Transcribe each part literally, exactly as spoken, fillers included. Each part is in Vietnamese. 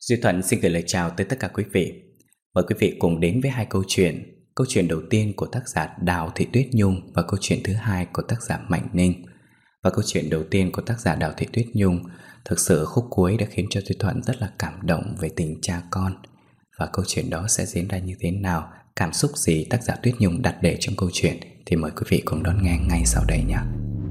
Duy Thuận xin gửi lời chào tới tất cả quý vị. Mời quý vị cùng đến với hai câu chuyện. Câu chuyện đầu tiên của tác giả Đào Thị Tuyết Nhung và câu chuyện thứ hai của tác giả Mạnh Ninh. Và câu chuyện đầu tiên của tác giả Đào Thị Tuyết Nhung, thực sự khúc cuối đã khiến cho Duy Thuận rất là cảm động về tình cha con. Và câu chuyện đó sẽ diễn ra như thế nào, cảm xúc gì tác giả Tuyết Nhung đặt để trong câu chuyện, thì mời quý vị cùng đón nghe ngay sau đây nhé.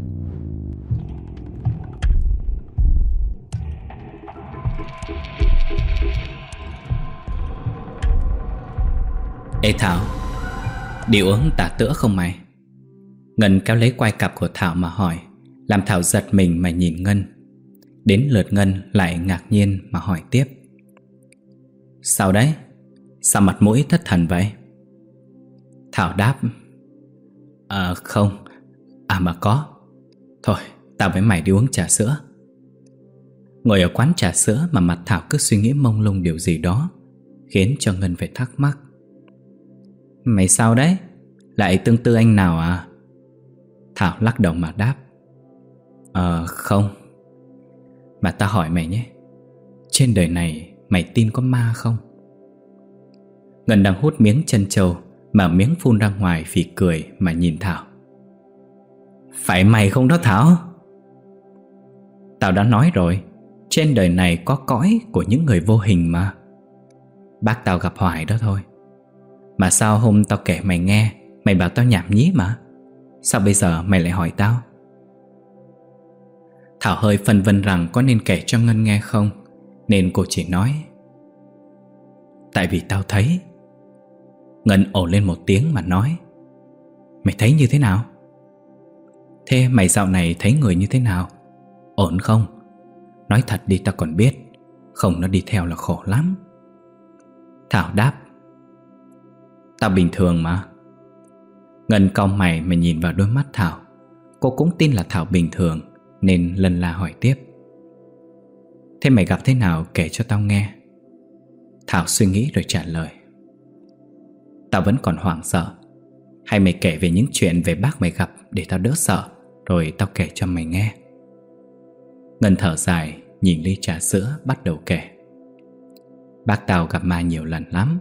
Ê Thảo, đi uống tả tữa không mày? Ngân kéo lấy quai cặp của Thảo mà hỏi, làm Thảo giật mình mà nhìn Ngân. Đến lượt Ngân lại ngạc nhiên mà hỏi tiếp. Sao đấy? Sao mặt mũi thất thần vậy? Thảo đáp, À không, à mà có. Thôi, tao với mày đi uống trà sữa. Ngồi ở quán trà sữa mà mặt Thảo cứ suy nghĩ mông lung điều gì đó, khiến cho Ngân phải thắc mắc. Mày sao đấy? Lại tương tư anh nào à? Thảo lắc đầu mà đáp, Ờ không. Mà tao hỏi mày nhé, trên đời này mày tin có ma không? Ngân đang hút miếng trân châu mà miếng phun ra ngoài phì cười mà nhìn Thảo. Phải mày không đó Thảo? Tao đã nói rồi, trên đời này có cõi của những người vô hình mà. Bác tao gặp hoài đó thôi. Mà sao hôm tao kể mày nghe, mày bảo tao nhảm nhí mà. Sao bây giờ mày lại hỏi tao? Thảo hơi phân vân rằng có nên kể cho Ngân nghe không, nên cô chỉ nói, Tại vì tao thấy. Ngân ồ lên một tiếng mà nói, Mày thấy như thế nào? Thế mày dạo này thấy người như thế nào? Ổn không? Nói thật đi tao còn biết, không nó đi theo là khổ lắm. Thảo đáp, Tao bình thường mà. Ngân cau mày mà nhìn vào đôi mắt Thảo. Cô cũng tin là Thảo bình thường, nên lần la hỏi tiếp, Thế mày gặp thế nào kể cho tao nghe? Thảo suy nghĩ rồi trả lời, Tao vẫn còn hoảng sợ. Hay mày kể về những chuyện về bác mày gặp để tao đỡ sợ, rồi tao kể cho mày nghe. Ngân thở dài, nhìn ly trà sữa bắt đầu kể. Bác tao gặp ma nhiều lần lắm.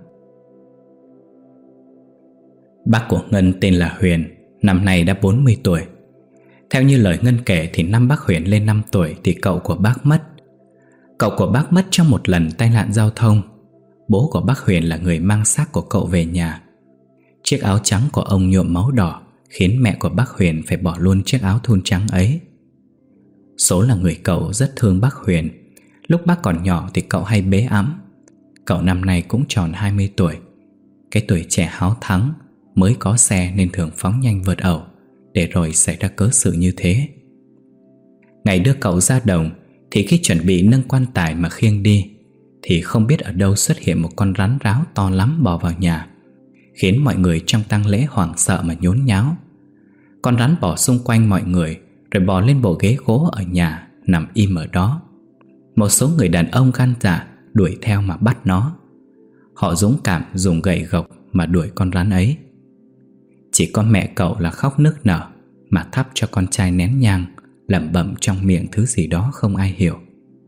Bác của Ngân tên là Huyền, năm nay đã bốn mươi tuổi. Theo như lời Ngân kể thì năm bác Huyền lên năm tuổi thì cậu của bác mất. Cậu của bác mất trong một lần tai nạn giao thông. Bố của bác Huyền là người mang xác của cậu về nhà. Chiếc áo trắng của ông nhuộm máu đỏ, khiến mẹ của bác Huyền phải bỏ luôn chiếc áo thun trắng ấy. Số là người cậu rất thương bác Huyền. Lúc bác còn nhỏ thì cậu hay bế ẵm. Cậu năm nay cũng tròn hai mươi tuổi. Cái tuổi trẻ háo thắng, mới có xe nên thường phóng nhanh vượt ẩu, để rồi xảy ra cớ sự như thế. Ngày đưa cậu ra đồng thì khi chuẩn bị nâng quan tài mà khiêng đi, thì không biết ở đâu xuất hiện một con rắn ráo to lắm bò vào nhà, khiến mọi người trong tang lễ hoảng sợ mà nhốn nháo. Con rắn bò xung quanh mọi người, rồi bò lên bộ ghế gỗ ở nhà, nằm im ở đó. Một số người đàn ông gan dạ đuổi theo mà bắt nó. Họ dũng cảm dùng gậy gộc mà đuổi con rắn ấy. Chỉ có mẹ cậu là khóc nức nở, mà thắp cho con trai nén nhang, lẩm bẩm trong miệng thứ gì đó không ai hiểu.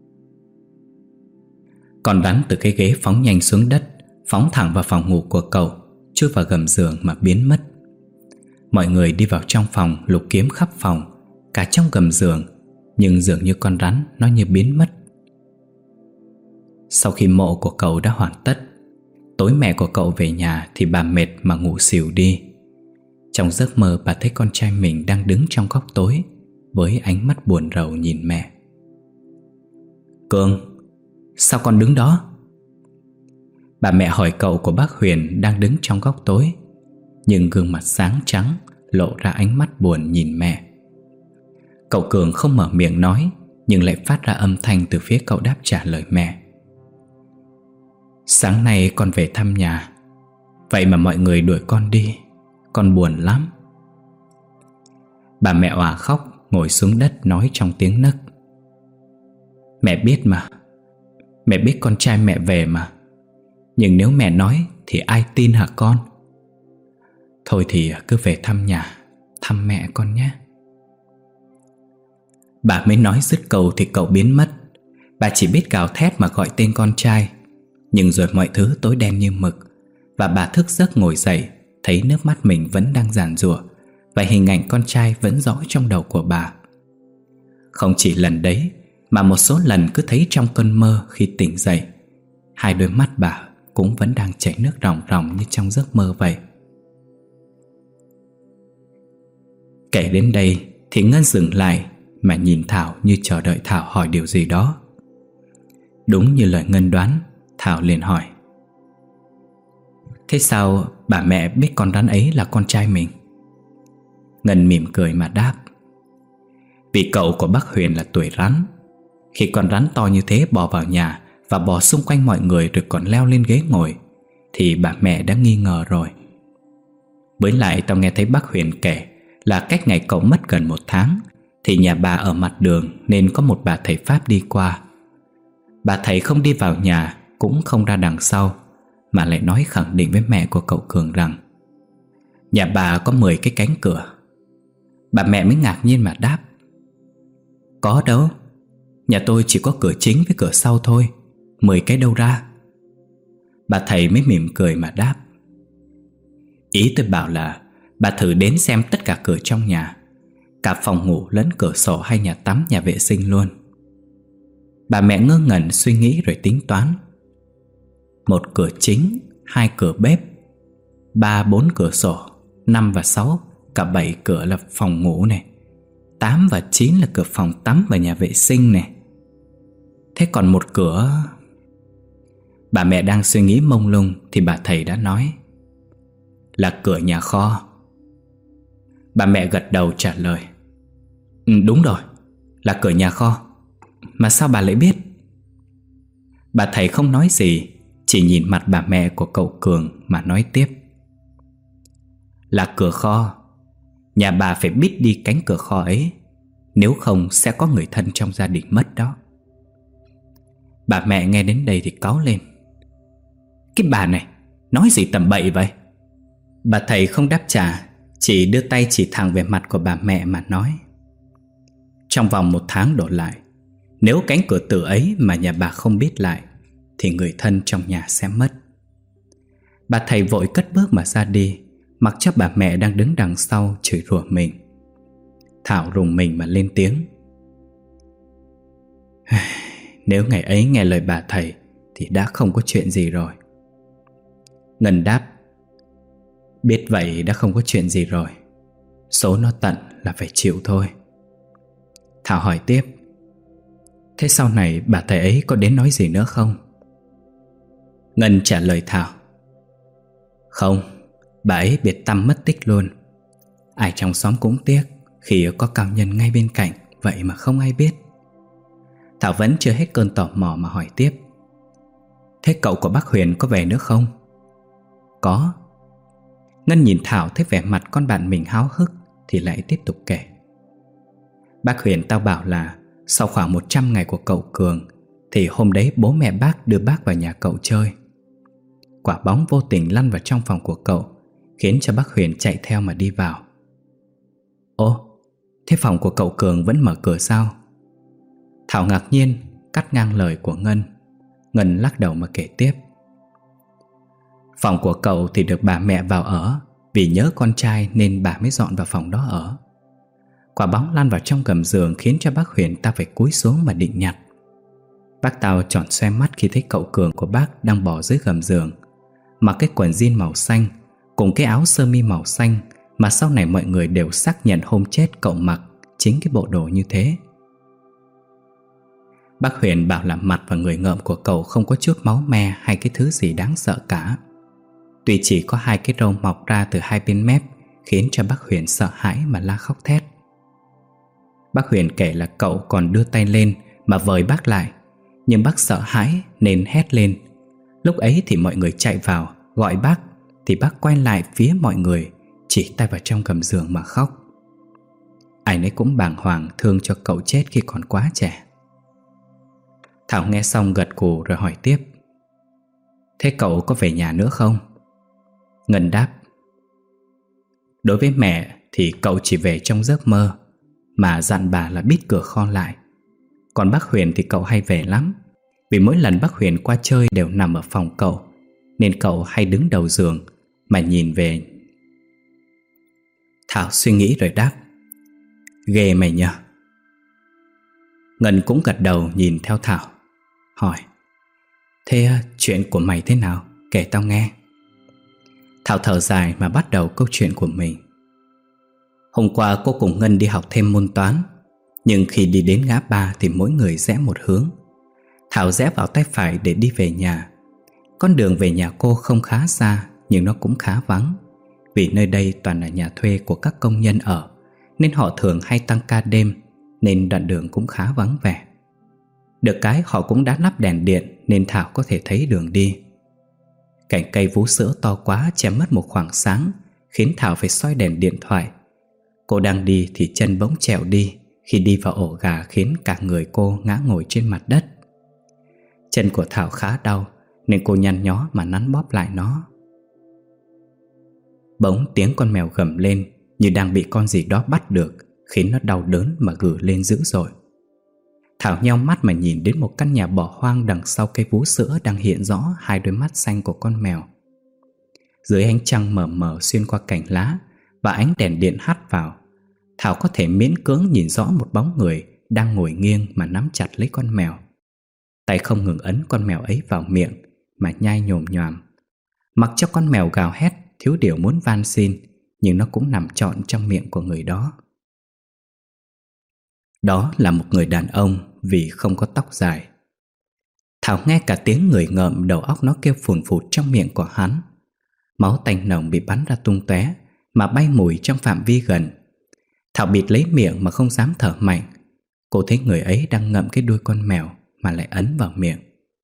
Con rắn từ cái ghế phóng nhanh xuống đất, phóng thẳng vào phòng ngủ của cậu, chui vào gầm giường mà biến mất. Mọi người đi vào trong phòng lục kiếm khắp phòng, cả trong gầm giường, nhưng dường như con rắn nó như biến mất. Sau khi mộ của cậu đã hoàn tất, tối mẹ của cậu về nhà thì bà mệt mà ngủ xỉu đi. Trong giấc mơ bà thấy con trai mình đang đứng trong góc tối, với ánh mắt buồn rầu nhìn mẹ. Cường, sao con đứng đó? Bà mẹ hỏi cậu của bác Huyền đang đứng trong góc tối, nhưng gương mặt sáng trắng, lộ ra ánh mắt buồn nhìn mẹ. Cậu Cường không mở miệng nói, nhưng lại phát ra âm thanh từ phía cậu đáp trả lời mẹ. Sáng nay con về thăm nhà, vậy mà mọi người đuổi con đi, con buồn lắm. Bà mẹ òa khóc, ngồi xuống đất nói trong tiếng nấc. Mẹ biết mà, mẹ biết con trai mẹ về mà, nhưng nếu mẹ nói thì ai tin hả con? Thôi thì cứ về thăm nhà, thăm mẹ con nhé. Bà mới nói dứt câu thì cậu biến mất. Bà chỉ biết gào thét mà gọi tên con trai, Nhưng rồi mọi thứ tối đen như mực, và bà thức giấc ngồi dậy, thấy nước mắt mình vẫn đang giàn giụa, và hình ảnh con trai vẫn rõ trong đầu của bà. Không chỉ lần đấy, mà một số lần cứ thấy trong cơn mơ khi tỉnh dậy, hai đôi mắt bà cũng vẫn đang chảy nước ròng ròng như trong giấc mơ vậy. Kể đến đây thì Ngân dừng lại mà nhìn Thảo như chờ đợi Thảo hỏi điều gì đó. Đúng như lời Ngân đoán, Thảo liền hỏi: "Thế sao bà mẹ biết con rắn ấy là con trai mình?" Ngân mỉm cười mà đáp: "Vì cậu của bác Huyền là tuổi rắn. Khi con rắn to như thế bò vào nhà và bò xung quanh mọi người rồi còn leo lên ghế ngồi, thì bà mẹ đã nghi ngờ rồi. Với lại tao nghe thấy bác Huyền kể là cách ngày cậu mất gần một tháng thì nhà bà ở mặt đường nên có một bà thầy Pháp đi qua. Bà thầy không đi vào nhà cũng không ra đằng sau, mà lại nói khẳng định với mẹ của cậu Cường rằng nhà bà có mười cái cánh cửa. Bà mẹ mới ngạc nhiên mà đáp: "Có đâu, nhà tôi chỉ có cửa chính với cửa sau thôi, mười cái đâu ra?" Bà thầy mới mỉm cười mà đáp: "Ý tôi bảo là bà thử đến xem tất cả cửa trong nhà, cả phòng ngủ lẫn cửa sổ hay nhà tắm, nhà vệ sinh luôn." Bà mẹ ngơ ngẩn suy nghĩ rồi tính toán: một cửa chính, hai cửa bếp, ba bốn cửa sổ, năm và sáu, cả bảy cửa là phòng ngủ này, tám và chín là cửa phòng tắm và nhà vệ sinh này. Thế còn một cửa... Bà mẹ đang suy nghĩ mông lung thì bà thầy đã nói: "Là cửa nhà kho." Bà mẹ gật đầu trả lời: "Ừ, đúng rồi, là cửa nhà kho. Mà sao bà lại biết?" Bà thầy không nói gì, chỉ nhìn mặt bà mẹ của cậu Cường mà nói tiếp: "Là cửa kho. Nhà bà phải biết đi cánh cửa kho ấy, nếu không sẽ có người thân trong gia đình mất đó." Bà mẹ nghe đến đây thì cáu lên: "Cái bà này nói gì tầm bậy vậy?" Bà thầy không đáp trả, chỉ đưa tay chỉ thẳng về mặt của bà mẹ mà nói: "Trong vòng một tháng đổ lại, nếu cánh cửa tử ấy mà nhà bà không biết lại thì người thân trong nhà sẽ mất." Bà thầy vội cất bước mà ra đi, mặc cho bà mẹ đang đứng đằng sau chửi rủa mình. Thảo rùng mình mà lên tiếng: "Nếu ngày ấy nghe lời bà thầy thì đã không có chuyện gì rồi." Ngân đáp: "Biết vậy đã không có chuyện gì rồi, số nó tận là phải chịu thôi." Thảo hỏi tiếp: "Thế sau này bà thầy ấy có đến nói gì nữa không?" Ngân trả lời Thảo: "Không, bà ấy biệt tăm mất tích luôn. Ai trong xóm cũng tiếc khi có cao nhân ngay bên cạnh, vậy mà không ai biết." Thảo vẫn chưa hết cơn tò mò mà hỏi tiếp: "Thế cậu của bác Huyền có về nữa không?" "Có." Ngân nhìn Thảo thấy vẻ mặt con bạn mình háo hức thì lại tiếp tục kể: "Bác Huyền tao bảo là sau khoảng một trăm ngày của cậu Cường thì hôm đấy bố mẹ bác đưa bác vào nhà cậu chơi. Quả bóng vô tình lăn vào trong phòng của cậu, khiến cho bác Huyền chạy theo mà đi vào." "Ồ, thế phòng của cậu Cường vẫn mở cửa sao?" Thảo ngạc nhiên cắt ngang lời của Ngân. Ngân lắc đầu mà kể tiếp: "Phòng của cậu thì được bà mẹ vào ở, vì nhớ con trai nên bà mới dọn vào phòng đó ở. Quả bóng lăn vào trong gầm giường khiến cho bác Huyền ta phải cúi xuống mà định nhặt. Bác tao tròn xoe mắt khi thấy cậu Cường của bác đang bò dưới gầm giường, mặc cái quần jean màu xanh cùng cái áo sơ mi màu xanh mà sau này mọi người đều xác nhận hôm chết cậu mặc chính cái bộ đồ như thế. Bác Huyền bảo là mặt và người ngợm của cậu không có chút máu me hay cái thứ gì đáng sợ cả. Tuy chỉ có hai cái râu mọc ra từ hai bên mép khiến cho bác Huyền sợ hãi mà la khóc thét. Bác Huyền kể là cậu còn đưa tay lên mà vời bác lại, nhưng bác sợ hãi nên hét lên. Lúc ấy thì mọi người chạy vào gọi bác, thì bác quay lại phía mọi người, chỉ tay vào trong gầm giường mà khóc. Ai nấy cũng bàng hoàng thương cho cậu chết khi còn quá trẻ." Thảo nghe xong gật gù rồi hỏi tiếp: "Thế cậu có về nhà nữa không?" Ngân đáp: "Đối với mẹ thì cậu chỉ về trong giấc mơ, mà dặn bà là bít cửa kho lại. Còn bác Huyền thì cậu hay về lắm, Vì mỗi lần bác Huyền qua chơi đều nằm ở phòng cậu, nên cậu hay đứng đầu giường mà nhìn về. Thảo suy nghĩ rồi đáp: Ghê mày nhờ. Ngân cũng gật đầu nhìn theo Thảo, hỏi: Thế chuyện của mày thế nào? Kể tao nghe. Thảo thở dài mà bắt đầu câu chuyện của mình. Hôm qua cô cùng Ngân đi học thêm môn toán, nhưng khi đi đến ngã ba thì mỗi người rẽ một hướng. Thảo rẽ vào tay phải để đi về nhà. Con đường về nhà cô không khá xa, nhưng nó cũng khá vắng. Vì nơi đây toàn là nhà thuê của các công nhân ở, nên họ thường hay tăng ca đêm, nên đoạn đường cũng khá vắng vẻ. Được cái họ cũng đã lắp đèn điện nên Thảo có thể thấy đường đi. Cành cây vú sữa to quá che mất một khoảng sáng, khiến Thảo phải soi đèn điện thoại. Cô đang đi thì chân bỗng trèo đi khi đi vào ổ gà, khiến cả người cô ngã ngồi trên mặt đất. Chân của Thảo khá đau nên cô nhăn nhó mà nắn bóp lại nó. Bỗng tiếng con mèo gầm lên như đang bị con gì đó bắt được, khiến nó đau đớn mà gừ lên dữ dội. Thảo nheo mắt mà nhìn đến một căn nhà bỏ hoang đằng sau cây vú sữa đang hiện rõ hai đôi mắt xanh của con mèo. Dưới ánh trăng mờ mờ xuyên qua cành lá và ánh đèn điện hắt vào, Thảo có thể miễn cưỡng nhìn rõ một bóng người đang ngồi nghiêng mà nắm chặt lấy con mèo. Tay không ngừng ấn con mèo ấy vào miệng mà nhai nhồm nhoàm. Mặc cho con mèo gào hét thiếu điều muốn van xin, nhưng nó cũng nằm trọn trong miệng của người đó. Đó là một người đàn ông vì không có tóc dài. Thảo nghe cả tiếng người ngợm, đầu óc nó kêu phùn phụt trong miệng của hắn. Máu tanh nồng bị bắn ra tung tóe mà bay mùi trong phạm vi gần. Thảo bịt lấy miệng mà không dám thở mạnh. Cô thấy người ấy đang ngậm cái đuôi con mèo mà lại ấn vào miệng.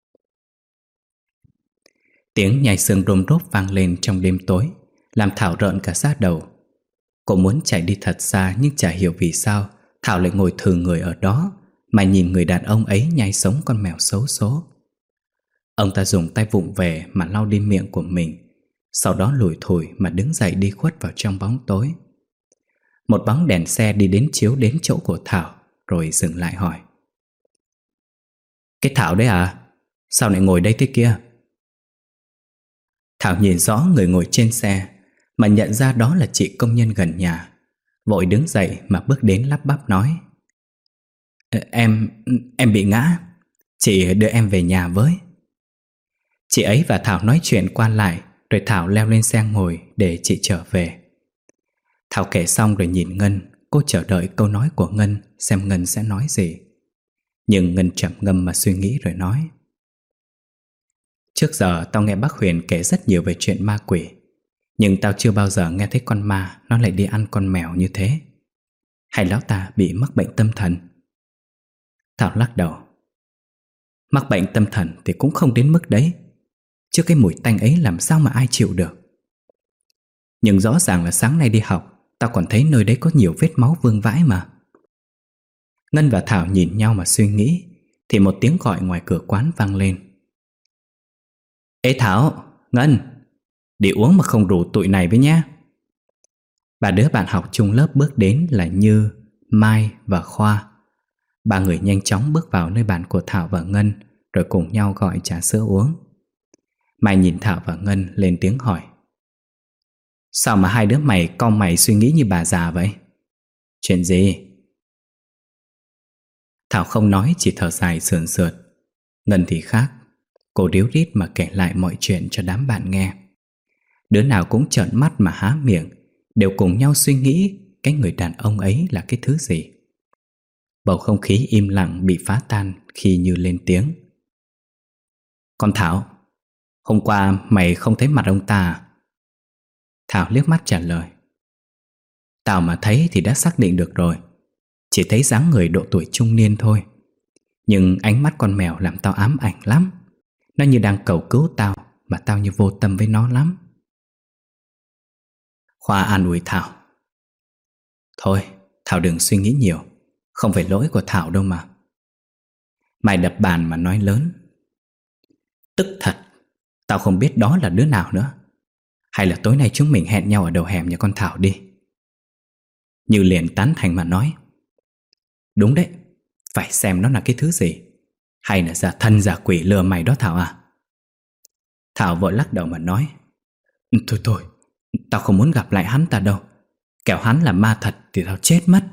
Tiếng nhai xương rôm rốp vang lên trong đêm tối, làm Thảo rợn cả da đầu. Cô muốn chạy đi thật xa, nhưng chả hiểu vì sao Thảo lại ngồi thừ người ở đó mà nhìn người đàn ông ấy nhai sống con mèo xấu số. Ông ta dùng tay vụng về mà lau đi miệng của mình, sau đó lủi thủi mà đứng dậy đi khuất vào trong bóng tối. Một bóng đèn xe đi đến chiếu đến chỗ của Thảo, rồi dừng lại hỏi: Cái Thảo đấy à? Sao lại ngồi đây thế kia? Thảo nhìn rõ người ngồi trên xe mà nhận ra đó là chị công nhân gần nhà. Vội đứng dậy mà bước đến lắp bắp nói: Em, em bị ngã. Chị đưa em về nhà với. Chị ấy và Thảo nói chuyện qua lại, rồi Thảo leo lên xe ngồi để chị trở về. Thảo kể xong rồi nhìn Ngân. Cô chờ đợi câu nói của Ngân, xem Ngân sẽ nói gì. Nhưng Ngân trầm ngâm mà suy nghĩ rồi nói: Trước giờ tao nghe bác Huyền kể rất nhiều về chuyện ma quỷ, nhưng tao chưa bao giờ nghe thấy con ma nó lại đi ăn con mèo như thế. Hay lão ta bị mắc bệnh tâm thần? Thảo lắc đầu: Mắc bệnh tâm thần thì cũng không đến mức đấy, chứ cái mùi tanh ấy làm sao mà ai chịu được. Nhưng rõ ràng là sáng nay đi học, tao còn thấy nơi đấy có nhiều vết máu vương vãi mà. Ngân và Thảo nhìn nhau mà suy nghĩ, thì một tiếng gọi ngoài cửa quán vang lên: Ê Thảo, Ngân, đi uống mà không rủ tụi này với nhá. Ba đứa bạn học chung lớp bước đến là Như, Mai và Khoa. Ba người nhanh chóng bước vào nơi bàn của Thảo và Ngân, rồi cùng nhau gọi trà sữa uống. Mai nhìn Thảo và Ngân lên tiếng hỏi: Sao mà hai đứa mày cau mày suy nghĩ như bà già vậy? Chuyện gì? Thảo không nói, chỉ thở dài sườn sượt. Ngân thì khác, cô ríu rít mà kể lại mọi chuyện cho đám bạn nghe. Đứa nào cũng trợn mắt mà há miệng, đều cùng nhau suy nghĩ cái người đàn ông ấy là cái thứ gì. Bầu không khí im lặng bị phá tan khi Như lên tiếng: Con Thảo, hôm qua mày không thấy mặt ông ta à? Thảo liếc mắt trả lời: Tao mà thấy thì đã xác định được rồi. Chỉ thấy dáng người độ tuổi trung niên thôi. Nhưng ánh mắt con mèo làm tao ám ảnh lắm. Nó như đang cầu cứu tao, mà tao như vô tâm với nó lắm. Khoa an ủi Thảo: Thôi, Thảo đừng suy nghĩ nhiều, không phải lỗi của Thảo đâu mà. Mày đập bàn mà nói lớn. Tức thật, tao không biết đó là đứa nào nữa. Hay là tối nay chúng mình hẹn nhau ở đầu hẻm nhà con Thảo đi. Như liền tán thành mà nói: Đúng đấy, phải xem nó là cái thứ gì. Hay là giả thân giả quỷ lừa mày đó Thảo à? Thảo vội lắc đầu mà nói: Thôi thôi, tao không muốn gặp lại hắn ta đâu. Kẻo hắn là ma thật thì tao chết mất.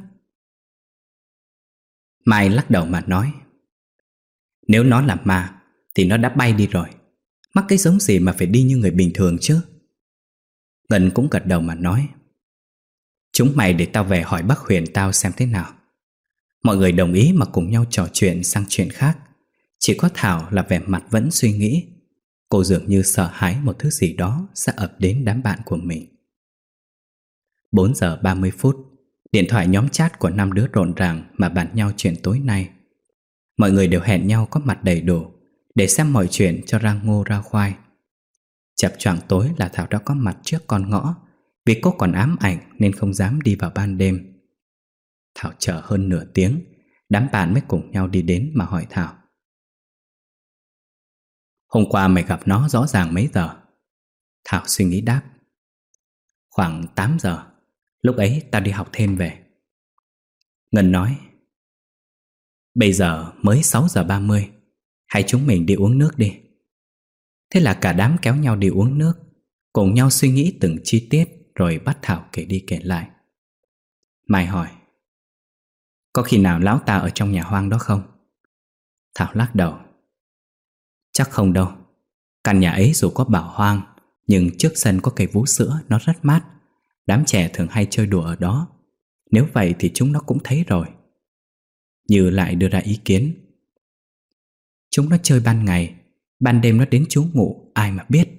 Mai lắc đầu mà nói: Nếu nó là ma thì nó đã bay đi rồi. Mắc cái giống gì mà phải đi như người bình thường chứ? Ngân cũng gật đầu mà nói: Chúng mày để tao về hỏi bác Huyền tao xem thế nào. Mọi người đồng ý mà cùng nhau trò chuyện sang chuyện khác. Chỉ có Thảo là vẻ mặt vẫn suy nghĩ. Cô dường như sợ hãi một thứ gì đó sẽ ập đến đám bạn của mình. Bốn giờ ba mươi phút, điện thoại nhóm chat của năm đứa rộn ràng mà bàn nhau chuyện tối nay. Mọi người đều hẹn nhau có mặt đầy đủ để xem mọi chuyện cho ra ngô ra khoai. Chập choạng tối là Thảo đã có mặt trước con ngõ, vì cô còn ám ảnh nên không dám đi vào ban đêm. Thảo chờ hơn nửa tiếng, đám bạn mới cùng nhau đi đến mà hỏi Thảo: Hôm qua mày gặp nó rõ ràng mấy giờ? Thảo suy nghĩ đáp: Khoảng tám giờ. Lúc ấy tao đi học thêm về. Ngân nói: Bây giờ mới sáu giờ ba mươi, hay chúng mình đi uống nước đi. Thế là cả đám kéo nhau đi uống nước, cùng nhau suy nghĩ từng chi tiết, rồi bắt Thảo kể đi kể lại. Mai hỏi: Có khi nào lão ta ở trong nhà hoang đó không? Thảo lắc đầu: Chắc không đâu. Căn nhà ấy dù có bảo hoang, nhưng trước sân có cây vú sữa, nó rất mát. Đám trẻ thường hay chơi đùa ở đó. Nếu vậy thì chúng nó cũng thấy rồi. Như lại đưa ra ý kiến: Chúng nó chơi ban ngày, ban đêm nó đến trú ngụ, ai mà biết.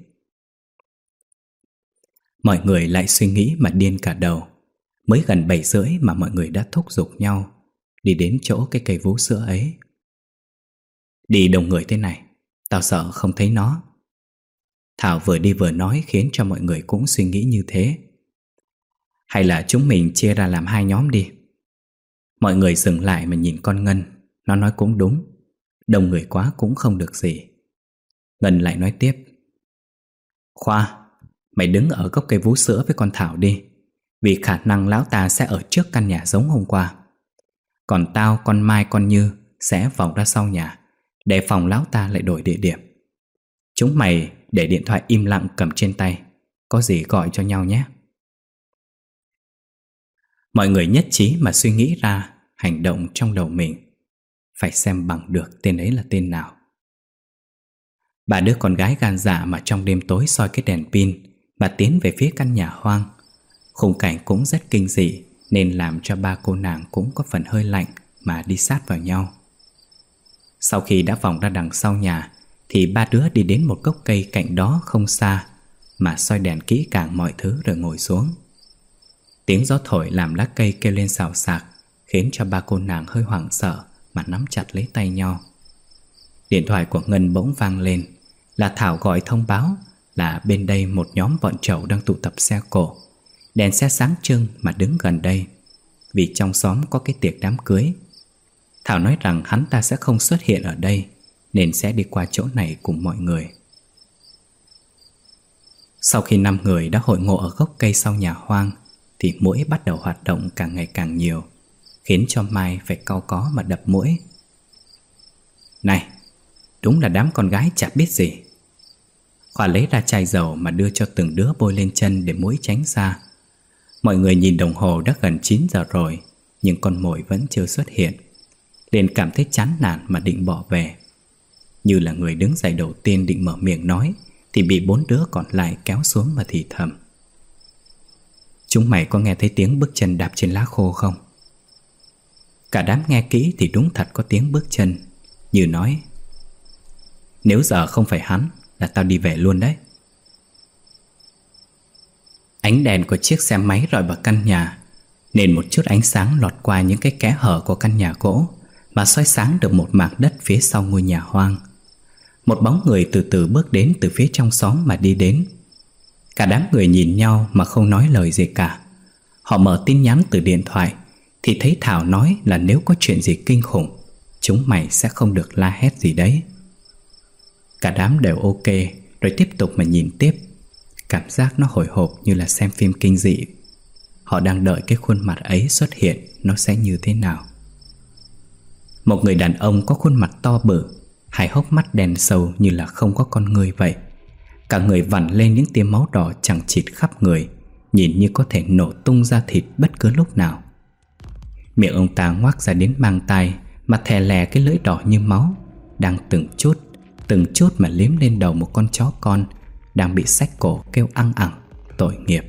Mọi người lại suy nghĩ mà điên cả đầu. Mới gần bảy rưỡi mà mọi người đã thúc giục nhau đi đến chỗ cái cây vú sữa ấy. Đi đông người thế này, tao sợ không thấy nó. Thảo vừa đi vừa nói khiến cho mọi người cũng suy nghĩ như thế. Hay là chúng mình chia ra làm hai nhóm đi. Mọi người dừng lại mà nhìn con Ngân. Nó nói cũng đúng, đông người quá cũng không được gì. Ngân lại nói tiếp: Khoa, mày đứng ở gốc cây vú sữa với con Thảo đi, vì khả năng lão ta sẽ ở trước căn nhà giống hôm qua. Còn tao, con Mai, con Như sẽ vòng ra sau nhà, để phòng lão ta lại đổi địa điểm. Chúng mày để điện thoại im lặng cầm trên tay, có gì gọi cho nhau nhé. Mọi người nhất trí mà suy nghĩ ra hành động trong đầu mình. Phải xem bằng được tên ấy là tên nào. Bà đứa con gái gan dạ mà trong đêm tối soi cái đèn pin, bà tiến về phía căn nhà hoang. Khung cảnh cũng rất kinh dị, nên làm cho ba cô nàng cũng có phần hơi lạnh mà đi sát vào nhau. Sau khi đã vòng ra đằng sau nhà, thì ba đứa đi đến một gốc cây cạnh đó không xa, mà soi đèn kỹ càng mọi thứ rồi ngồi xuống. Tiếng gió thổi làm lá cây kêu lên xào xạc, khiến cho ba cô nàng hơi hoảng sợ mà nắm chặt lấy tay nhau. Điện thoại của Ngân bỗng vang lên, là Thảo gọi thông báo là bên đây một nhóm bọn trẩu đang tụ tập xe cổ. Đèn xe sáng trưng mà đứng gần đây, vì trong xóm có cái tiệc đám cưới. Thảo nói rằng hắn ta sẽ không xuất hiện ở đây, nên sẽ đi qua chỗ này cùng mọi người. Sau khi năm người đã hội ngộ ở gốc cây sau nhà hoang, thì muỗi bắt đầu hoạt động càng ngày càng nhiều, khiến cho Mai phải cau có mà đập muỗi. Này, đúng là đám con gái chả biết gì. Khoa lấy ra chai dầu mà đưa cho từng đứa bôi lên chân để muỗi tránh xa. Mọi người nhìn đồng hồ đã gần chín giờ rồi, nhưng con mồi vẫn chưa xuất hiện, liền cảm thấy chán nản mà định bỏ về. Như là người đứng dậy đầu tiên định mở miệng nói, thì bị bốn đứa còn lại kéo xuống mà thì thầm: Chúng mày có nghe thấy tiếng bước chân đạp trên lá khô không? Cả đám nghe kỹ thì đúng thật có tiếng bước chân. Như nói: Nếu giờ không phải hắn là tao đi về luôn đấy. Ánh đèn của chiếc xe máy rọi vào căn nhà, nên một chút ánh sáng lọt qua những cái kẽ hở của căn nhà gỗ mà soi sáng được một mảng đất phía sau ngôi nhà hoang. Một bóng người từ từ bước đến từ phía trong xóm mà đi đến. Cả đám người nhìn nhau mà không nói lời gì cả. Họ mở tin nhắn từ điện thoại thì thấy Thảo nói là nếu có chuyện gì kinh khủng, chúng mày sẽ không được la hét gì đấy. Cả đám đều ok, rồi tiếp tục mà nhìn tiếp. Cảm giác nó hồi hộp như là xem phim kinh dị. Họ đang đợi cái khuôn mặt ấy xuất hiện, nó sẽ như thế nào. Một người đàn ông có khuôn mặt to bự, Hai hốc mắt đen sâu như là không có con người vậy. Cả người vằn lên những tia máu đỏ chằng chịt khắp người, nhìn như có thể nổ tung ra thịt bất cứ lúc nào. Miệng ông ta ngoác ra đến mang tai, mà thè lè cái lưỡi đỏ như máu, đang từng chút, từng chút mà liếm lên đầu một con chó con đang bị xách cổ kêu ăng ẳng, tội nghiệp.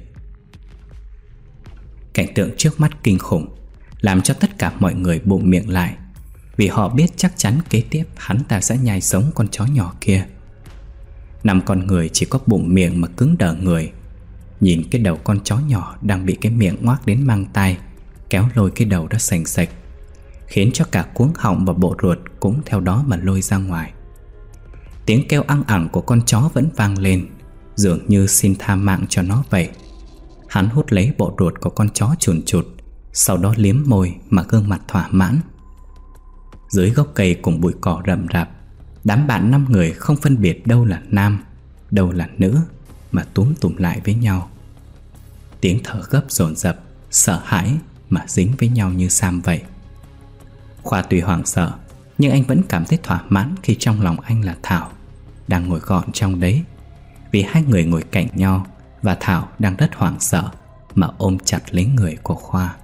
Cảnh tượng trước mắt kinh khủng, làm cho tất cả mọi người bụm miệng lại, vì họ biết chắc chắn kế tiếp hắn ta sẽ nhai sống con chó nhỏ kia. Năm con người chỉ có bụm miệng mà cứng đờ người, nhìn cái đầu con chó nhỏ đang bị cái miệng ngoác đến mang tai kéo lôi cái đầu đó sành sạch, khiến cho cả cuống họng và bộ ruột cũng theo đó mà lôi ra ngoài. Tiếng kêu ăng ẳng của con chó vẫn vang lên, dường như xin tha mạng cho nó vậy. Hắn hút lấy bộ ruột của con chó chùn chụt, sau đó liếm môi mà gương mặt thỏa mãn. Dưới gốc cây cùng bụi cỏ rậm rạp, đám bạn năm người không phân biệt đâu là nam, đâu là nữ, mà túm tụm lại với nhau. Tiếng thở gấp dồn dập, sợ hãi mà dính với nhau như sam vậy. Khoa tuy hoảng sợ, nhưng anh vẫn cảm thấy thỏa mãn khi trong lòng anh là Thảo đang ngồi gọn trong đấy, vì hai người ngồi cạnh nhau và Thảo đang rất hoảng sợ mà ôm chặt lấy người của Khoa.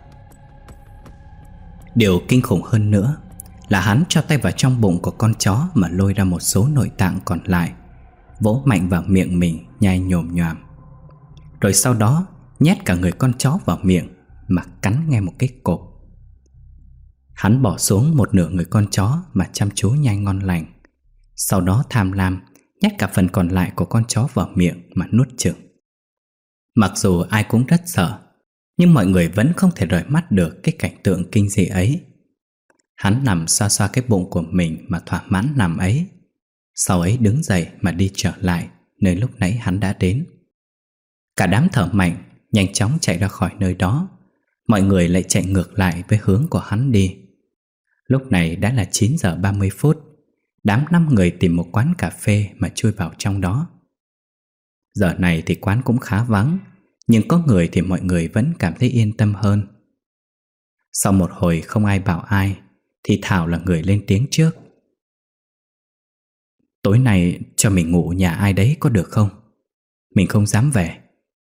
Điều kinh khủng hơn nữa là hắn cho tay vào trong bụng của con chó mà lôi ra một số nội tạng còn lại, vỗ mạnh vào miệng mình nhai nhồm nhoàm. Rồi sau đó nhét cả người con chó vào miệng mà cắn ngay một cái cộp. Hắn bỏ xuống một nửa người con chó mà chăm chú nhai ngon lành, sau đó tham lam nhét cả phần còn lại của con chó vào miệng mà nuốt chửng. Mặc dù ai cũng rất sợ, nhưng mọi người vẫn không thể rời mắt được cái cảnh tượng kinh dị ấy. Hắn nằm xoa xoa cái bụng của mình mà thỏa mãn nằm ấy, sau ấy đứng dậy mà đi trở lại nơi lúc nãy hắn đã đến. Cả đám thở mạnh nhanh chóng chạy ra khỏi nơi đó. Mọi người lại chạy ngược lại với hướng của hắn đi. Lúc này đã là chín giờ ba mươi phút. Đám năm người tìm một quán cà phê mà chui vào trong đó. Giờ này thì quán cũng khá vắng, nhưng có người thì mọi người vẫn cảm thấy yên tâm hơn. Sau một hồi không ai bảo ai, thì Thảo là người lên tiếng trước. Tối nay cho mình ngủ nhà ai đấy có được không? Mình không dám về.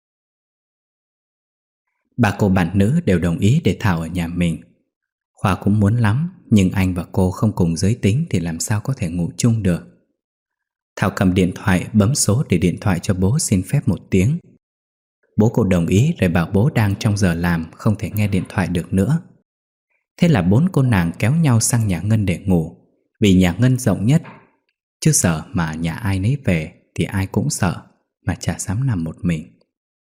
Ba cô bạn nữ đều đồng ý để Thảo ở nhà mình. Khoa cũng muốn lắm, nhưng anh và cô không cùng giới tính thì làm sao có thể ngủ chung được. Thảo cầm điện thoại bấm số để điện thoại cho bố xin phép một tiếng. Bố cô đồng ý rồi bảo bố đang trong giờ làm, không thể nghe điện thoại được nữa. Thế là bốn cô nàng kéo nhau sang nhà Ngân để ngủ, vì nhà Ngân rộng nhất. Chứ sợ mà nhà ai nấy về thì ai cũng sợ, mà chả dám nằm một mình.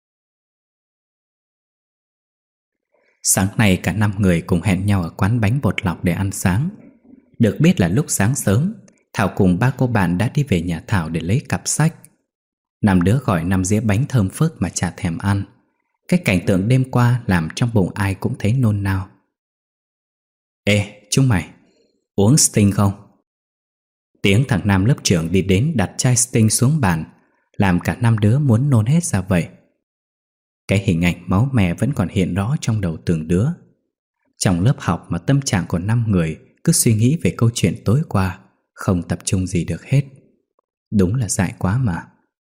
Sáng nay cả năm người cùng hẹn nhau ở quán bánh bột lọc để ăn sáng. Được biết là lúc sáng sớm, Thảo cùng ba cô bạn đã đi về nhà Thảo để lấy cặp sách. Năm đứa gọi năm dĩa bánh thơm phức mà chả thèm ăn. Cái cảnh tượng đêm qua làm trong bụng ai cũng thấy nôn nao. Ê, chúng mày, uống Sting không? Tiếng thằng Nam lớp trưởng đi đến đặt chai Sting xuống bàn, làm cả năm đứa muốn nôn hết ra vậy. Cái hình ảnh máu me vẫn còn hiện rõ trong đầu từng đứa. Trong lớp học mà tâm trạng của năm người cứ suy nghĩ về câu chuyện tối qua, không tập trung gì được hết. Đúng là dại quá mà.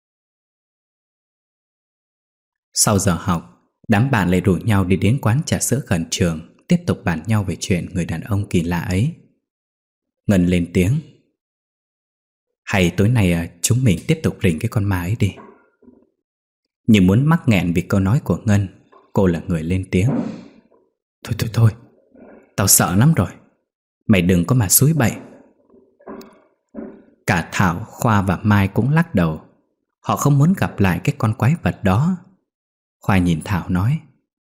Sau giờ học, đám bạn lại rủ nhau đi đến quán trà sữa gần trường, tiếp tục bàn nhau về chuyện người đàn ông kỳ lạ ấy. Ngân lên tiếng. Hay tối nay chúng mình tiếp tục rình cái con ma ấy đi. Như muốn mắc nghẹn vì câu nói của Ngân, cô là người lên tiếng. Thôi thôi thôi, tao sợ lắm rồi, mày đừng có mà xúi bậy. Cả Thảo, Khoa và Mai cũng lắc đầu. Họ không muốn gặp lại cái con quái vật đó. Khoa nhìn Thảo nói.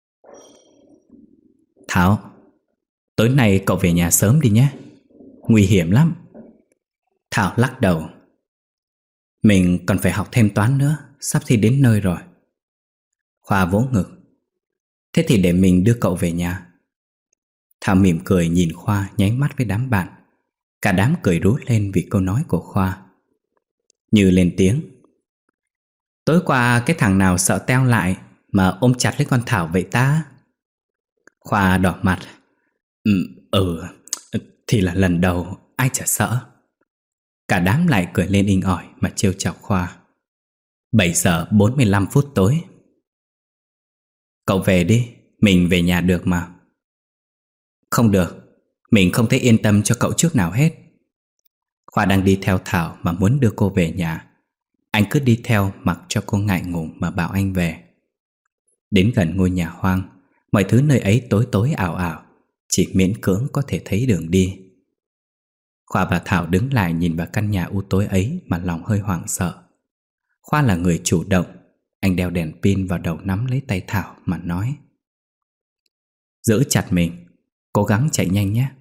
Thảo, tối nay cậu về nhà sớm đi nhé, nguy hiểm lắm. Thảo lắc đầu. Mình còn phải học thêm toán nữa, sắp thi đến nơi rồi. Khoa vỗ ngực. Thế thì để mình đưa cậu về nhà. Thảo mỉm cười nhìn Khoa, nháy mắt với đám bạn. Cả đám cười rú lên vì câu nói của Khoa. Như lên tiếng. Tối qua cái thằng nào sợ teo lại mà ôm chặt lấy con Thảo vậy ta? Khoa đỏ mặt. Ừ, ừ thì là lần đầu, ai chả sợ. Cả đám lại cười lên inh ỏi mà trêu chọc Khoa. Bảy giờ bốn mươi lăm phút tối. Cậu về đi, mình về nhà được mà. Không được, mình không thấy yên tâm cho cậu chút nào hết. Khoa đang đi theo Thảo mà muốn đưa cô về nhà. Anh cứ đi theo mặc cho cô ngại ngùng mà bảo anh về. Đến gần ngôi nhà hoang, mọi thứ nơi ấy tối tối ảo ảo, chỉ miễn cưỡng có thể thấy đường đi. Khoa và Thảo đứng lại nhìn vào căn nhà u tối ấy mà lòng hơi hoảng sợ. Khoa là người chủ động. Anh đeo đèn pin vào đầu nắm lấy tay Thảo mà nói: giữ chặt mình, cố gắng chạy nhanh nhé.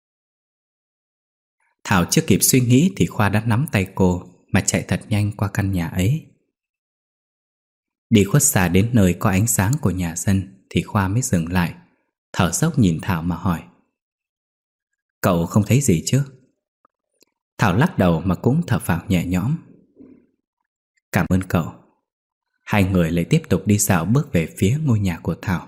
Thảo chưa kịp suy nghĩ thì Khoa đã nắm tay cô mà chạy thật nhanh qua căn nhà ấy. Đi khuất xa đến nơi có ánh sáng của nhà dân thì Khoa mới dừng lại, thở dốc nhìn Thảo mà hỏi: cậu không thấy gì chứ? Thảo lắc đầu mà cũng thở phào nhẹ nhõm. Cảm ơn cậu. Hai người lại tiếp tục đi dạo bước về phía ngôi nhà của Thảo.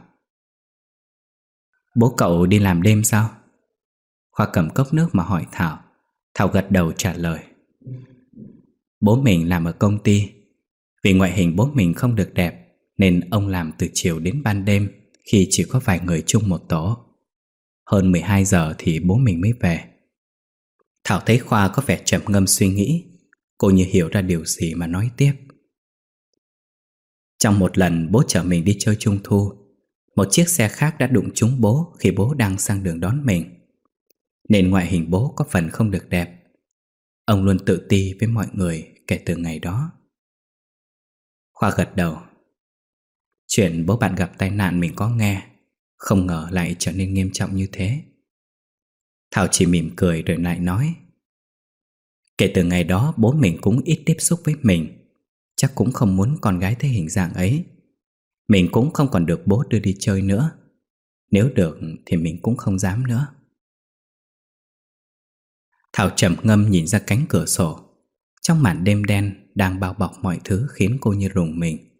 Bố cậu đi làm đêm sao? Khoa cầm cốc nước mà hỏi Thảo. Thảo gật đầu trả lời: bố mình làm ở công ty. Vì ngoại hình bố mình không được đẹp nên ông làm từ chiều đến ban đêm, khi chỉ có vài người chung một tổ. Hơn mười hai giờ thì bố mình mới về. Thảo thấy Khoa có vẻ trầm ngâm suy nghĩ. Cô như hiểu ra điều gì mà nói tiếp: trong một lần bố chở mình đi chơi trung thu, một chiếc xe khác đã đụng trúng bố khi bố đang sang đường đón mình. Nên ngoại hình bố có phần không được đẹp. Ông luôn tự ti với mọi người kể từ ngày đó. Khoa gật đầu. Chuyện bố bạn gặp tai nạn mình có nghe, không ngờ lại trở nên nghiêm trọng như thế. Thảo chỉ mỉm cười rồi lại nói: kể từ ngày đó bố mình cũng ít tiếp xúc với mình. Chắc cũng không muốn con gái thấy hình dạng ấy. Mình cũng không còn được bố đưa đi chơi nữa. Nếu được thì mình cũng không dám nữa. Thảo trầm ngâm nhìn ra cánh cửa sổ. Trong màn đêm đen đang bao bọc mọi thứ khiến cô như rùng mình.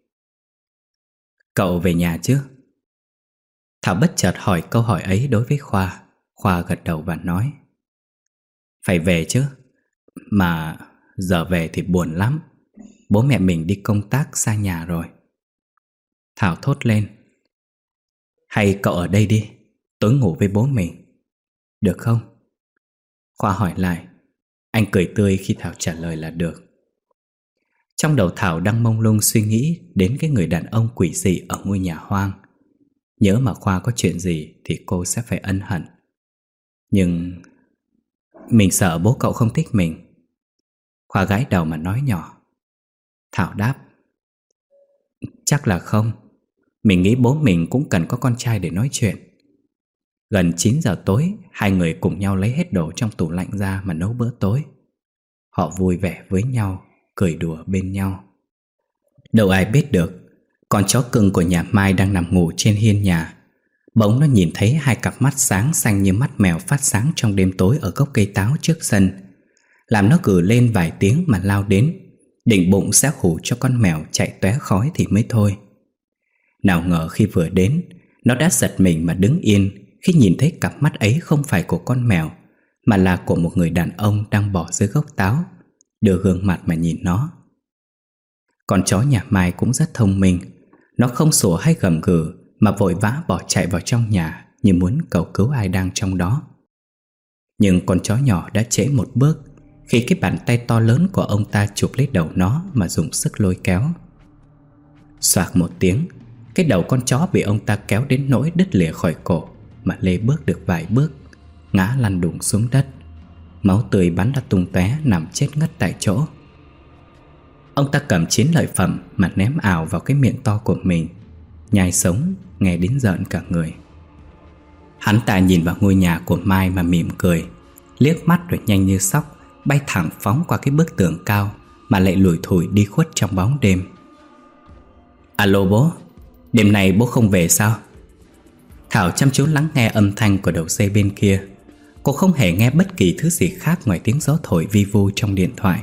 Cậu về nhà chứ? Thảo bất chợt hỏi câu hỏi ấy đối với Khoa. Khoa gật đầu và nói: phải về chứ. Mà giờ về thì buồn lắm. Bố mẹ mình đi công tác xa nhà rồi. Thảo thốt lên: hay cậu ở đây đi, tối ngủ với bố mình, được không? Khoa hỏi lại. Anh cười tươi khi Thảo trả lời là được. Trong đầu Thảo đang mông lung suy nghĩ đến cái người đàn ông quỷ dị ở ngôi nhà hoang. Nhớ mà Khoa có chuyện gì thì cô sẽ phải ân hận. Nhưng mình sợ bố cậu không thích mình. Khoa gãi đầu mà nói nhỏ. Thảo đáp: chắc là không. Mình nghĩ bố mình cũng cần có con trai để nói chuyện. Gần chín giờ tối, hai người cùng nhau lấy hết đồ trong tủ lạnh ra mà nấu bữa tối. Họ vui vẻ với nhau, cười đùa bên nhau. Đâu ai biết được, con chó cưng của nhà Mai đang nằm ngủ trên hiên nhà. Bỗng nó nhìn thấy hai cặp mắt sáng xanh như mắt mèo phát sáng trong đêm tối ở gốc cây táo trước sân. Làm nó gừ lên vài tiếng mà lao đến, định bụng sẽ hù cho con mèo chạy tóe khói thì mới thôi. Nào ngờ khi vừa đến, nó đã giật mình mà đứng yên khi nhìn thấy cặp mắt ấy không phải của con mèo, mà là của một người đàn ông đang bò dưới gốc táo, đưa gương mặt mà nhìn nó. Con chó nhà Mai cũng rất thông minh. Nó không sủa hay gầm gừ mà vội vã bỏ chạy vào trong nhà như muốn cầu cứu ai đang trong đó. Nhưng con chó nhỏ đã trễ một bước khi cái bàn tay to lớn của ông ta chụp lấy đầu nó mà dùng sức lôi kéo. Xoạc một tiếng, cái đầu con chó bị ông ta kéo đến nỗi đứt lìa khỏi cổ, mà lê bước được vài bước, ngã lăn đùng xuống đất. Máu tươi bắn ra tung tóe, nằm chết ngất tại chỗ. Ông ta cầm chiến lợi phẩm mà ném ảo vào cái miệng to của mình, nhai sống, nghe đến rợn cả người. Hắn ta nhìn vào ngôi nhà của Mai mà mỉm cười, liếc mắt rồi nhanh như sóc bay thẳng phóng qua cái bức tường cao mà lại lủi thủi đi khuất trong bóng đêm. Alo bố, đêm nay bố không về sao? Thảo chăm chú lắng nghe âm thanh của đầu dây bên kia. Cô không hề nghe bất kỳ thứ gì khác ngoài tiếng gió thổi vi vu trong điện thoại.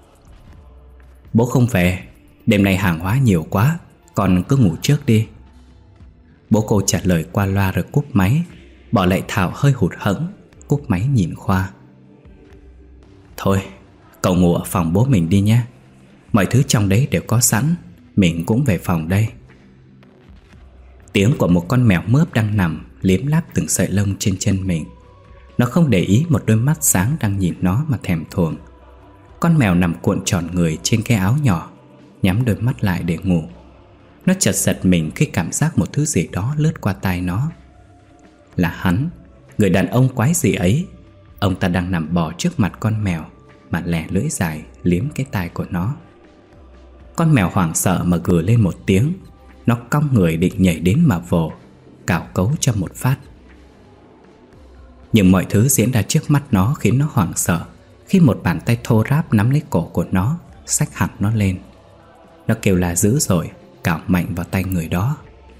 Bố không về, đêm nay hàng hóa nhiều quá, con cứ ngủ trước đi. Bố cô trả lời qua loa rồi cúp máy, bỏ lại Thảo hơi hụt hẫng, cúp máy nhìn Khoa. Thôi, Cậu ngủ ở phòng bố mình đi nhé. Mọi thứ trong đấy đều có sẵn. Mình cũng về phòng đây. Tiếng của một con mèo mướp đang nằm liếm láp từng sợi lông trên chân mình. Nó không để ý một đôi mắt sáng đang nhìn nó mà thèm thuồng. Con mèo nằm cuộn tròn người trên cái áo nhỏ, nhắm đôi mắt lại để ngủ. Nó chợt giật mình khi cảm giác một thứ gì đó lướt qua tai nó. Là hắn, người đàn ông quái dị ấy. Ông ta đang nằm bò trước mặt con mèo mà lè lưỡi dài liếm cái tai của nó. Con mèo hoảng sợ mà gừ lên một tiếng. Nó cong người định nhảy đến mà vồ, cào cấu cho một phát. Nhưng mọi thứ diễn ra trước mắt nó khiến nó hoảng sợ khi một bàn tay thô ráp nắm lấy cổ của nó, xách hẳn nó lên. Nó kêu la dữ dội, cào mạnh vào tay người đó.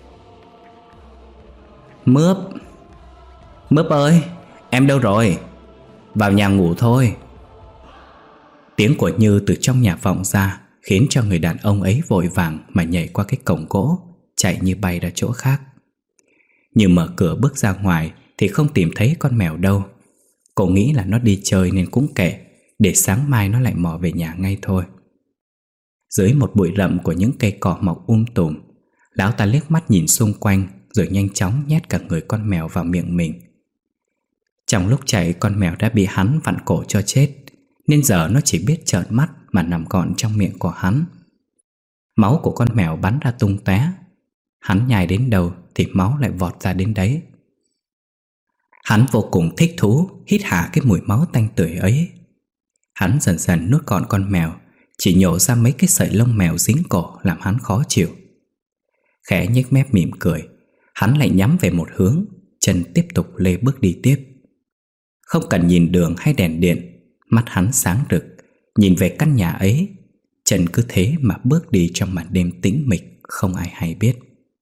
Mướp! Mướp ơi! Em đâu rồi? Vào nhà ngủ thôi. Tiếng của Như từ trong nhà vọng ra, khiến cho người đàn ông ấy vội vàng mà nhảy qua cái cổng gỗ, chạy như bay ra chỗ khác. Như mở cửa bước ra ngoài thì không tìm thấy con mèo đâu. Cô nghĩ là nó đi chơi nên cũng kệ, để sáng mai nó lại mò về nhà ngay thôi. Dưới một bụi rậm của những cây cỏ mọc um tùm, lão ta liếc mắt nhìn xung quanh rồi nhanh chóng nhét cả người con mèo vào miệng mình. Trong lúc chạy, con mèo đã bị hắn vặn cổ cho chết, nên giờ nó chỉ biết trợn mắt mà nằm gọn trong miệng của hắn. Máu của con mèo bắn ra tung tóe. Hắn nhai đến đâu thì máu lại vọt ra đến đấy. Hắn vô cùng thích thú hít hà cái mùi máu tanh tưởi ấy. Hắn dần dần nuốt gọn con mèo, chỉ nhổ ra mấy cái sợi lông mèo dính cổ làm hắn khó chịu. Khẽ nhếch mép mỉm cười, hắn lại nhắm về một hướng, chân tiếp tục lê bước đi tiếp. Không cần nhìn đường hay đèn điện, mắt hắn sáng rực, nhìn về căn nhà ấy, chân cứ thế mà bước đi trong màn đêm tĩnh mịch không ai hay biết.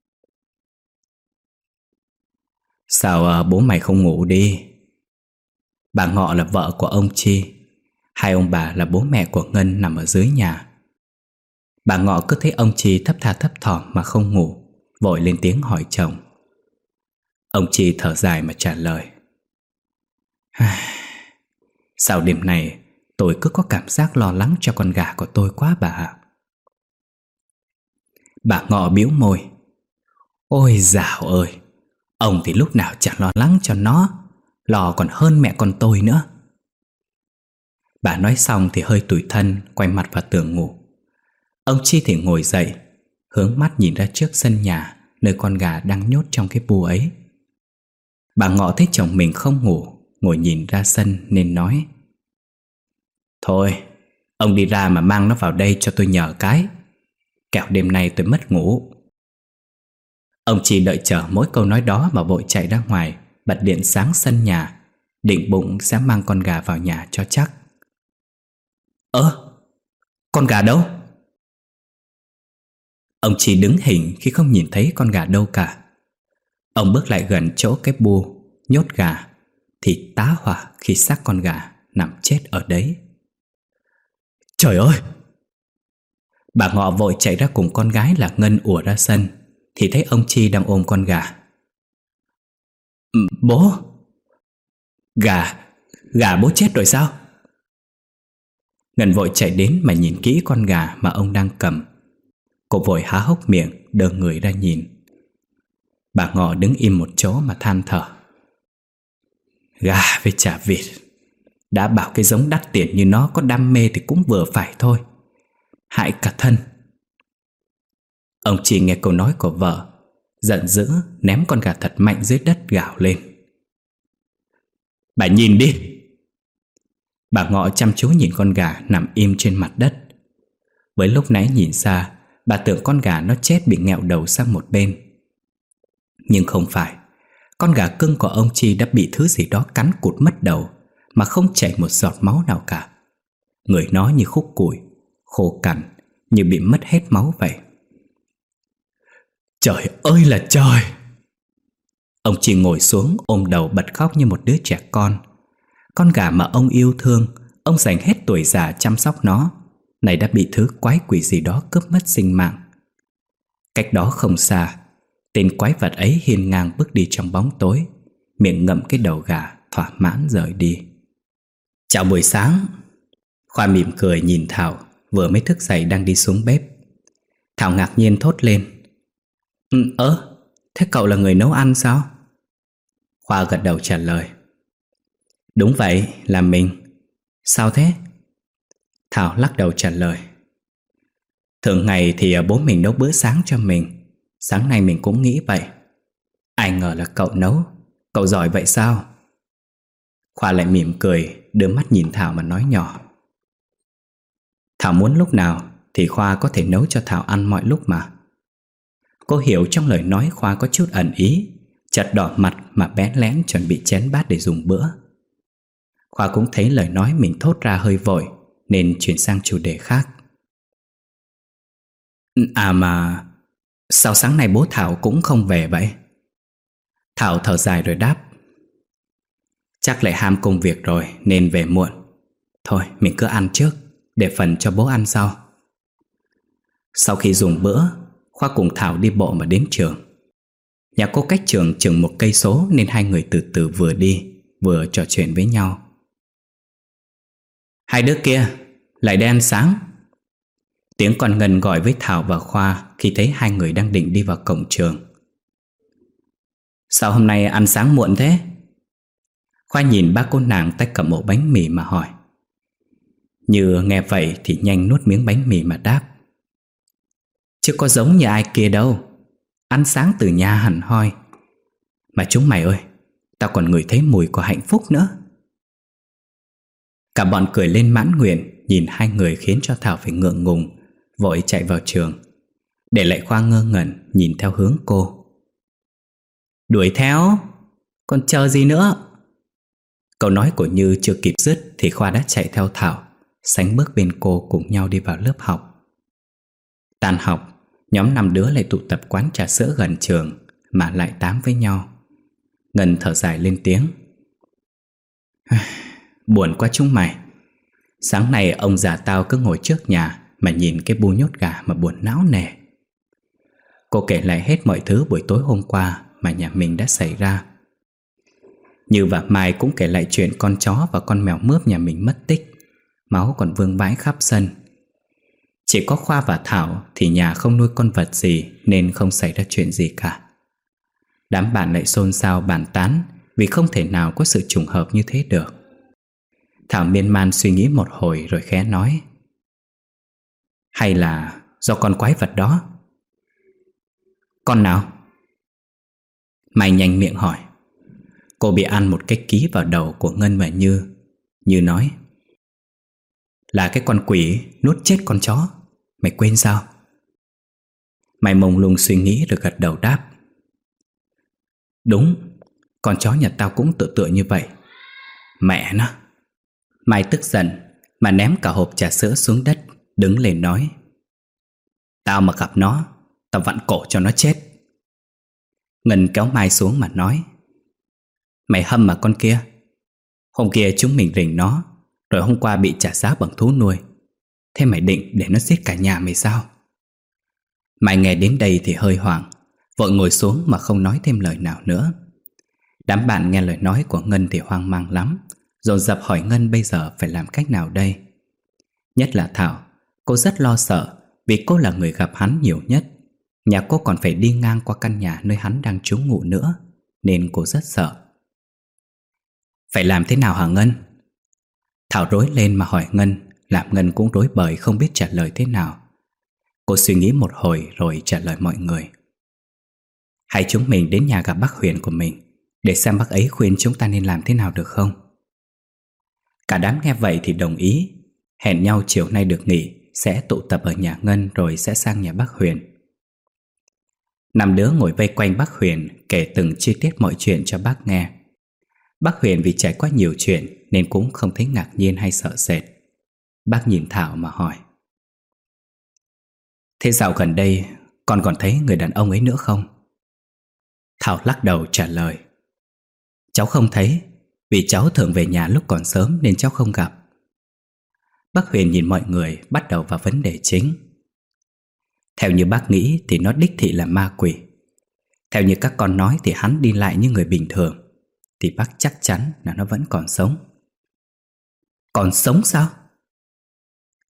Sao à, bố mày không ngủ đi? Bà Ngọ là vợ của ông Chi. Hai ông bà là bố mẹ của Ngân nằm ở dưới nhà. Bà Ngọ cứ thấy ông Chi thấp tha thấp thỏm mà không ngủ, vội lên tiếng hỏi chồng. Ông Chi thở dài mà trả lời. Sao đêm này tôi cứ có cảm giác lo lắng cho con gà của tôi quá bà ạ. Bà Ngọ bĩu môi. Ôi dào ơi, ông thì lúc nào chẳng lo lắng cho nó, lo còn hơn mẹ con tôi nữa. Bà nói xong thì hơi tủi thân quay mặt vào tường ngủ. Ông Chi thì ngồi dậy, hướng mắt nhìn ra trước sân nhà, nơi con gà đang nhốt trong cái bu ấy. Bà Ngọ thấy chồng mình không ngủ, ngồi nhìn ra sân nên nói. Thôi, ông đi ra mà mang nó vào đây cho tôi nhờ cái, kẻo đêm nay tôi mất ngủ. Ông Chi đợi chờ mỗi câu nói đó mà vội chạy ra ngoài, bật điện sáng sân nhà, định bụng sẽ mang con gà vào nhà cho chắc. Ơ, con gà đâu? Ông Chi đứng hình khi không nhìn thấy con gà đâu cả. Ông bước lại gần chỗ cái bu nhốt gà thì tá hỏa khi xác con gà nằm chết ở đấy. Trời ơi! Bà Ngọ vội chạy ra cùng con gái là Ngân ùa ra sân thì thấy ông Chi đang ôm con gà. Bố! Gà! Gà bố chết rồi sao? Ngân vội chạy đến mà nhìn kỹ con gà mà ông đang cầm. Cô vội há hốc miệng đờ người ra nhìn. Bà Ngọ đứng im một chỗ mà than thở. Gà với chả vịt, đã bảo cái giống đắt tiền như nó có đam mê thì cũng vừa phải thôi, hại cả thân. Ông Chi nghe câu nói của vợ, giận dữ ném con gà thật mạnh dưới đất gào lên. Bà nhìn đi! Bà Ngọ chăm chú nhìn con gà nằm im trên mặt đất. Với lúc nãy nhìn xa, bà tưởng con gà nó chết bị nghẹo đầu sang một bên. Nhưng không phải. Con gà cưng của ông Chi đã bị thứ gì đó cắn cụt mất đầu, mà không chảy một giọt máu nào cả. Người nó như khúc củi, khô cằn, như bị mất hết máu vậy. Trời ơi là trời! Ông Chi ngồi xuống ôm đầu bật khóc như một đứa trẻ con. Con gà mà ông yêu thương, ông dành hết tuổi già chăm sóc nó, này đã bị thứ quái quỷ gì đó cướp mất sinh mạng. Cách đó không xa, tên quái vật ấy hiên ngang bước đi trong bóng tối, miệng ngậm cái đầu gà thỏa mãn rời đi. Chào buổi sáng. Khoa mỉm cười nhìn Thảo vừa mới thức dậy đang đi xuống bếp. Thảo ngạc nhiên thốt lên: Ừ, ơ, thế cậu là người nấu ăn sao? Khoa gật đầu trả lời: Đúng vậy, là mình. Sao thế? Thảo lắc đầu trả lời: Thường ngày thì bố mình nấu bữa sáng cho mình. Sáng nay mình cũng nghĩ vậy. Ai ngờ là cậu nấu. Cậu giỏi vậy sao? Khoa lại mỉm cười, đưa mắt nhìn Thảo mà nói nhỏ: Thảo muốn lúc nào thì Khoa có thể nấu cho Thảo ăn mọi lúc mà. Cô hiểu trong lời nói Khoa có chút ẩn ý, chợt đỏ mặt mà bén lén chuẩn bị chén bát để dùng bữa. Khoa cũng thấy lời nói mình thốt ra hơi vội nên chuyển sang chủ đề khác. À mà, sao sáng nay bố Thảo cũng không về vậy? Thảo thở dài rồi đáp: Chắc lại ham công việc rồi nên về muộn. Thôi mình cứ ăn trước, để phần cho bố ăn sau. Sau khi dùng bữa, Khoa cùng Thảo đi bộ mà đến trường. Nhà cô cách trường chừng một cây số nên hai người từ từ vừa đi vừa trò chuyện với nhau. Hai đứa kia, lại đây ăn sáng. Tiếng con Ngân gọi với Thảo và Khoa khi thấy hai người đang định đi vào cổng trường. Sao hôm nay ăn sáng muộn thế? Khoa nhìn ba cô nàng tay cầm ổ bánh mì mà hỏi. Như nghe vậy thì nhanh nuốt miếng bánh mì mà đáp: Chứ có giống như ai kia đâu. Ăn sáng từ nhà hẳn hoi. Mà chúng mày ơi, tao còn ngửi thấy mùi của hạnh phúc nữa. Cả bọn cười lên mãn nguyện, nhìn hai người khiến cho Thảo phải ngượng ngùng, vội chạy vào trường, để lại Khoa ngơ ngẩn nhìn theo hướng cô. Đuổi theo, còn chờ gì nữa? Câu nói của Như chưa kịp dứt thì Khoa đã chạy theo Thảo, sánh bước bên cô cùng nhau đi vào lớp học. Tan học, nhóm năm đứa lại tụ tập quán trà sữa gần trường mà lại tám với nhau. Ngân thở dài lên tiếng: Buồn quá chúng mày. Sáng nay ông già tao cứ ngồi trước nhà mà nhìn cái bu nhốt gà mà buồn não nề. Cô kể lại hết mọi thứ buổi tối hôm qua mà nhà mình đã xảy ra. Như và Mai cũng kể lại chuyện con chó và con mèo mướp nhà mình mất tích, máu còn vương vãi khắp sân. Chỉ có Khoa và Thảo thì nhà không nuôi con vật gì nên không xảy ra chuyện gì cả. Đám bạn lại xôn xao bàn tán vì không thể nào có sự trùng hợp như thế được. Thảo miên man suy nghĩ một hồi rồi khẽ nói: Hay là do con quái vật đó? Con nào? Mai nhanh miệng hỏi. Cô bị ăn một cái ký vào đầu của Ngân và Như. Như nói: Là cái con quỷ nuốt chết con chó. Mày quên sao? Mai mông lung suy nghĩ rồi gật đầu đáp: Đúng, con chó nhà tao cũng tự tựa như vậy. Mẹ nó. Mai tức giận mà ném cả hộp trà sữa xuống đất, đứng lên nói: Tao mà gặp nó, tao vặn cổ cho nó chết. Ngân kéo Mai xuống mà nói: Mày hâm mà con kia. Hôm kia chúng mình rình nó, rồi hôm qua bị trả giá bằng thú nuôi. Thế mày định để nó giết cả nhà mày sao? Mai nghe đến đây thì hơi hoảng, vội ngồi xuống mà không nói thêm lời nào nữa. Đám bạn nghe lời nói của Ngân thì hoang mang lắm, dồn dập hỏi Ngân bây giờ phải làm cách nào đây. Nhất là Thảo, cô rất lo sợ vì cô là người gặp hắn nhiều nhất. Nhà cô còn phải đi ngang qua căn nhà nơi hắn đang trú ngụ nữa, nên cô rất sợ. Phải làm thế nào hả Ngân? Thảo rối lên mà hỏi Ngân, làm Ngân cũng rối bời không biết trả lời thế nào. Cô suy nghĩ một hồi rồi trả lời mọi người: Hãy chúng mình đến nhà gặp bác Huyền của mình, để xem bác ấy khuyên chúng ta nên làm thế nào được không? Cả đám nghe vậy thì đồng ý, hẹn nhau chiều nay được nghỉ sẽ tụ tập ở nhà Ngân rồi sẽ sang nhà bác Huyền. Năm đứa ngồi vây quanh bác Huyền kể từng chi tiết mọi chuyện cho bác nghe. Bác Huyền vì trải qua nhiều chuyện nên cũng không thấy ngạc nhiên hay sợ sệt. Bác nhìn Thảo mà hỏi: Thế dạo gần đây con còn thấy người đàn ông ấy nữa không? Thảo lắc đầu trả lời: Cháu không thấy, vì cháu thường về nhà lúc còn sớm nên cháu không gặp. Bác Huyền nhìn mọi người bắt đầu vào vấn đề chính. Theo như bác nghĩ thì nó đích thị là ma quỷ. Theo như các con nói thì hắn đi lại như người bình thường, thì bác chắc chắn là nó vẫn còn sống. Còn sống sao?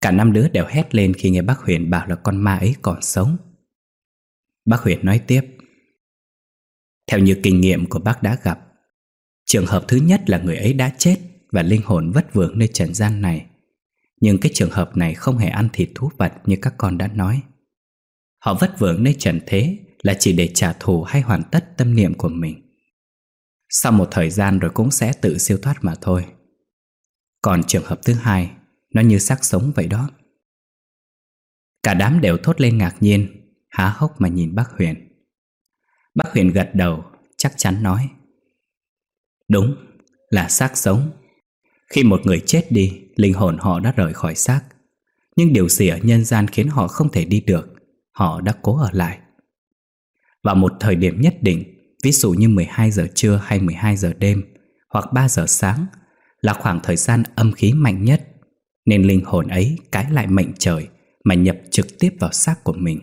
Cả năm đứa đều hét lên khi nghe bác Huyền bảo là con ma ấy còn sống. Bác Huyền nói tiếp: theo như kinh nghiệm của bác đã gặp, trường hợp thứ nhất là người ấy đã chết và linh hồn vất vưởng nơi trần gian này. Nhưng cái trường hợp này không hề ăn thịt thú vật như các con đã nói. Họ vất vưởng nơi trần thế là chỉ để trả thù hay hoàn tất tâm niệm của mình. Sau một thời gian rồi cũng sẽ tự siêu thoát mà thôi. Còn trường hợp thứ hai, nó như xác sống vậy đó. Cả đám đều thốt lên ngạc nhiên, há hốc mà nhìn bác Huyền. Bác Huyền gật đầu, chắc chắn nói: đúng, là xác sống. Khi một người chết đi, linh hồn họ đã rời khỏi xác. Nhưng điều gì ở nhân gian khiến họ không thể đi được, họ đã cố ở lại. Vào một thời điểm nhất định, ví dụ như mười hai giờ trưa hay mười hai giờ đêm, hoặc ba giờ sáng, là khoảng thời gian âm khí mạnh nhất, nên linh hồn ấy cãi lại mệnh trời mà nhập trực tiếp vào xác của mình.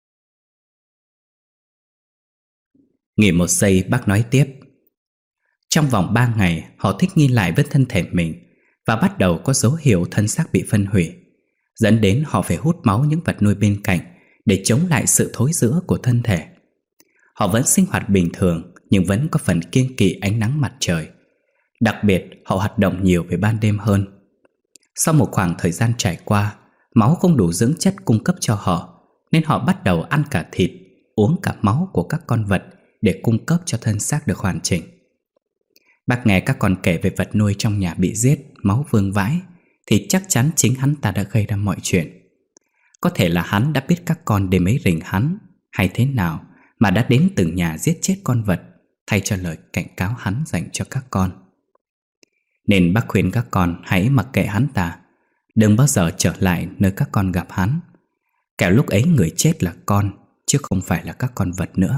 Nghỉ một giây, bác nói tiếp: trong vòng ba ngày, họ thích nghi lại với thân thể mình và bắt đầu có dấu hiệu thân xác bị phân hủy, dẫn đến họ phải hút máu những vật nuôi bên cạnh để chống lại sự thối rữa của thân thể. Họ vẫn sinh hoạt bình thường nhưng vẫn có phần kiêng kỵ ánh nắng mặt trời. Đặc biệt, họ hoạt động nhiều về ban đêm hơn. Sau một khoảng thời gian trải qua, máu không đủ dưỡng chất cung cấp cho họ, nên họ bắt đầu ăn cả thịt, uống cả máu của các con vật để cung cấp cho thân xác được hoàn chỉnh. Bác nghe các con kể về vật nuôi trong nhà bị giết, máu vương vãi, thì chắc chắn chính hắn ta đã gây ra mọi chuyện. Có thể là hắn đã biết các con đêm ấy rình hắn, hay thế nào mà đã đến từng nhà giết chết con vật, thay cho lời cảnh cáo hắn dành cho các con. Nên bác khuyên các con hãy mặc kệ hắn ta, đừng bao giờ trở lại nơi các con gặp hắn, kẻo lúc ấy người chết là con, chứ không phải là các con vật nữa.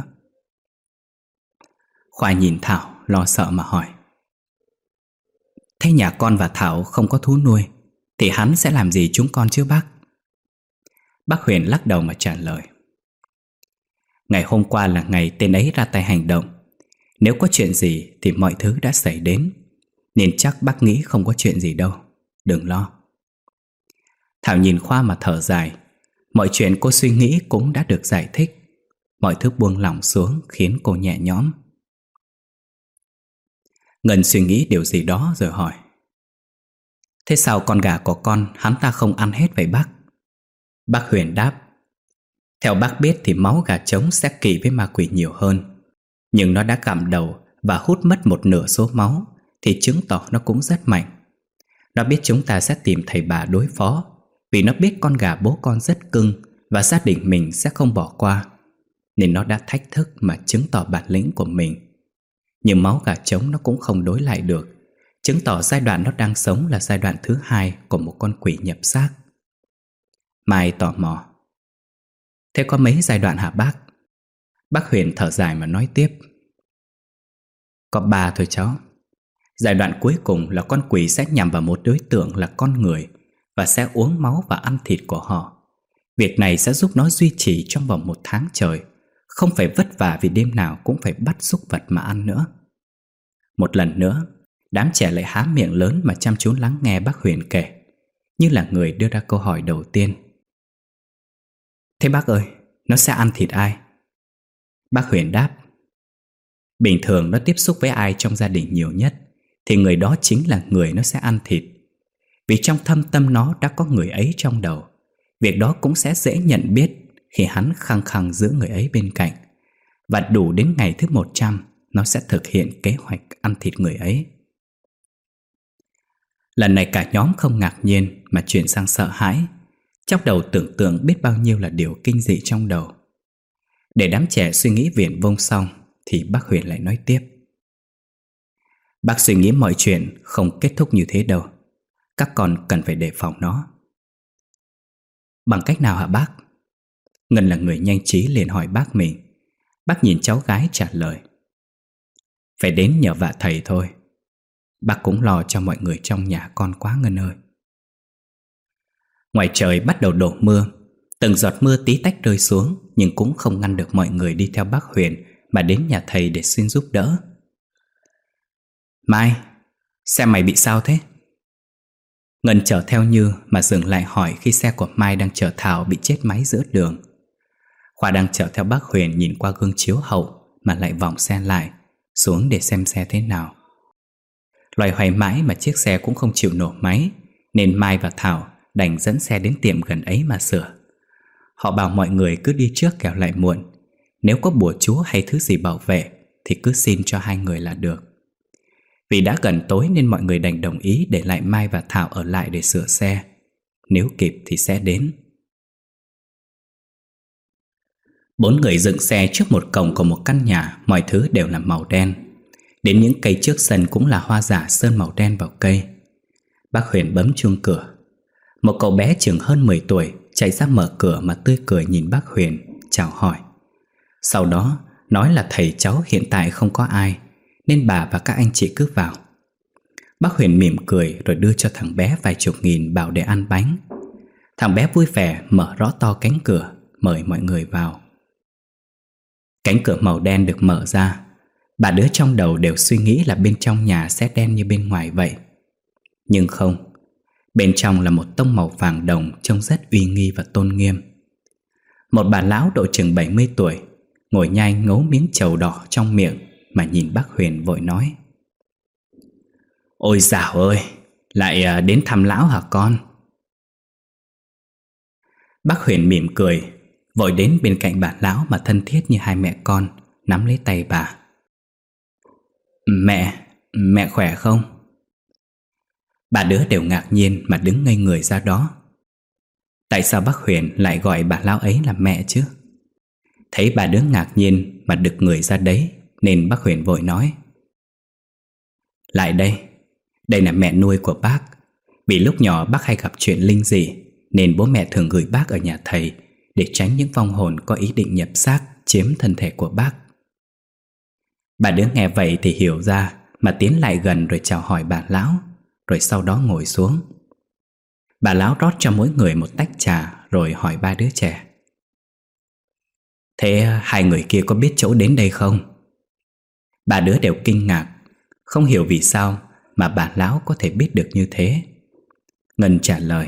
Khoa nhìn Thảo lo sợ mà hỏi: thế nhà con và Thảo không có thú nuôi, thì hắn sẽ làm gì chúng con chứ bác? Bác Huyền lắc đầu mà trả lời: ngày hôm qua là ngày tên ấy ra tay hành động. Nếu có chuyện gì thì mọi thứ đã xảy đến, nên chắc bác nghĩ không có chuyện gì đâu, đừng lo. Thảo nhìn Khoa mà thở dài. Mọi chuyện cô suy nghĩ cũng đã được giải thích. Mọi thứ buông lỏng xuống khiến cô nhẹ nhõm. Ngân suy nghĩ điều gì đó rồi hỏi: thế sao con gà của con hắn ta không ăn hết vậy bác? Bác Huyền đáp: theo bác biết thì máu gà trống sẽ kỵ với ma quỷ nhiều hơn. Nhưng nó đã gặm đầu và hút mất một nửa số máu, thì chứng tỏ nó cũng rất mạnh. Nó biết chúng ta sẽ tìm thầy bà đối phó, vì nó biết con gà bố con rất cưng và gia đình mình sẽ không bỏ qua, nên nó đã thách thức mà chứng tỏ bản lĩnh của mình. Nhưng máu gà trống nó cũng không đối lại được, chứng tỏ giai đoạn nó đang sống là giai đoạn thứ hai của một con quỷ nhập xác. Mai tò mò: thế có mấy giai đoạn hả bác? Bác Huyền thở dài mà nói tiếp: có ba thôi cháu. Giai đoạn cuối cùng là con quỷ sẽ nhằm vào một đối tượng là con người và sẽ uống máu và ăn thịt của họ. Việc này sẽ giúp nó duy trì trong vòng một tháng trời, không phải vất vả vì đêm nào cũng phải bắt súc vật mà ăn nữa. Một lần nữa, đám trẻ lại há miệng lớn mà chăm chú lắng nghe bác Huyền kể, như là người đưa ra câu hỏi đầu tiên: thế bác ơi, nó sẽ ăn thịt ai? Bác Huyền đáp: bình thường nó tiếp xúc với ai trong gia đình nhiều nhất thì người đó chính là người nó sẽ ăn thịt. Vì trong thâm tâm nó đã có người ấy trong đầu. Việc đó cũng sẽ dễ nhận biết khi hắn khăng khăng giữ người ấy bên cạnh. Và đủ đến ngày thứ một trăm, nó sẽ thực hiện kế hoạch ăn thịt người ấy. Lần này cả nhóm không ngạc nhiên mà chuyển sang sợ hãi. Trong đầu tưởng tượng biết bao nhiêu là điều kinh dị trong đầu. Để đám trẻ suy nghĩ viển vông xong thì bác Huyền lại nói tiếp: bác suy nghĩ mọi chuyện không kết thúc như thế đâu. Các con cần phải đề phòng nó. Bằng cách nào hả bác? Ngân là người nhanh trí liền hỏi bác mình. Bác nhìn cháu gái trả lời: phải đến nhờ vả thầy thôi. Bác cũng lo cho mọi người trong nhà con quá Ngân ơi. Ngoài trời bắt đầu đổ mưa. Từng giọt mưa tí tách rơi xuống, nhưng cũng không ngăn được mọi người đi theo bác Huyền mà đến nhà thầy để xin giúp đỡ. Mai, xem mày bị sao thế? Ngân chở theo Như mà dừng lại hỏi khi xe của Mai đang chở Thảo bị chết máy giữa đường. Khoa đang chở theo bác Huyền nhìn qua gương chiếu hậu mà lại vòng xe lại, xuống để xem xe thế nào. Loay hoay mãi mà chiếc xe cũng không chịu nổ máy, nên Mai và Thảo đành dẫn xe đến tiệm gần ấy mà sửa. Họ bảo mọi người cứ đi trước kẻo lại muộn. Nếu có bùa chú hay thứ gì bảo vệ thì cứ xin cho hai người là được. Vì đã gần tối nên mọi người đành đồng ý để lại Mai và Thảo ở lại để sửa xe. Nếu kịp thì sẽ đến. Bốn người dựng xe trước một cổng của một căn nhà. Mọi thứ đều là màu đen. Đến những cây trước sân cũng là hoa giả sơn màu đen vào cây. Bác Huyền bấm chuông cửa. Một cậu bé chừng hơn mười tuổi chạy ra mở cửa mà tươi cười nhìn bác Huyền, chào hỏi. Sau đó nói là thầy cháu hiện tại không có ai, nên bà và các anh chị cứ vào. Bác Huyền mỉm cười rồi đưa cho thằng bé vài chục nghìn bảo để ăn bánh. Thằng bé vui vẻ mở rõ to cánh cửa, mời mọi người vào. Cánh cửa màu đen được mở ra. Bà đứa trong đầu đều suy nghĩ là bên trong nhà sẽ đen như bên ngoài vậy. Nhưng không. Bên trong là một tông màu vàng đồng trông rất uy nghi và tôn nghiêm. Một bà lão độ chừng bảy mươi tuổi ngồi nhai ngấu miếng trầu đỏ trong miệng mà nhìn bác Huyền vội nói: Ôi dào ơi, lại đến thăm lão hả con? Bác Huyền mỉm cười, vội đến bên cạnh bà lão mà thân thiết như hai mẹ con, nắm lấy tay bà. Mẹ, mẹ khỏe không? Bà đứa đều ngạc nhiên mà đứng ngây người ra đó. Tại sao bác Huyền lại gọi bà lão ấy là mẹ chứ? Thấy bà đứa ngạc nhiên mà đực người ra đấy, nên bác Huyền vội nói: Lại đây, đây là mẹ nuôi của bác. Vì lúc nhỏ bác hay gặp chuyện linh dị, nên bố mẹ thường gửi bác ở nhà thầy để tránh những vong hồn có ý định nhập xác chiếm thân thể của bác. Bà đứa nghe vậy thì hiểu ra mà tiến lại gần rồi chào hỏi bà lão, rồi sau đó ngồi xuống. Bà lão rót cho mỗi người một tách trà rồi hỏi ba đứa trẻ: Thế hai người kia có biết chỗ đến đây không? Ba đứa đều kinh ngạc, không hiểu vì sao mà bà lão có thể biết được như thế. Ngân trả lời: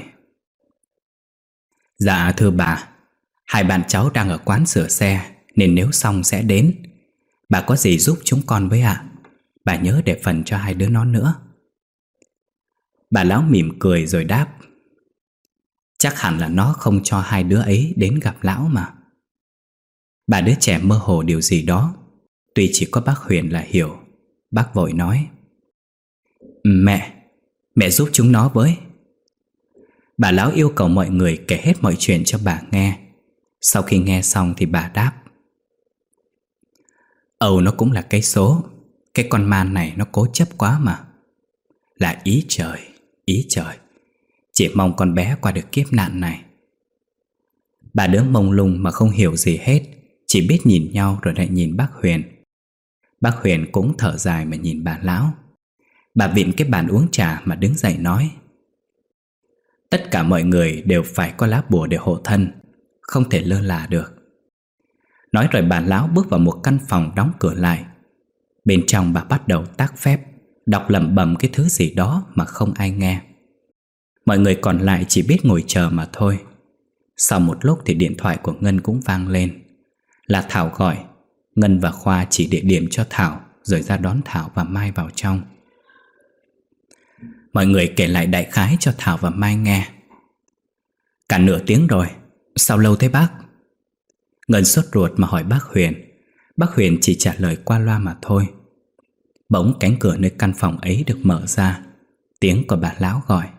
Dạ thưa bà, hai bạn cháu đang ở quán sửa xe, nên nếu xong sẽ đến. Bà có gì giúp chúng con với ạ? Bà nhớ để phần cho hai đứa nó nữa. Bà lão mỉm cười rồi đáp: Chắc hẳn là nó không cho hai đứa ấy đến gặp lão mà. Bà đứa trẻ mơ hồ điều gì đó. Tuy chỉ có bác Huyền là hiểu. Bác vội nói: Mẹ, mẹ giúp chúng nó với. Bà lão yêu cầu mọi người kể hết mọi chuyện cho bà nghe. Sau khi nghe xong thì bà đáp: Âu nó cũng là cái số. Cái con ma này nó cố chấp quá mà. Là ý trời, ý trời. Chỉ mong con bé qua được kiếp nạn này. Bà đứa mông lung mà không hiểu gì hết, chỉ biết nhìn nhau rồi lại nhìn bác Huyền. Bác Huyền cũng thở dài mà nhìn bà lão. Bà vịn cái bàn uống trà mà đứng dậy nói: Tất cả mọi người đều phải có lá bùa để hộ thân, không thể lơ là được. Nói rồi bà lão bước vào một căn phòng đóng cửa lại. Bên trong bà bắt đầu tác phép, đọc lẩm bẩm cái thứ gì đó mà không ai nghe. Mọi người còn lại chỉ biết ngồi chờ mà thôi. Sau một lúc thì điện thoại của Ngân cũng vang lên. Là Thảo gọi. Ngân và Khoa chỉ địa điểm cho Thảo, rồi ra đón Thảo và Mai vào trong. Mọi người kể lại đại khái cho Thảo và Mai nghe. Cả nửa tiếng rồi, sao lâu thế bác? Ngân sốt ruột mà hỏi bác Huyền. Bác Huyền chỉ trả lời qua loa mà thôi. Bỗng cánh cửa nơi căn phòng ấy được mở ra. Tiếng của bà lão gọi: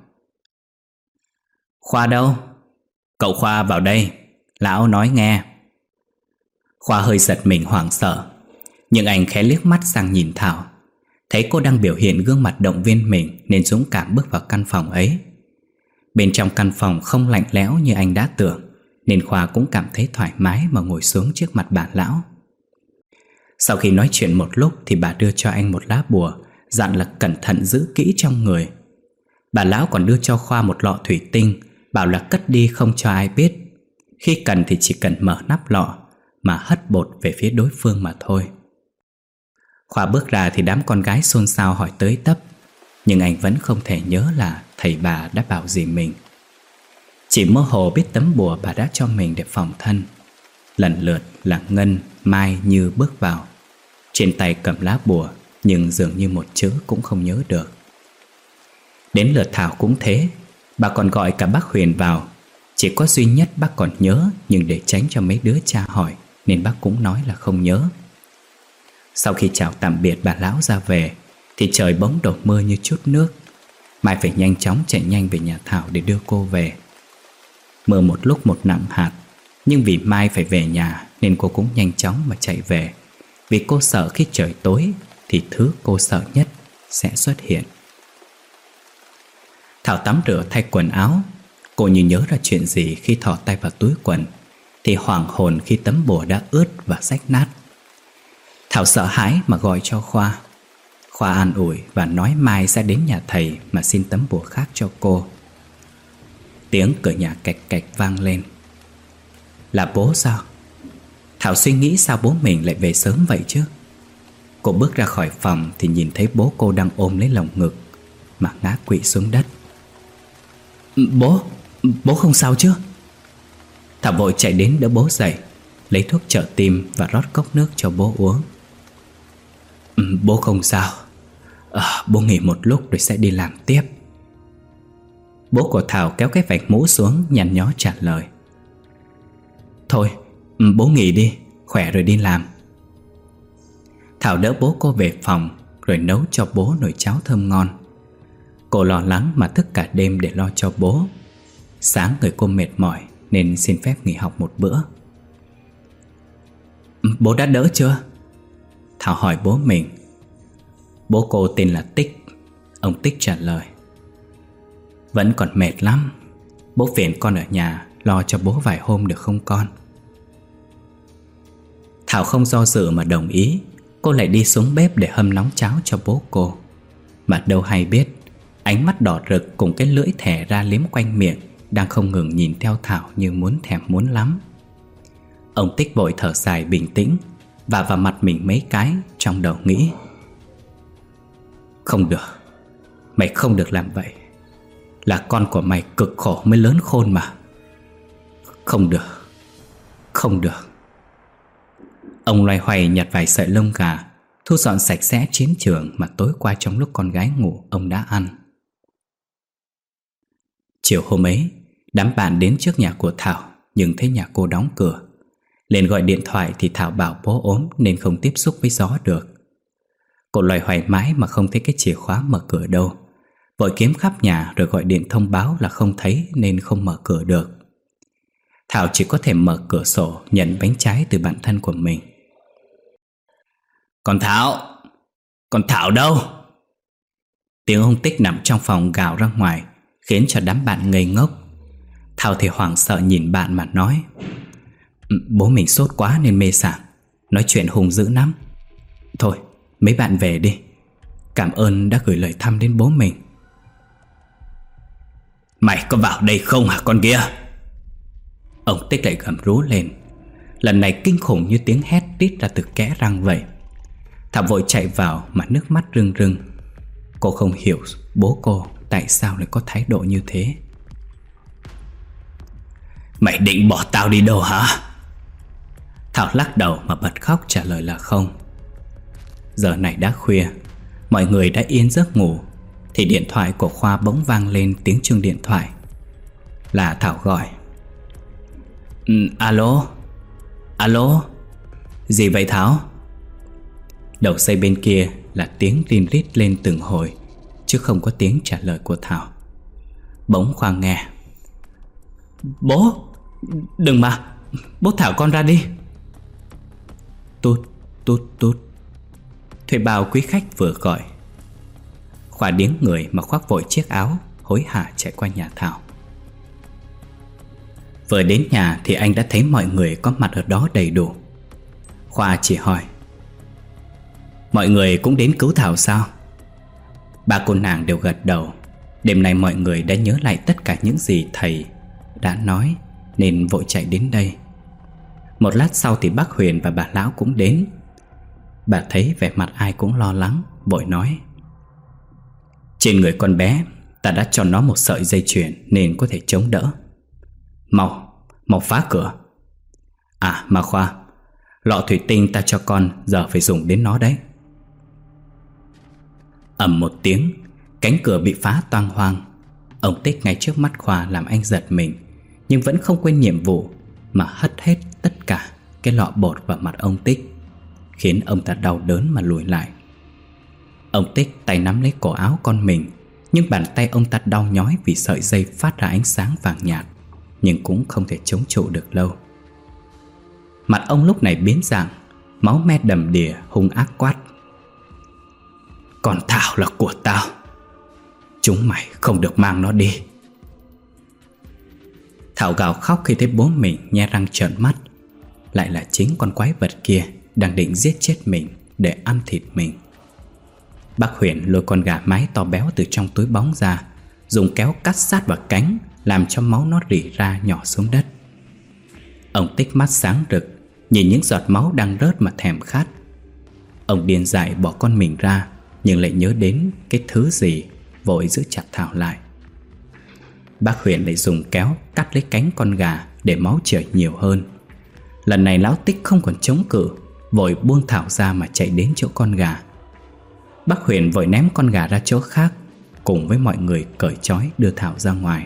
Khoa đâu? Cậu Khoa vào đây, lão nói nghe. Khoa hơi giật mình hoảng sợ, nhưng anh khẽ liếc mắt sang nhìn Thảo. Thấy cô đang biểu hiện gương mặt động viên mình nên dũng cảm bước vào căn phòng ấy. Bên trong căn phòng không lạnh lẽo như anh đã tưởng, nên Khoa cũng cảm thấy thoải mái mà ngồi xuống trước mặt bà lão. Sau khi nói chuyện một lúc thì bà đưa cho anh một lá bùa, dặn là cẩn thận giữ kỹ trong người. Bà lão còn đưa cho Khoa một lọ thủy tinh, bảo là cất đi không cho ai biết. Khi cần thì chỉ cần mở nắp lọ mà hất bột về phía đối phương mà thôi. Khoa bước ra thì đám con gái xôn xao hỏi tới tấp: nhưng anh vẫn không thể nhớ là thầy bà đã bảo gì mình. Chỉ mơ hồ biết tấm bùa bà đã cho mình để phòng thân. Lần lượt là Ngân, Mai, Như bước vào. Trên tay cầm lá bùa, nhưng dường như một chữ cũng không nhớ được. Đến lượt Thảo cũng thế. Bà còn gọi cả bác Huyền vào. Chỉ có duy nhất bác còn nhớ, nhưng để tránh cho mấy đứa cha hỏi nên bác cũng nói là không nhớ. Sau khi chào tạm biệt bà lão ra về thì trời bỗng đổ mưa như chút nước. Mai phải nhanh chóng chạy nhanh về nhà Thảo để đưa cô về. Mưa một lúc một nặng hạt, nhưng vì Mai phải về nhà nên cô cũng nhanh chóng mà chạy về. Vì cô sợ khi trời tối thì thứ cô sợ nhất sẽ xuất hiện. Thảo tắm rửa thay quần áo. Cô như nhớ ra chuyện gì khi thò tay vào túi quần thì hoảng hồn khi tấm bùa đã ướt và rách nát. Thảo sợ hãi mà gọi cho Khoa. Khoa an ủi và nói mai sẽ đến nhà thầy mà xin tấm bùa khác cho cô. Tiếng cửa nhà cạch cạch vang lên. Là bố sao? Thảo suy nghĩ sao bố mình lại về sớm vậy chứ. Cô bước ra khỏi phòng thì nhìn thấy bố cô đang ôm lấy lồng ngực mà ngã quỵ xuống đất. Bố, bố không sao chứ? Thảo vội chạy đến đỡ bố dậy, lấy thuốc trợ tim và rót cốc nước cho bố uống. Ừ, bố không sao. à, Bố nghỉ một lúc rồi sẽ đi làm tiếp. Bố của Thảo kéo cái vạch mũ xuống, nhăn nhó trả lời. Thôi, bố nghỉ đi, khỏe rồi đi làm. Thảo đỡ bố cô về phòng rồi nấu cho bố nồi cháo thơm ngon. Cô lo lắng mà thức cả đêm để lo cho bố. Sáng người cô mệt mỏi nên xin phép nghỉ học một bữa. Bố đã đỡ chưa? Thảo hỏi bố mình. Bố cô tên là Tích. Ông Tích trả lời. Vẫn còn mệt lắm. Bố phiền con ở nhà lo cho bố vài hôm được không con? Thảo không do dự mà đồng ý. Cô lại đi xuống bếp để hâm nóng cháo cho bố cô. Mà đâu hay biết, ánh mắt đỏ rực cùng cái lưỡi thẻ ra liếm quanh miệng đang không ngừng nhìn theo Thảo như muốn thèm muốn lắm. Ông Tích vội thở dài bình tĩnh và vào mặt mình mấy cái, trong đầu nghĩ. Không được, mày không được làm vậy. Là con của mày cực khổ mới lớn khôn mà. Không được, không được. Ông loay hoay nhặt vài sợi lông gà, thu dọn sạch sẽ chiến trường mà tối qua trong lúc con gái ngủ ông đã ăn. Chiều hôm ấy, đám bạn đến trước nhà của Thảo nhưng thấy nhà cô đóng cửa. Lên gọi điện thoại thì Thảo bảo bố ốm nên không tiếp xúc với gió được. Cô loay hoay mãi mà không thấy cái chìa khóa mở cửa đâu. Vội kiếm khắp nhà rồi gọi điện thông báo là không thấy nên không mở cửa được. Thảo chỉ có thể mở cửa sổ nhận bánh trái từ bạn thân của mình. Con Thảo, con Thảo đâu? Tiếng ông Tích nằm trong phòng gào ra ngoài, khiến cho đám bạn ngây ngốc. Thảo thì hoảng sợ nhìn bạn mà nói. Bố mình sốt quá nên mê sảng, nói chuyện hung dữ lắm. Thôi, mấy bạn về đi. Cảm ơn đã gửi lời thăm đến bố mình. Mày có vào đây không hả con kia? Ông Tích lại gầm rú lên. Lần này kinh khủng như tiếng hét rít ra từ kẽ răng vậy. Thảo vội chạy vào mà nước mắt rưng rưng. Cô không hiểu bố cô tại sao lại có thái độ như thế. Mày định bỏ tao đi đâu hả? Thảo lắc đầu mà bật khóc trả lời là không. Giờ này đã khuya, mọi người đã yên giấc ngủ thì điện thoại của Khoa bỗng vang lên tiếng chuông điện thoại. Là Thảo gọi. ừ, Alo? Alo? Gì vậy Thảo? Đầu dây bên kia là tiếng rin rít lên từng hồi, chứ không có tiếng trả lời của Thảo. Bỗng Khoa nghe. Bố! Đừng mà! Bố thả con ra đi! Tút, tút, tút. Thuê bao quý khách vừa gọi. Khoa điếng người mà khoác vội chiếc áo, hối hả chạy qua nhà Thảo. Vừa đến nhà thì anh đã thấy mọi người có mặt ở đó đầy đủ. Khoa chỉ hỏi. Mọi người cũng đến cứu Thảo sao? Ba cô nàng đều gật đầu. Đêm nay mọi người đã nhớ lại tất cả những gì thầy đã nói nên vội chạy đến đây. Một lát sau thì bác Huyền và bà lão cũng đến. Bà thấy vẻ mặt ai cũng lo lắng, vội nói. Trên người con bé ta đã cho nó một sợi dây chuyền nên có thể chống đỡ. Mau, mau phá cửa. À mà Khoa, lọ thủy tinh ta cho con giờ phải dùng đến nó đấy. Ầm một tiếng, cánh cửa bị phá toang hoang. Ông Tích ngay trước mắt Khoa làm anh giật mình, nhưng vẫn không quên nhiệm vụ mà hất hết tất cả cái lọ bột vào mặt ông Tích, khiến ông ta đau đớn mà lùi lại. Ông Tích tay nắm lấy cổ áo con mình, nhưng bàn tay ông ta đau nhói vì sợi dây phát ra ánh sáng vàng nhạt, nhưng cũng không thể chống trụ được lâu. Mặt ông lúc này biến dạng, máu me đầm đìa, hung ác quát: Con Thảo là của tao, chúng mày không được mang nó đi. Thảo gào khóc khi thấy bố mình nhe răng trợn mắt. Lại là chính con quái vật kia đang định giết chết mình để ăn thịt mình. Bác Huyền lôi con gà mái to béo từ trong túi bóng ra, dùng kéo cắt sát vào cánh, làm cho máu nó rỉ ra nhỏ xuống đất. Ông Tích mắt sáng rực, nhìn những giọt máu đang rớt mà thèm khát. Ông điên dại bỏ con mình ra, nhưng lại nhớ đến cái thứ gì, vội giữ chặt Thảo lại. Bác Huyền lại dùng kéo cắt lấy cánh con gà để máu chảy nhiều hơn. Lần này lão Tích không còn chống cự, vội buông Thảo ra mà chạy đến chỗ con gà. Bác Huyền vội ném con gà ra chỗ khác, cùng với mọi người cởi trói đưa Thảo ra ngoài.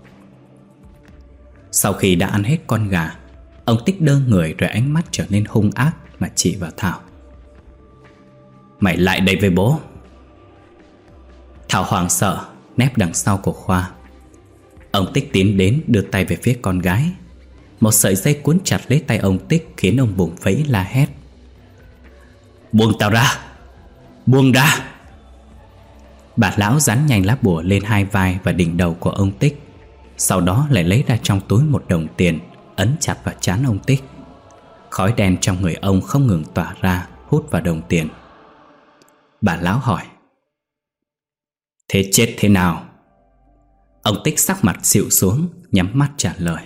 Sau khi đã ăn hết con gà, ông Tích đơ người rồi ánh mắt trở nên hung ác mà chỉ vào Thảo: Mày lại đây với bố. Thảo hoảng sợ nép đằng sau của Khoa. Ông Tích tiến đến đưa tay về phía con gái. Một sợi dây cuốn chặt lấy tay ông Tích, khiến ông vùng vẫy la hét: Buông tao ra, buông ra. Bà lão dán nhanh lá bùa lên hai vai và đỉnh đầu của ông Tích, sau đó lại lấy ra trong túi một đồng tiền, ấn chặt vào trán ông Tích. Khói đen trong người ông không ngừng tỏa ra, hút vào đồng tiền. Bà lão hỏi: Thế chết thế nào? Ông Tích sắc mặt xịu xuống, nhắm mắt trả lời: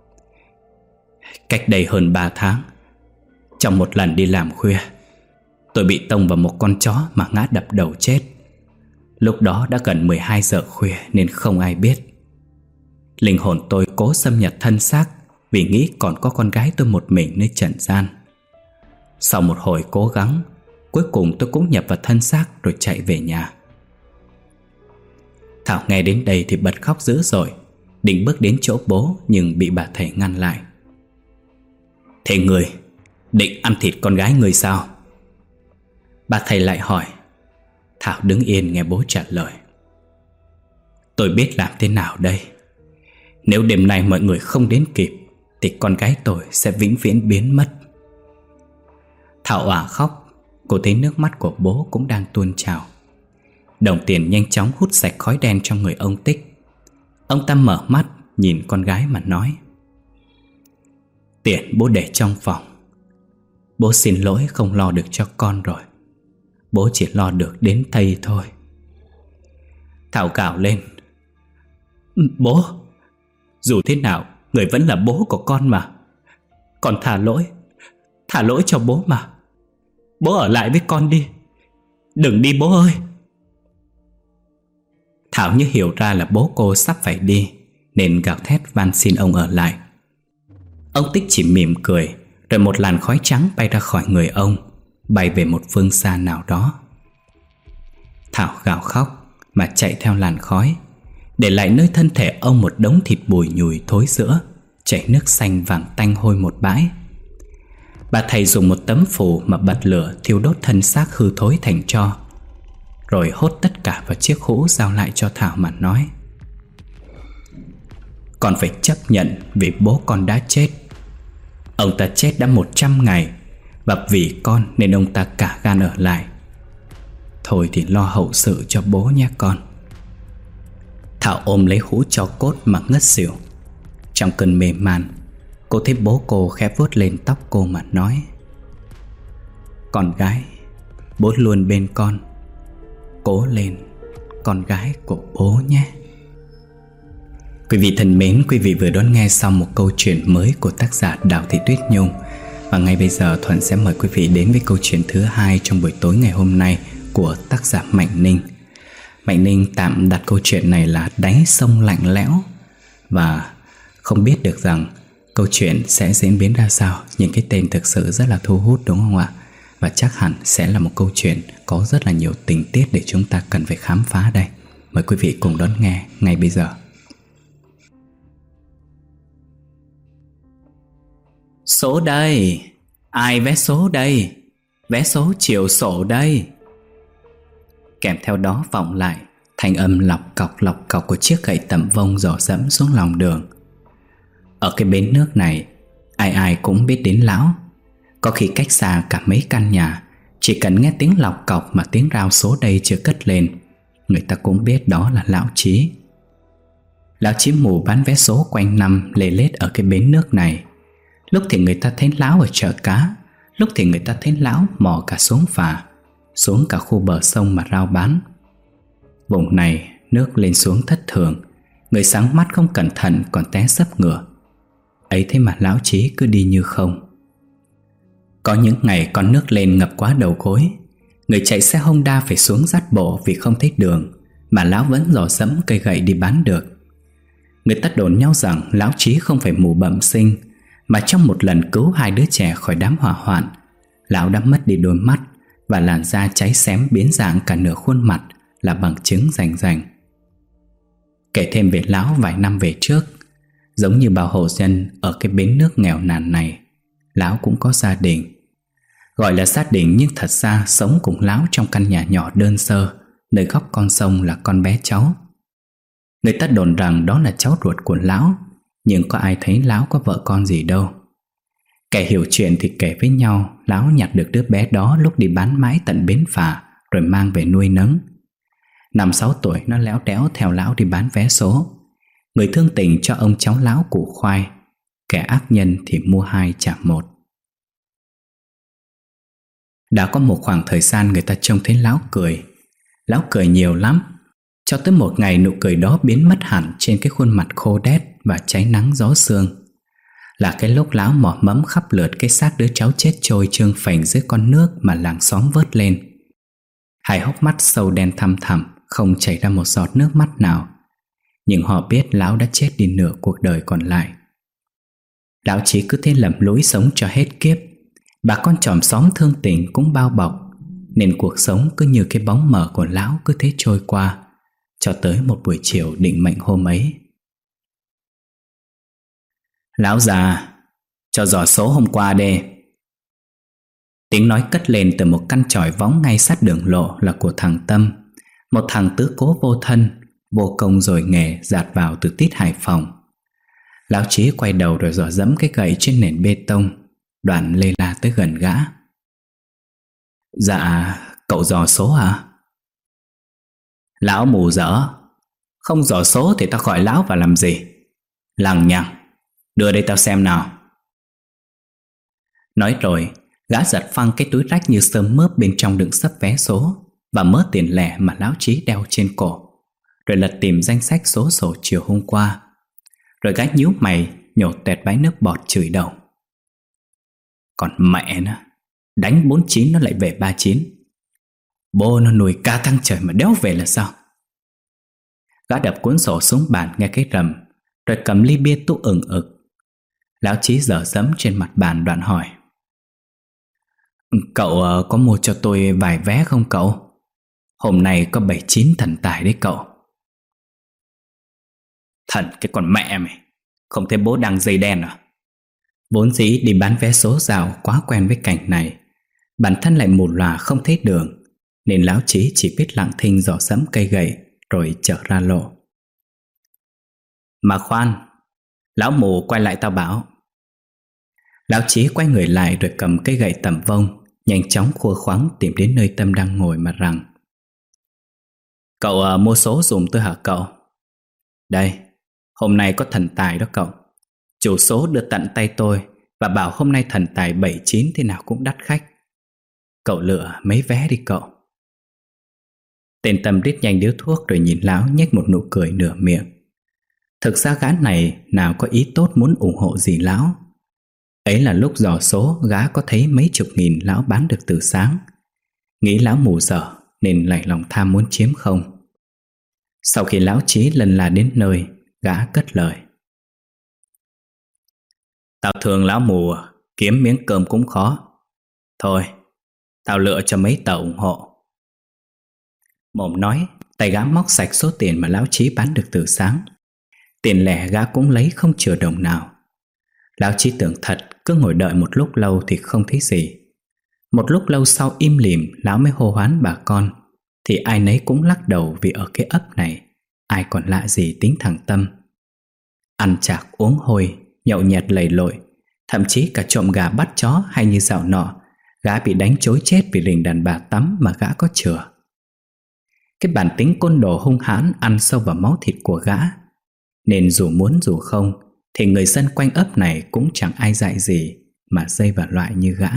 Cách đây hơn ba tháng, trong một lần đi làm khuya, tôi bị tông vào một con chó mà ngã đập đầu chết. Lúc đó đã gần mười hai giờ khuya nên không ai biết. Linh hồn tôi cố xâm nhập thân xác vì nghĩ còn có con gái tôi một mình nơi trần gian. Sau một hồi cố gắng, cuối cùng tôi cũng nhập vào thân xác rồi chạy về nhà. Thảo nghe đến đây thì bật khóc dữ dội, định bước đến chỗ bố nhưng bị bà thầy ngăn lại. Thế người định ăn thịt con gái người sao? Bà thầy lại hỏi. Thảo đứng yên nghe bố trả lời. Tôi biết làm thế nào đây. Nếu đêm nay mọi người không đến kịp thì con gái tôi sẽ vĩnh viễn biến mất. Thảo òa khóc. Cô thấy nước mắt của bố cũng đang tuôn trào. Đồng tiền nhanh chóng hút sạch khói đen trong người ông Tích. Ông ta mở mắt nhìn con gái mà nói: Tiền bố để trong phòng. Bố xin lỗi không lo được cho con rồi. Bố chỉ lo được đến thầy thôi. Thảo gào lên: Bố, dù thế nào người vẫn là bố của con mà. Con thả lỗi, thả lỗi cho bố mà. Bố ở lại với con đi. Đừng đi bố ơi. Thảo như hiểu ra là bố cô sắp phải đi, nên gào thét van xin ông ở lại. Ông Tích chỉ mỉm cười, rồi một làn khói trắng bay ra khỏi người ông, bay về một phương xa nào đó. Thảo gào khóc mà chạy theo làn khói, để lại nơi thân thể ông một đống thịt bùi nhùi thối rữa, chảy nước xanh vàng tanh hôi một bãi. Bà thầy dùng một tấm phù mà bật lửa thiêu đốt thân xác hư thối thành tro, rồi hốt tất cả vào chiếc hũ giao lại cho Thảo mà nói: Con phải chấp nhận vì bố con đã chết. Ông ta chết đã một trăm ngày, và vì con nên ông ta cả gan ở lại. Thôi thì lo hậu sự cho bố nhé con. Thảo ôm lấy hũ tro cốt mà ngất xỉu. Trong cơn mê man, cô thấy bố cô khẽ vuốt lên tóc cô mà nói: Con gái, bố luôn bên con. Cố lên, con gái của bố nhé. Quý vị thân mến, quý vị vừa đón nghe xong một câu chuyện mới của tác giả Đào Thị Tuyết Nhung. Và ngay bây giờ Thuận sẽ mời quý vị đến với câu chuyện thứ hai trong buổi tối ngày hôm nay của tác giả Mạnh Ninh. Mạnh Ninh tạm đặt câu chuyện này là đáy sông lạnh lẽo, và không biết được rằng câu chuyện sẽ diễn biến ra sao. Những cái tên thực sự rất là thu hút đúng không ạ? Và chắc hẳn sẽ là một câu chuyện có rất là nhiều tình tiết để chúng ta cần phải khám phá đây. Mời quý vị cùng đón nghe ngay bây giờ. Số đây, ai vé số đây? Vé số chiều sổ đây. Kèm theo đó vọng lại thanh âm lọc cọc lọc cọc của chiếc gậy tẩm vông dò dẫm xuống lòng đường. Ở cái bến nước này, ai ai cũng biết đến lão. Có khi cách xa cả mấy căn nhà, chỉ cần nghe tiếng lọc cọc mà tiếng rao số đây chưa cất lên, người ta cũng biết đó là lão Chí. Lão Chí mù bán vé số quanh năm lê lết ở cái bến nước này. Lúc thì người ta thấy lão ở chợ cá, lúc thì người ta thấy lão mò cả xuống phà, xuống cả khu bờ sông mà rao bán. Vùng này nước lên xuống thất thường, người sáng mắt không cẩn thận còn té sấp ngửa. Ấy thế mà lão Chí cứ đi như không. Có những ngày con nước lên ngập quá đầu gối, người chạy xe Honda phải xuống dắt bộ vì không thấy đường, mà lão vẫn dò dẫm cây gậy đi bán được. Người ta đồn nhau rằng lão Chí không phải mù bẩm sinh, mà trong một lần cứu hai đứa trẻ khỏi đám hỏa hoạn, lão đã mất đi đôi mắt và làn da cháy xém biến dạng cả nửa khuôn mặt là bằng chứng rành rành. Kể thêm về lão vài năm về trước, giống như bao hộ dân ở cái bến nước nghèo nàn này, lão cũng có gia đình. Gọi là gia đình nhưng thật ra sống cùng lão trong căn nhà nhỏ đơn sơ, nơi góc con sông là con bé cháu. Người ta đồn rằng đó là cháu ruột của lão, nhưng có ai thấy lão có vợ con gì đâu. Kẻ hiểu chuyện thì kể với nhau lão nhặt được đứa bé đó lúc đi bán mái tận bến phà, rồi mang về nuôi nấng. Năm sáu tuổi nó léo đéo theo lão đi bán vé số. Người thương tình cho ông cháu lão củ khoai, kẻ ác nhân thì mua hai trả một. Đã có một khoảng thời gian người ta trông thấy lão cười. Lão cười nhiều lắm, cho tới một ngày nụ cười đó biến mất hẳn trên cái khuôn mặt khô đét và cháy nắng gió sương. Là cái lúc lão mò mẫm khắp lượt cái xác đứa cháu chết trôi trương phành dưới con nước mà làng xóm vớt lên. Hai hốc mắt sâu đen thăm thẳm, không chảy ra một giọt nước mắt nào, nhưng họ biết lão đã chết đi nửa cuộc đời còn lại. Lão chỉ cứ thế lầm lũi sống cho hết kiếp. Bà con chòm xóm thương tình cũng bao bọc, nên cuộc sống cứ như cái bóng mờ của lão cứ thế trôi qua, cho tới một buổi chiều định mệnh hôm ấy. Lão già, cho giỏ số hôm qua đi. Tiếng nói cất lên từ một căn chòi võng ngay sát đường lộ là của thằng Tâm, một thằng tứ cố vô thân, vô công rồi nghề dạt vào từ tít Hải Phòng. Lão Chí quay đầu rồi dò dẫm cái gậy trên nền bê tông, đoạn lê la tới gần gã. Dạ, cậu dò số hả? Lão mù dở, không dò số thì tao gọi lão vào làm gì? Lằng nhằng, đưa đây tao xem nào. Nói rồi, gã giật phăng cái túi rách như sơm mướp bên trong đựng sấp vé số và mớ tiền lẻ mà lão Chí đeo trên cổ, rồi lật tìm danh sách số sổ chiều hôm qua. Rồi gã nhíu mày, nhổ tẹt bãi nước bọt chửi đầu. Còn mẹ nó, đánh bốn chín nó lại về ba chín. Bố nó nuôi ca thăng trời mà đéo về là sao? Gã đập cuốn sổ xuống bàn nghe cái rầm, rồi cầm ly bia tụ ừng ực. Lão Chí dở dẫm trên mặt bàn đoạn hỏi. Cậu có mua cho tôi vài vé không cậu? Hôm nay có bảy chín thần tài đấy cậu. Thần cái con mẹ mày, không thấy bố đăng dây đen à? Vốn dĩ đi bán vé số rào quá quen với cảnh này, bản thân lại mù lòa không thấy đường, nên lão Chí chỉ biết lặng thinh dò dẫm cây gậy rồi trở ra lộ. Mà khoan, lão mù quay lại tao bảo. Lão Chí quay người lại rồi cầm cây gậy tẩm vông, nhanh chóng khua khoắng tìm đến nơi Tâm đang ngồi mà rằng. Cậu uh, mua số dùm tôi hả cậu? Đây, hôm nay có thần tài đó cậu. Chủ số đưa tận tay tôi và bảo hôm nay thần tài bảy chín thế nào cũng đắt khách. Cậu lựa mấy vé đi cậu. Tên Tâm rít nhanh điếu thuốc rồi nhìn lão nhếch một nụ cười nửa miệng. Thực ra gã này nào có ý tốt muốn ủng hộ gì lão. Ấy là lúc dò số gã có thấy mấy chục nghìn lão bán được từ sáng. Nghĩ lão mù dở nên lại lòng tham muốn chiếm không. Sau khi lão Chí lần là đến nơi, gã cất lời: "Tao thương lão mù, kiếm miếng cơm cũng khó. Thôi, tao lựa cho mấy tờ ủng hộ." Mồm nói, tay gã móc sạch số tiền mà lão Chí bán được từ sáng. Tiền lẻ gã cũng lấy không chừa đồng nào. Lão Chí tưởng thật, cứ ngồi đợi một lúc lâu thì không thấy gì. Một lúc lâu sau im lìm, lão mới hô hoán bà con, thì ai nấy cũng lắc đầu, vì ở cái ấp này ai còn lạ gì tính thằng Tâm. Ăn chạc uống hôi, nhậu nhẹt lầy lội, thậm chí cả trộm gà bắt chó, hay như dạo nọ gã bị đánh trối chết vì rình đàn bà tắm mà gã có chừa. Cái bản tính côn đồ hung hãn ăn sâu vào máu thịt của gã, nên dù muốn dù không thì người dân quanh ấp này cũng chẳng ai dạy gì mà dây vào loại như gã.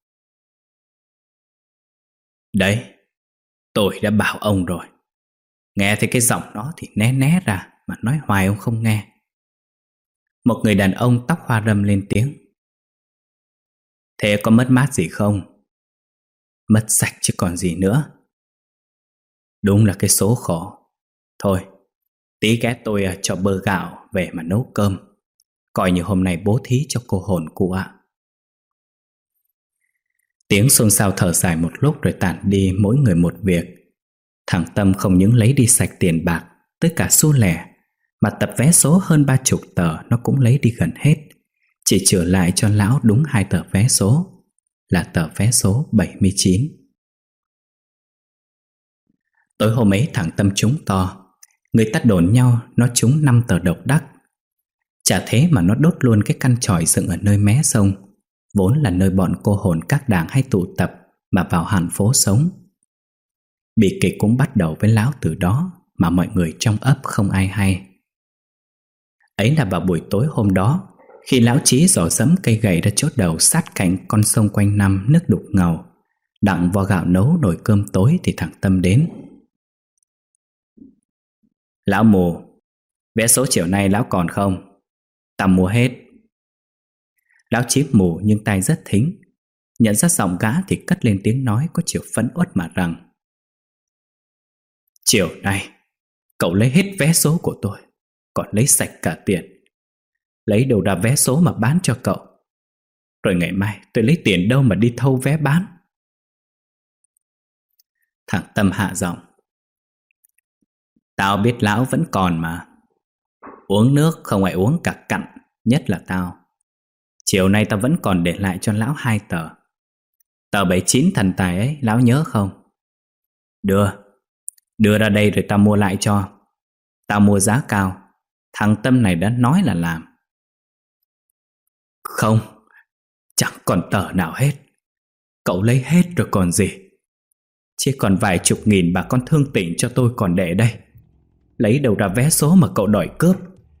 "Đấy, tôi đã bảo ông rồi. Nghe thấy cái giọng nó thì né né ra, mà nói hoài ông không nghe." Một người đàn ông tóc hoa râm lên tiếng: "Thế có mất mát gì không?" "Mất sạch chứ còn gì nữa." "Đúng là cái số khổ. Thôi, tí ghé tôi cho bơ gạo về mà nấu cơm, coi như hôm nay bố thí cho cô hồn cụ ạ." Tiếng xôn xao thở dài một lúc rồi tản đi, mỗi người một việc. Thằng Tâm không những lấy đi sạch tiền bạc, tất cả xu lẻ, mà tập vé số hơn ba chục tờ nó cũng lấy đi gần hết, chỉ chừa lại cho lão đúng hai tờ vé số, là tờ vé số bảy mươi chín. Tối hôm ấy thằng Tâm trúng to. Người ta đồn nhau nó trúng năm tờ độc đắc. Chả thế mà nó đốt luôn cái căn chòi dựng ở nơi mé sông, vốn là nơi bọn cô hồn các đảng hay tụ tập, mà vào hẳn phố sống. Bi kịch cũng bắt đầu với lão từ đó, mà mọi người trong ấp không ai hay. Ấy là vào buổi tối hôm đó, khi lão Chí dò dẫm cây gậy ra chốt đầu sát cạnh con sông quanh năm nước đục ngầu, đặng vo gạo nấu nồi cơm tối, thì thằng Tâm đến. "Lão mù, vé số chiều nay lão còn không? Tao mua hết." Lão Chí mù nhưng tai rất thính, nhận ra giọng gã thì cất lên tiếng nói có chiều phẫn uất mà rằng: "Chiều nay cậu lấy hết vé số của tôi, còn lấy sạch cả tiền. Lấy đâu ra vé số mà bán cho cậu? Rồi ngày mai tôi lấy tiền đâu mà đi thâu vé bán?" Thằng Tâm hạ giọng: "Tao biết lão vẫn còn mà. Uống nước không ai uống cả cặn, nhất là tao. Chiều nay tao vẫn còn để lại cho lão hai tờ. Tờ bảy chín thần tài ấy, lão nhớ không? Đưa, đưa ra đây rồi tao mua lại cho. Tao mua giá cao, thằng Tâm này đã nói là làm." "Không, chẳng còn tờ nào hết. Cậu lấy hết rồi còn gì. Chỉ còn vài chục nghìn bà con thương tình cho tôi còn để đây. Lấy đâu ra vé số mà cậu đòi cướp?"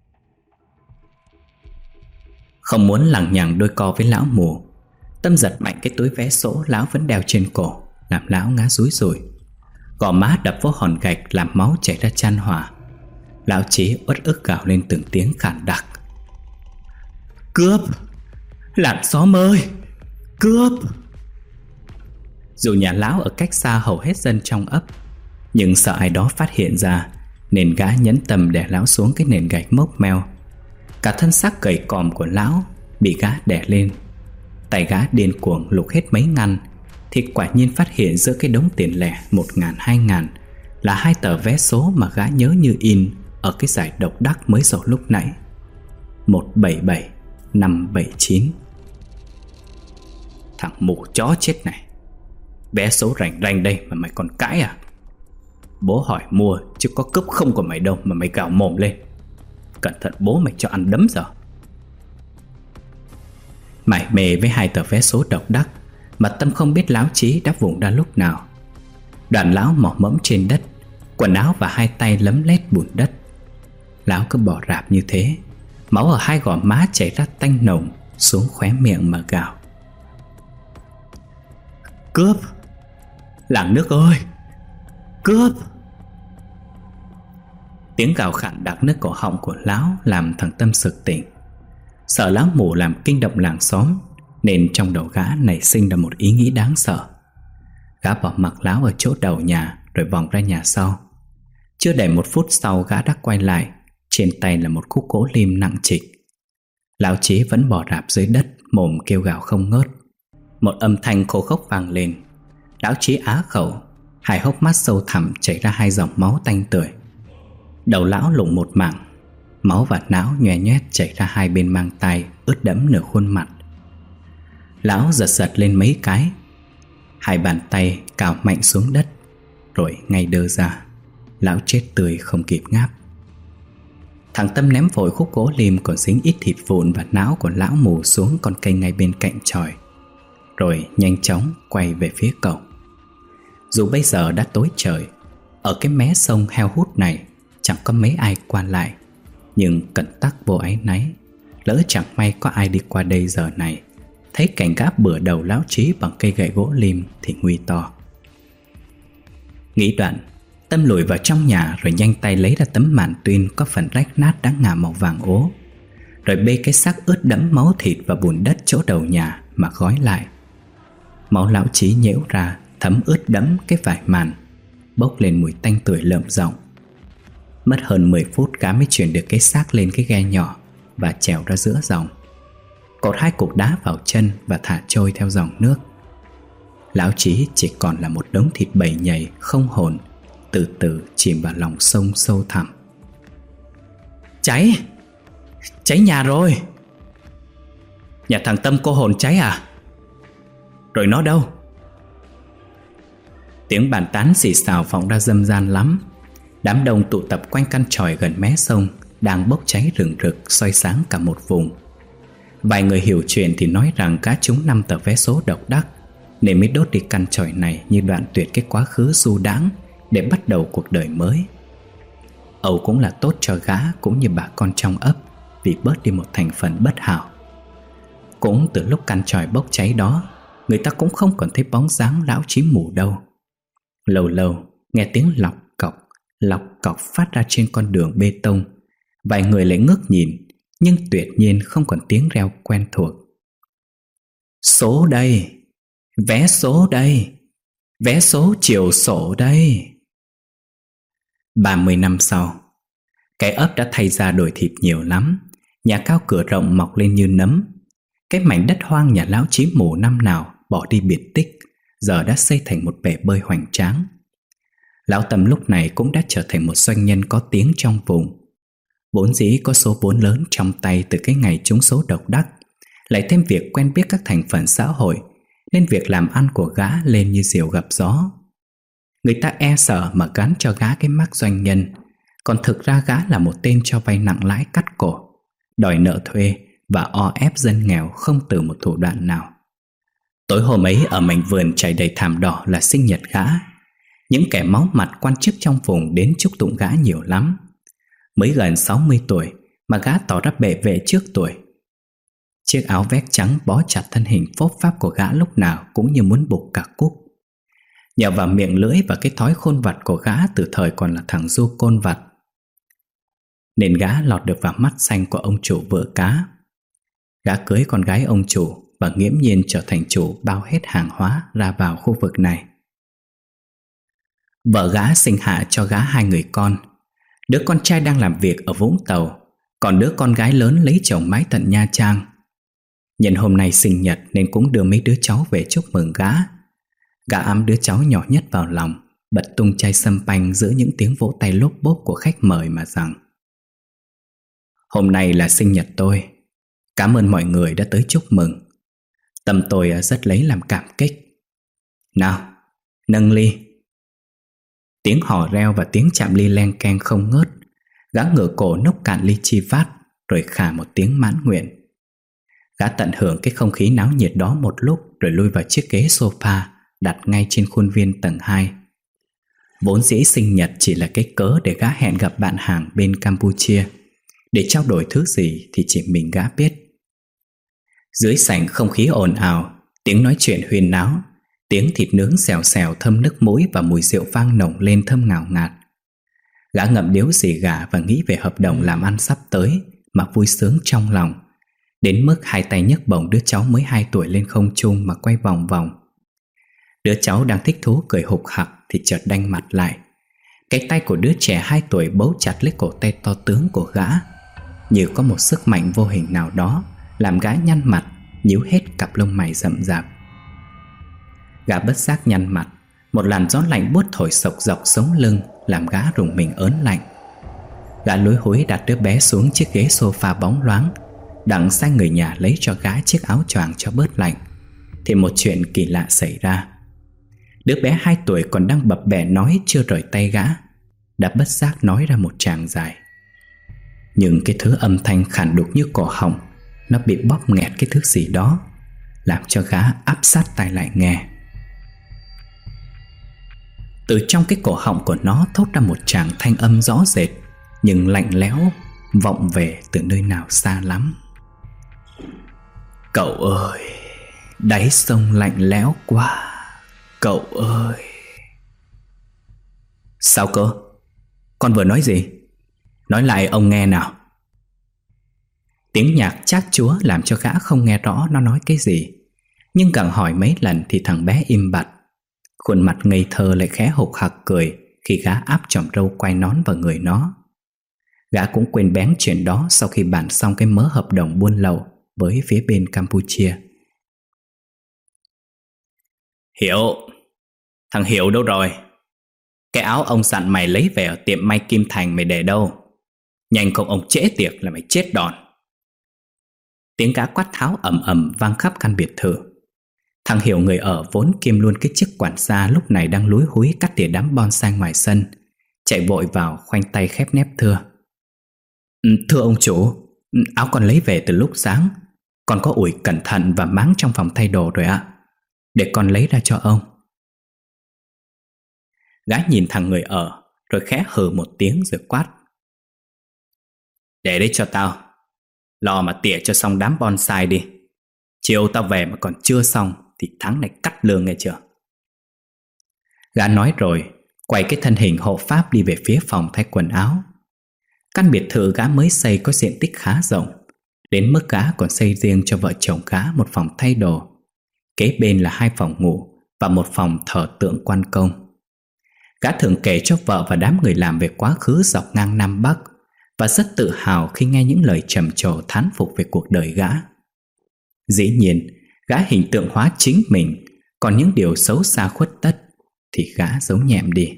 Không muốn lằng nhằng đôi co với lão mù, Tâm giật mạnh cái túi vé số lão vẫn đeo trên cổ, làm lão ngã rúi rủi. Gò má đập vô hòn gạch làm máu chảy ra chan hòa. Lão Chí uất ức gào lên từng tiếng khản đặc: "Cướp! Làng xóm ơi! Cướp!" Dù nhà lão ở cách xa hầu hết dân trong ấp, nhưng sợ ai đó phát hiện ra, nên gã nhẫn tâm đè lão xuống cái nền gạch mốc meo. Cả thân xác gầy còm của lão bị gã đè lên. Tay gã điên cuồng lục hết mấy ngăn, thì quả nhiên phát hiện giữa cái đống tiền lẻ một ngàn hai ngàn là hai tờ vé số mà gã nhớ như in ở cái giải độc đắc mới rồi lúc nãy: một bảy bảy năm bảy chín. Thằng mù chó chết này, vé số rành rành đây mà mày còn cãi à? Bố hỏi mua chứ có cướp không của mày đâu mà mày gào mồm lên. Cẩn thận bố mày cho ăn đấm giờ. Mải mê với hai tờ vé số độc đắc mà Tâm không biết lão Chí đã vùng ra lúc nào. Đoạn lão mò mẫm trên đất, quần áo và hai tay lấm lét bùn đất. Lão cứ bỏ rạp như thế, máu ở hai gò má chảy ra tanh nồng xuống khóe miệng mà gào: "Cướp! Làng nước ơi! Cướp!" Tiếng gào khản đặc nước cổ họng của lão làm thằng Tâm sực tỉnh. Sợ lão mù làm kinh động làng xóm, nên trong đầu gã nảy sinh ra một ý nghĩ đáng sợ. Gã bỏ mặc lão ở chỗ đầu nhà rồi vòng ra nhà sau. Chưa đầy một phút sau gã đã quay lại, trên tay là một khúc gỗ lim nặng trịch. Lão Chí vẫn bò rạp dưới đất, mồm kêu gào không ngớt. Một âm thanh khô khốc vang lên. Lão Chí á khẩu, hai hốc mắt sâu thẳm chảy ra hai dòng máu tanh tưởi. Đầu lão lủng một mảng, máu và não nhòe nhét chảy ra hai bên mang tai, ướt đẫm nửa khuôn mặt. Lão giật giật lên mấy cái, hai bàn tay cào mạnh xuống đất, rồi ngay đơ ra. Lão chết tươi không kịp ngáp. Thằng Tâm ném vội khúc gỗ lim còn dính ít thịt vụn và não của lão mù xuống con cây ngay bên cạnh chòi, rồi nhanh chóng quay về phía cổng. Dù bây giờ đã tối trời, ở cái mé sông heo hút này chẳng có mấy ai qua lại, nhưng cẩn tắc vô áy náy, lỡ chẳng may có ai đi qua đây giờ này, thấy cảnh gã bừa đầu lão Chí bằng cây gậy gỗ lim thì nguy to. Nghĩ đoạn, Tâm lùi vào trong nhà rồi nhanh tay lấy ra tấm màn tuyên có phần rách nát đã ngả màu vàng ố, rồi bê cái xác ướt đẫm máu thịt và bùn đất chỗ đầu nhà mà gói lại. Máu lão Chí nhễu ra thấm ướt đẫm cái vải màn, bốc lên mùi tanh tưởi lợm giọng. Mất hơn mười phút gã mới chuyển được cái xác lên cái ghe nhỏ và trèo ra giữa dòng, cột hai cục đá vào chân và thả trôi theo dòng nước. Lão Chí chỉ còn là một đống thịt bầy nhầy không hồn, từ từ chìm vào lòng sông sâu thẳm. Cháy! Cháy nhà rồi! Nhà thằng Tâm cô hồn cháy à? Rồi nó đâu? Tiếng bàn tán xì xào vọng ra râm ran lắm. Đám đông tụ tập quanh căn chòi gần mé sông đang bốc cháy rừng rực, soi sáng cả một vùng. Vài người hiểu chuyện thì nói rằng cá trúng năm tờ vé số độc đắc, nên mới đốt đi căn chòi này như đoạn tuyệt cái quá khứ du đãng để bắt đầu cuộc đời mới. Âu cũng là tốt cho gã cũng như bà con trong ấp, vì bớt đi một thành phần bất hảo. Cũng từ lúc căn chòi bốc cháy đó, người ta cũng không còn thấy bóng dáng lão Chí mù đâu. Lâu lâu nghe tiếng lọc cọc, lọc cọc phát ra trên con đường bê tông. Vài người lại ngước nhìn, nhưng tuyệt nhiên không còn tiếng reo quen thuộc. Số đây! Vé số đây! Vé số chiều sổ đây! Ba mươi năm sau, cái ấp đã thay ra đổi thịt nhiều lắm. Nhà cao cửa rộng mọc lên như nấm. Cái mảnh đất hoang nhà lão Chí mù năm nào bỏ đi biệt tích, giờ đã xây thành một bể bơi hoành tráng. Lão Tâm lúc này cũng đã trở thành một doanh nhân có tiếng trong vùng. Vốn dĩ có số vốn lớn trong tay từ cái ngày trúng số độc đắc, lại thêm việc quen biết các thành phần xã hội, nên việc làm ăn của gã lên như diều gặp gió. Người ta e sợ mà gắn cho gã cái mác doanh nhân, còn thực ra gã là một tên cho vay nặng lãi cắt cổ, đòi nợ thuê và o ép dân nghèo không từ một thủ đoạn nào. Tối hôm ấy ở mảnh vườn trải đầy thảm đỏ là sinh nhật gã. Những kẻ máu mặt quan chức trong vùng đến chúc tụng gã nhiều lắm. Mới gần sáu mươi tuổi mà gã tỏ ra bệ vệ trước tuổi. Chiếc áo vest trắng bó chặt thân hình phốp pháp của gã lúc nào cũng như muốn bục cả cúc. Nhờ vào miệng lưỡi và cái thói khôn vặt của gã từ thời còn là thằng du côn vặt, nên gã lọt được vào mắt xanh của ông chủ vựa cá. Gã cưới con gái ông chủ và nghiễm nhiên trở thành chủ bao hết hàng hóa ra vào khu vực này. Vợ gã sinh hạ cho gã hai người con. Đứa con trai đang làm việc ở Vũng Tàu, còn đứa con gái lớn lấy chồng mãi tận Nha Trang. Nhân hôm nay sinh nhật nên cũng đưa mấy đứa cháu về chúc mừng gã. Gã ẵm đứa cháu nhỏ nhất vào lòng, bật tung chai sâm panh giữa những tiếng vỗ tay lốp bốp của khách mời mà rằng: Hôm nay là sinh nhật tôi. Cảm ơn mọi người đã tới chúc mừng. Tâm tôi rất lấy làm cảm kích. Nào, nâng ly. Tiếng hò reo và tiếng chạm ly len keng không ngớt. Gã ngửa cổ nốc cạn ly chi vát, rồi khà một tiếng mãn nguyện. Gã tận hưởng cái không khí náo nhiệt đó một lúc, rồi lui vào chiếc ghế sofa đặt ngay trên khuôn viên tầng hai. Vốn dĩ sinh nhật chỉ là cái cớ để gã hẹn gặp bạn hàng bên Campuchia. Để trao đổi thứ gì thì chỉ mình gã biết. Dưới sảnh không khí ồn ào, tiếng nói chuyện huyên náo, tiếng thịt nướng xèo xèo thơm nước mũi và mùi rượu vang nồng lên thơm ngào ngạt. Gã ngậm điếu xì gà và nghĩ về hợp đồng làm ăn sắp tới mà vui sướng trong lòng, đến mức hai tay nhấc bổng đứa cháu mới hai tuổi lên không trung mà quay vòng vòng. Đứa cháu đang thích thú cười hục hặc thì chợt đanh mặt lại. Cái tay của đứa trẻ hai tuổi bấu chặt lấy cổ tay to tướng của gã, như có một sức mạnh vô hình nào đó làm gã nhăn mặt, nhíu hết cặp lông mày rậm rạp. Gã bất giác nhăn mặt, một làn gió lạnh buốt thổi sộc dọc sống lưng, làm gã rùng mình ớn lạnh. Gã lúi húi đặt đứa bé xuống chiếc ghế sofa bóng loáng, đặng sai người nhà lấy cho gã chiếc áo choàng cho bớt lạnh. Thì một chuyện kỳ lạ xảy ra. Đứa bé hai tuổi còn đang bập bẹ nói chưa rời tay gã, đã bất giác nói ra một tràng dài. Nhưng cái thứ âm thanh khản đục như cổ họng, nó bị bóp nghẹt cái thứ gì đó, làm cho gã áp sát tai lại nghe. Từ trong cái cổ họng của nó thốt ra một tràng thanh âm rõ rệt, nhưng lạnh lẽo, vọng về từ nơi nào xa lắm. Cậu ơi, đáy sông lạnh lẽo quá, cậu ơi. Sao cơ? Con vừa nói gì? Nói lại ông nghe nào. Tiếng nhạc chát chúa làm cho gã không nghe rõ nó nói cái gì. Nhưng càng hỏi mấy lần thì thằng bé im bặt. Khuôn mặt ngây thơ lại khẽ hộc hạc cười khi gã áp chòm râu quai nón vào người nó. Gã cũng quên bén chuyện đó sau khi bàn xong cái mớ hợp đồng buôn lậu với phía bên Campuchia. Hiểu. Thằng Hiểu đâu rồi? Cái áo ông dặn mày lấy về ở tiệm may Kim Thành mày để đâu? Nhanh không ông trễ tiệc là mày chết đòn. Tiếng gã quát tháo ầm ầm vang khắp căn biệt thự. Thằng Hiểu người ở vốn kiêm luôn cái chức quản gia lúc này đang lúi húi cắt tỉa đám bonsai ngoài sân, chạy vội vào khoanh tay khép nép thưa. Thưa ông chủ, áo con lấy về từ lúc sáng. Con có ủi cẩn thận và máng trong phòng thay đồ rồi ạ. Để con lấy ra cho ông. Gã nhìn thằng người ở rồi khẽ hừ một tiếng rồi quát. Để đấy cho tao. Lo mà tỉa cho xong đám bonsai đi. Chiều tao về mà còn chưa xong thì tháng này cắt lương nghe chưa. Gã nói rồi quay cái thân hình hộ pháp đi về phía phòng thay quần áo. Căn biệt thự gã mới xây có diện tích khá rộng, đến mức gã còn xây riêng cho vợ chồng gã một phòng thay đồ. Kế bên là hai phòng ngủ và một phòng thờ tượng quan công. Gã thường kể cho vợ và đám người làm về quá khứ dọc ngang Nam Bắc, và rất tự hào khi nghe những lời trầm trồ thán phục về cuộc đời gã. Dĩ nhiên, gã hình tượng hóa chính mình, còn những điều xấu xa khuất tất thì gã giấu nhẹm đi.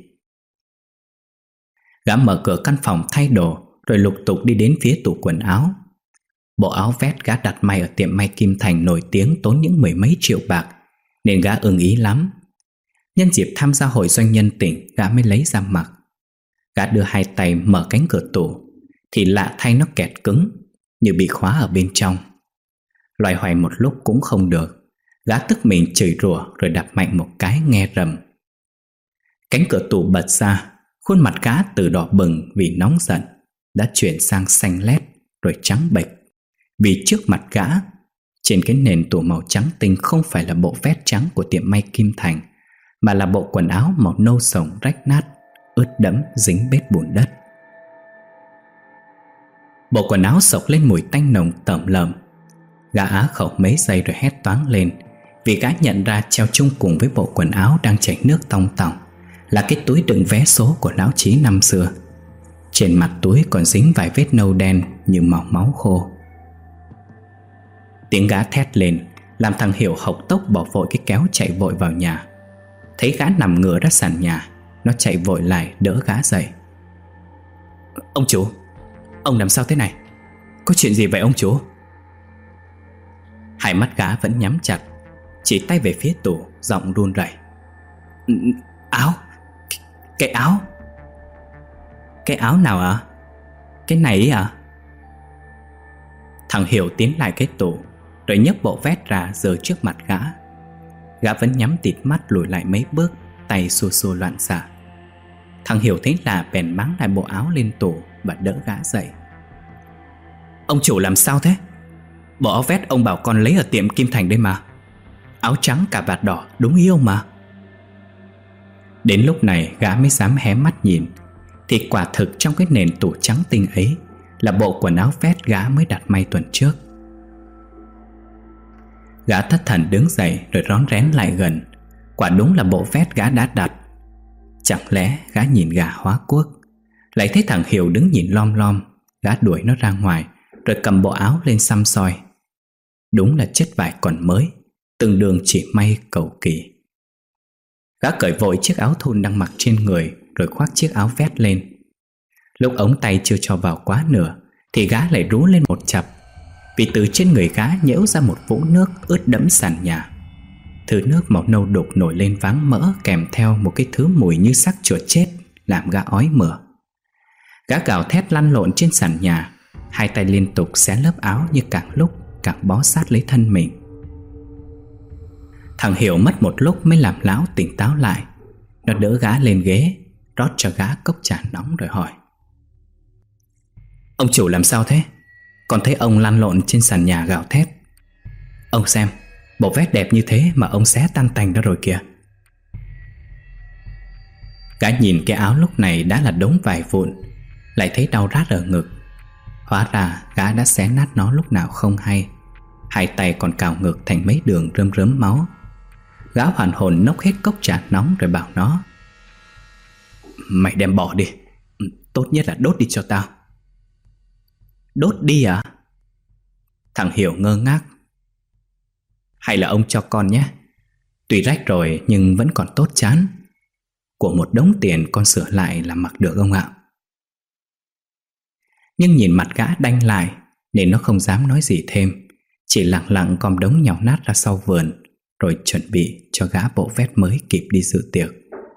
Gã mở cửa căn phòng thay đồ rồi lục tục đi đến phía tủ quần áo. Bộ áo vest gã đặt may ở tiệm may Kim Thành nổi tiếng tốn những mười mấy triệu bạc, nên gã ưng ý lắm. Nhân dịp tham gia hội doanh nhân tỉnh, gã mới lấy ra mặc. Gã đưa hai tay mở cánh cửa tủ thì lạ thay nó kẹt cứng, như bị khóa ở bên trong. Loay hoay một lúc cũng không được, gã tức mình chửi rủa rồi đạp mạnh một cái nghe rầm. Cánh cửa tủ bật ra, khuôn mặt gã từ đỏ bừng vì nóng giận đã chuyển sang xanh lét rồi trắng bệch. Vì trước mặt gã, trên cái nền tủ màu trắng tinh không phải là bộ vest trắng của tiệm may Kim Thành, mà là bộ quần áo màu nâu sồng rách nát, ướt đẫm dính bết bùn đất. Bộ quần áo sộc lên mùi tanh nồng tởm lợm. Gã á khẩu mấy giây rồi hét toáng lên, vì gã nhận ra treo chung cùng với bộ quần áo đang chảy nước tong tòng là cái túi đựng vé số của lão Chí năm xưa. Trên mặt túi còn dính vài vết nâu đen như màu máu khô. Tiếng gã thét lên làm thằng Hiểu hộc tốc bỏ vội cái kéo chạy vội vào nhà. Thấy gã nằm ngửa ra sàn nhà, nó chạy vội lại đỡ gã dậy. Ông chủ, ông làm sao thế này? Có chuyện gì vậy ông chủ? Hai mắt gã vẫn nhắm chặt, chỉ tay về phía tủ, giọng run rẩy. Áo? Cái, cái áo? Cái áo nào ạ? À? Cái này à? Thằng Hiểu tiến lại cái tủ rồi nhấc bộ vest ra giơ trước mặt gã. Gã vẫn nhắm tịt mắt lùi lại mấy bước, tay xua xua loạn xạ. Thằng Hiểu thấy lạ bèn máng lại bộ áo lên tủ và đỡ gã dậy. Ông chủ làm sao thế? Bộ áo vest ông bảo con lấy ở tiệm Kim Thành đây mà. Áo trắng cà vạt đỏ đúng yêu mà. Đến lúc này gã mới dám hé mắt nhìn, thì quả thực trong cái nền tủ trắng tinh ấy là bộ quần áo vest gã mới đặt may tuần trước. Gã thất thần đứng dậy rồi rón rén lại gần. Quả đúng là bộ vest gã đã đặt. Chẳng lẽ gã nhìn gà hóa cuốc, lại thấy thằng Hiểu đứng nhìn lom lom. Gã đuổi nó ra ngoài, rồi cầm bộ áo lên xăm soi. Đúng là chất vải còn mới, từng đường chỉ may cầu kỳ. Gã cởi vội chiếc áo thun đang mặc trên người, rồi khoác chiếc áo vest lên. Lúc ống tay chưa cho vào quá nửa thì gã lại rú lên một chập, vì từ trên người gã nhễu ra một vũng nước ướt đẫm sàn nhà. Thứ nước màu nâu đục nổi lên váng mỡ, kèm theo một cái thứ mùi như xác chuột chết, làm gã ói mửa. Gã gào thét lăn lộn trên sàn nhà, hai tay liên tục xé lớp áo như càng lúc càng bó sát lấy thân mình. Thằng Hiểu mất một lúc mới làm lão tỉnh táo lại. Nó đỡ gã lên ghế, rót cho gã cốc trà nóng rồi hỏi: "Ông chủ làm sao thế? Con thấy ông lăn lộn trên sàn nhà gào thét. Ông xem, bộ vest đẹp như thế mà ông xé tan tành đó rồi kìa." Gã nhìn cái áo lúc này đã là đống vải vụn, lại thấy đau rát ở ngực. Hóa ra gã đã xé nát nó lúc nào không hay. Hai tay còn cào ngực thành mấy đường rơm rớm máu. Gã hoàn hồn nốc hết cốc trà nóng rồi bảo nó: "Mày đem bỏ đi, tốt nhất là đốt đi cho tao." "Đốt đi à?" Thằng Hiểu ngơ ngác. "Hay là ông cho con nhé. Tuy rách rồi nhưng vẫn còn tốt chán. Của một đống tiền con sửa lại là mặc được ông ạ." Nhưng nhìn mặt gã đanh lại nên nó không dám nói gì thêm, chỉ lặng lặng gom đống nhàu nát ra sau vườn, rồi chuẩn bị cho gã bộ vest mới kịp đi dự tiệc.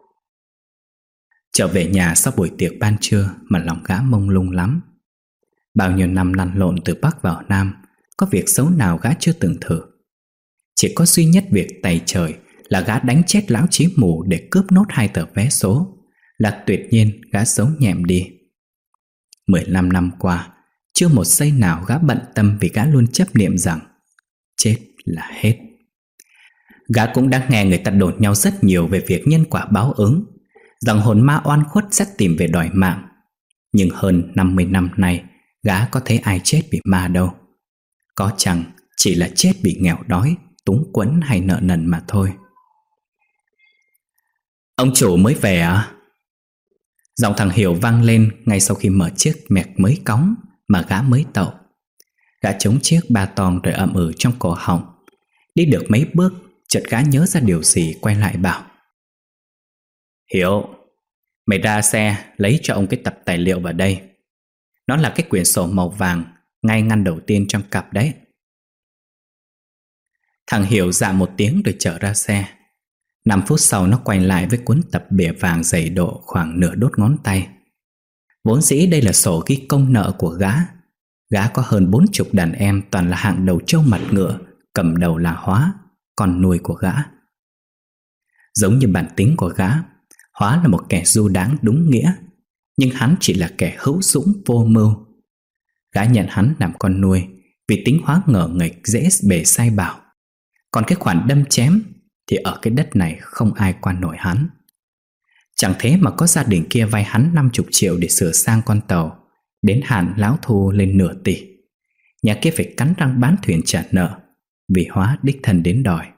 Trở về nhà sau buổi tiệc ban trưa mà lòng gã mông lung lắm. Bao nhiêu năm lăn lộn từ Bắc vào Nam, có việc xấu nào gã chưa từng thử. Chỉ có duy nhất việc tày trời là gã đánh chết lão chí mù để cướp nốt hai tờ vé số, là tuyệt nhiên gã sống nhẹm đi. Mười lăm năm qua, chưa một giây nào gã bận tâm, vì gã luôn chấp niệm rằng chết là hết. Gã cũng đã nghe người ta đồn nhau rất nhiều về việc nhân quả báo ứng, rằng hồn ma oan khuất sẽ tìm về đòi mạng. Nhưng hơn năm mươi năm nay, gã có thấy ai chết vì ma đâu. Có chăng chỉ là chết bị nghèo đói, túng quẫn hay nợ nần mà thôi. "Ông chủ mới về à?" Giọng thằng Hiểu vang lên ngay sau khi mở chiếc mẹc mới cóng mà gã mới tậu. Gã chống chiếc ba tong rồi ậm ừ trong cổ họng. Đi được mấy bước, chợt gã nhớ ra điều gì, quay lại bảo: "Hiểu, mày ra xe lấy cho ông cái tập tài liệu vào đây. Nó là cái quyển sổ màu vàng ngay ngăn đầu tiên trong cặp đấy." Thằng Hiểu dạ một tiếng rồi chở ra xe. Năm phút sau nó quay lại với cuốn tập bìa vàng dày độ khoảng nửa đốt ngón tay. Vốn dĩ đây là sổ ghi công nợ của gã. Gã có hơn bốn chục đàn em, toàn là hạng đầu trâu mặt ngựa, cầm đầu là Hóa, con nuôi của gã. Giống như bản tính của gã, Hóa là một kẻ du đáng đúng nghĩa, nhưng hắn chỉ là kẻ hữu dũng vô mưu. Gã nhận hắn làm con nuôi vì tính Hóa ngờ nghịch, dễ bề sai bảo. Còn cái khoản đâm chém thì ở cái đất này không ai qua nổi hắn. Chẳng thế mà có gia đình kia vay hắn năm mươi triệu để sửa sang con tàu, đến hạn lão thu lên nửa tỷ. Nhà kia phải cắn răng bán thuyền trả nợ, vì Hóa đích thân đến đòi.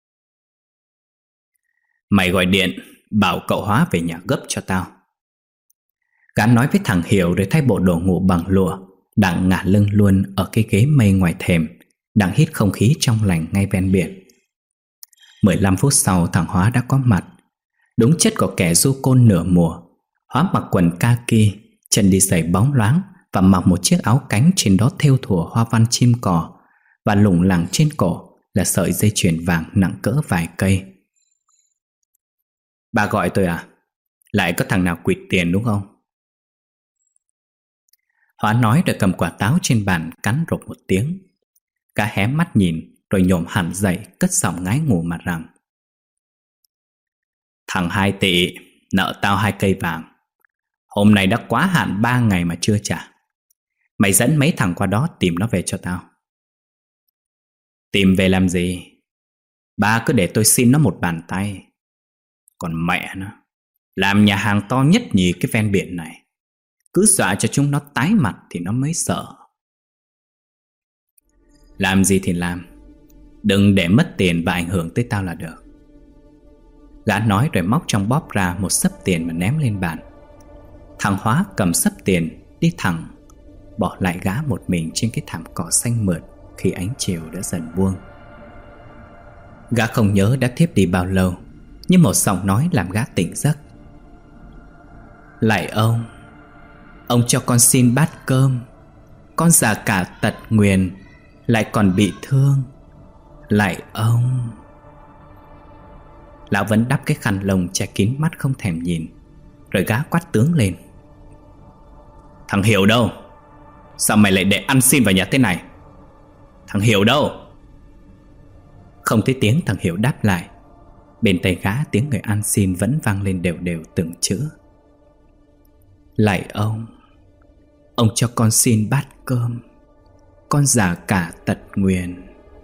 "Mày gọi điện bảo cậu Hóa về nhà gấp cho tao." Gã nói với thằng Hiểu rồi thay bộ đồ ngủ bằng lụa, đặng ngả lưng luôn ở cái ghế mây ngoài thềm, đặng hít không khí trong lành ngay ven biển. Mười lăm phút sau thằng Hóa đã có mặt. Đúng chất của kẻ du côn nửa mùa. Hóa mặc quần kaki, chân đi giày bóng loáng, và mặc một chiếc áo cánh trên đó thêu thùa hoa văn chim cò, và lủng lẳng trên cổ là sợi dây chuyền vàng nặng cỡ vài cây. "Bà gọi tôi à? Lại có thằng nào quỵt tiền đúng không?" Hóa nói rồi cầm quả táo trên bàn cắn rộp một tiếng. Gã hé mắt nhìn rồi nhổm hẳn dậy, cất giọng ngái ngủ mà rằng: "Thằng hai tỷ nợ tao hai cây vàng. Hôm nay đã quá hạn ba ngày mà chưa trả. Mày dẫn mấy thằng qua đó tìm nó về cho tao." "Tìm về làm gì? Ba cứ để tôi xin nó một bàn tay. Còn mẹ nó, làm nhà hàng to nhất nhì cái ven biển này, cứ dọa cho chúng nó tái mặt thì nó mới sợ." "Làm gì thì làm, đừng để mất tiền và ảnh hưởng tới tao là được." Gã nói rồi móc trong bóp ra một xấp tiền mà ném lên bàn. Thằng Hóa cầm xấp tiền đi thẳng, bỏ lại gã một mình trên cái thảm cỏ xanh mượt khi ánh chiều đã dần buông. Gã không nhớ đã thiếp đi bao lâu, nhưng một giọng nói làm gã tỉnh giấc. Lạy ông, ông cho con xin bát cơm. Con già cả tật nguyền, lại còn bị thương. Lạy ông. Lão vẫn đắp cái khăn lông che kín mắt không thèm nhìn. Rồi gã quát tướng lên. Thằng Hiểu đâu? Sao mày lại để ăn xin vào nhà thế này? Thằng Hiểu đâu? Không thấy tiếng thằng Hiểu đáp lại. Bên tay gã tiếng người ăn xin vẫn vang lên đều đều từng chữ. Lạy ông, ông cho con xin bát cơm. Con già cả tật nguyền.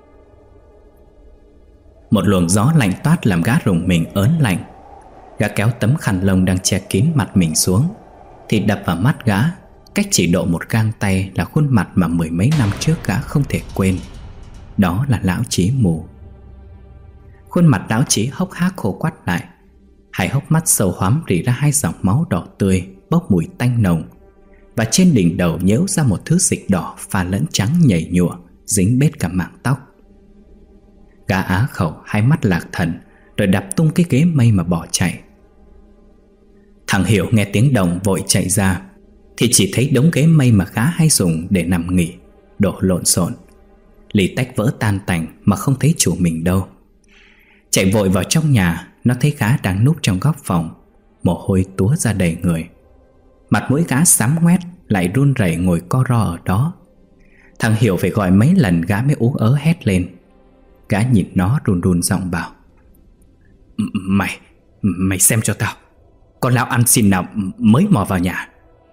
Một luồng gió lạnh toát làm gã rùng mình ớn lạnh. Gã kéo tấm khăn lông đang che kín mặt mình xuống, thì đập vào mắt gã, cách chỉ độ một gang tay, là khuôn mặt mà mười mấy năm trước gã không thể quên. Đó là lão Chí mù. Khuôn mặt lão Chí hốc hác khô quắt lại, hai hốc mắt sâu hoắm rỉ ra hai dòng máu đỏ tươi bốc mùi tanh nồng, và trên đỉnh đầu nhễu ra một thứ dịch đỏ pha lẫn trắng nhầy nhụa, dính bết cả mảng tóc. Gã á khẩu, hai mắt lạc thần, rồi đập tung cái ghế mây mà bỏ chạy. Thằng Hiểu nghe tiếng động vội chạy ra, thì chỉ thấy đống ghế mây mà gã hay dùng để nằm nghỉ đổ lộn xộn, lì tách vỡ tan tành mà không thấy chủ mình đâu. Chạy vội vào trong nhà, nó thấy gã đang núp trong góc phòng, mồ hôi túa ra đầy người. Mặt mũi gã xám ngoét, lại run rẩy ngồi co ro ở đó. Thằng Hiểu phải gọi mấy lần gã mới ú ớ hét lên. Gã nhìn nó run run giọng bảo. Mày, mày xem cho tao, con lão ăn xin nào mới mò vào nhà.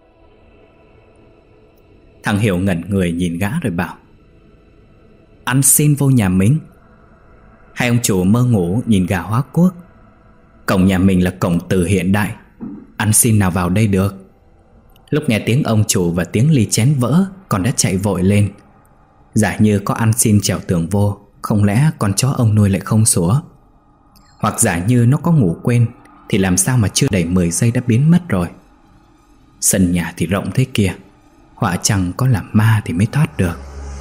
Thằng Hiểu ngẩn người nhìn gã rồi bảo. Ăn xin vô nhà mình? Hai ông chủ mơ ngủ nhìn gà hóa quốc. Cổng nhà mình là cổng từ hiện đại, ăn xin nào vào đây được. Lúc nghe tiếng ông chủ và tiếng ly chén vỡ, con đã chạy vội lên. Giả như có ăn xin trèo tường vô, không lẽ con chó ông nuôi lại không sủa? Hoặc giả như nó có ngủ quên, thì làm sao mà chưa đầy mười giây đã biến mất rồi. Sân nhà thì rộng thế kia, họa chẳng có là ma thì mới thoát được.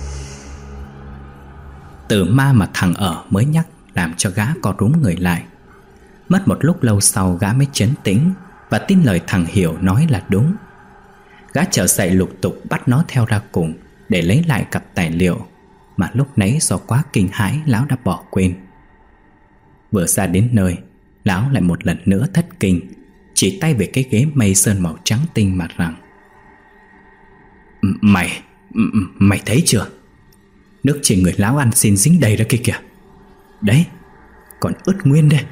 Từ ma mà thằng ở mới nhắc làm cho gã co rúm người lại. Mất một lúc lâu sau gã mới trấn tĩnh và tin lời thằng Hiểu nói là đúng. Gã trở dậy lục tục bắt nó theo ra cùng để lấy lại cặp tài liệu mà lúc nãy do quá kinh hãi lão đã bỏ quên. Vừa ra đến nơi, lão lại một lần nữa thất kinh, chỉ tay về cái ghế mây sơn màu trắng tinh mà rằng. Mày, mày thấy chưa? Nước trên người lão ăn xin dính đầy ra kia kìa. Đấy, còn ướt nguyên đây.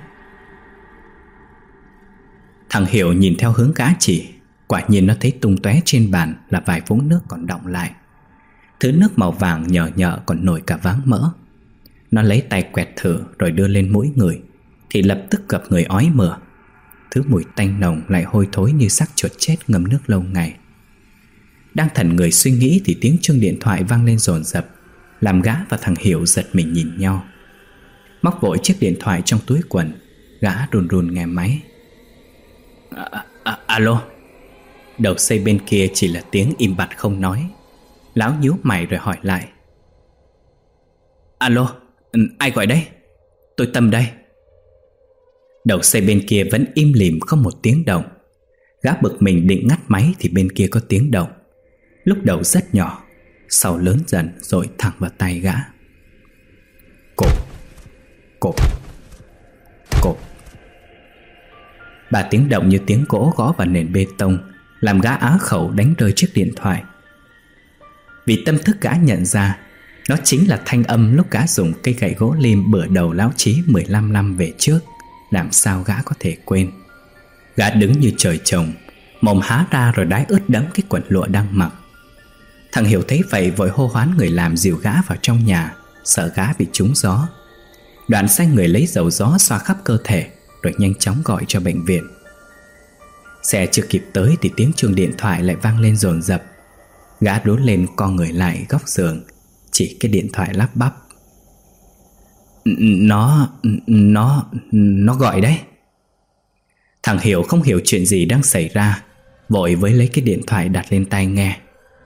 Thằng Hiểu nhìn theo hướng gã chỉ, quả nhiên nó thấy tung tóe trên bàn là vài vũng nước còn đọng lại. Thứ nước màu vàng nhờ nhợ còn nổi cả váng mỡ. Nó lấy tay quẹt thử rồi đưa lên mũi người, thì lập tức gặp người ói mửa. Thứ mùi tanh nồng lại hôi thối như xác chuột chết ngâm nước lâu ngày. Đang thẫn người suy nghĩ thì tiếng chuông điện thoại vang lên dồn dập, làm gã và thằng Hiểu giật mình nhìn nhau. Móc vội chiếc điện thoại trong túi quần, gã run run nghe máy. à, à, Alo. Đầu dây bên kia chỉ là tiếng im bặt không nói. Lão nhíu mày rồi hỏi lại. Alo, ai gọi đấy? Tôi Tâm đây. Đầu dây bên kia vẫn im lìm không một tiếng động. Gã bực mình định ngắt máy thì bên kia có tiếng động. Lúc đầu rất nhỏ, sau lớn dần rồi thẳng vào tay gã. Cộp, cộp, cộp. Ba tiếng động như tiếng gỗ gõ vào nền bê tông, làm gã á khẩu đánh rơi chiếc điện thoại. Vì tâm thức gã nhận ra, nó chính là thanh âm lúc gã dùng cây gậy gỗ lim bữa đầu lão Chí mười lăm năm về trước. Làm sao gã có thể quên. Gã đứng như trời trồng, mồm há ra rồi đái ướt đẫm cái quần lụa đang mặc. Thằng Hiểu thấy vậy vội hô hoán người làm dìu gã vào trong nhà, sợ gã bị trúng gió. Đoạn sai người lấy dầu gió xoa khắp cơ thể, rồi nhanh chóng gọi cho bệnh viện. Xe chưa kịp tới thì tiếng chuông điện thoại lại vang lên dồn dập. Gã đốn lên co người lại góc giường, chỉ cái điện thoại lắp bắp. Nó, nó, nó gọi đấy. Thằng Hiểu không hiểu chuyện gì đang xảy ra, vội với lấy cái điện thoại đặt lên tai nghe.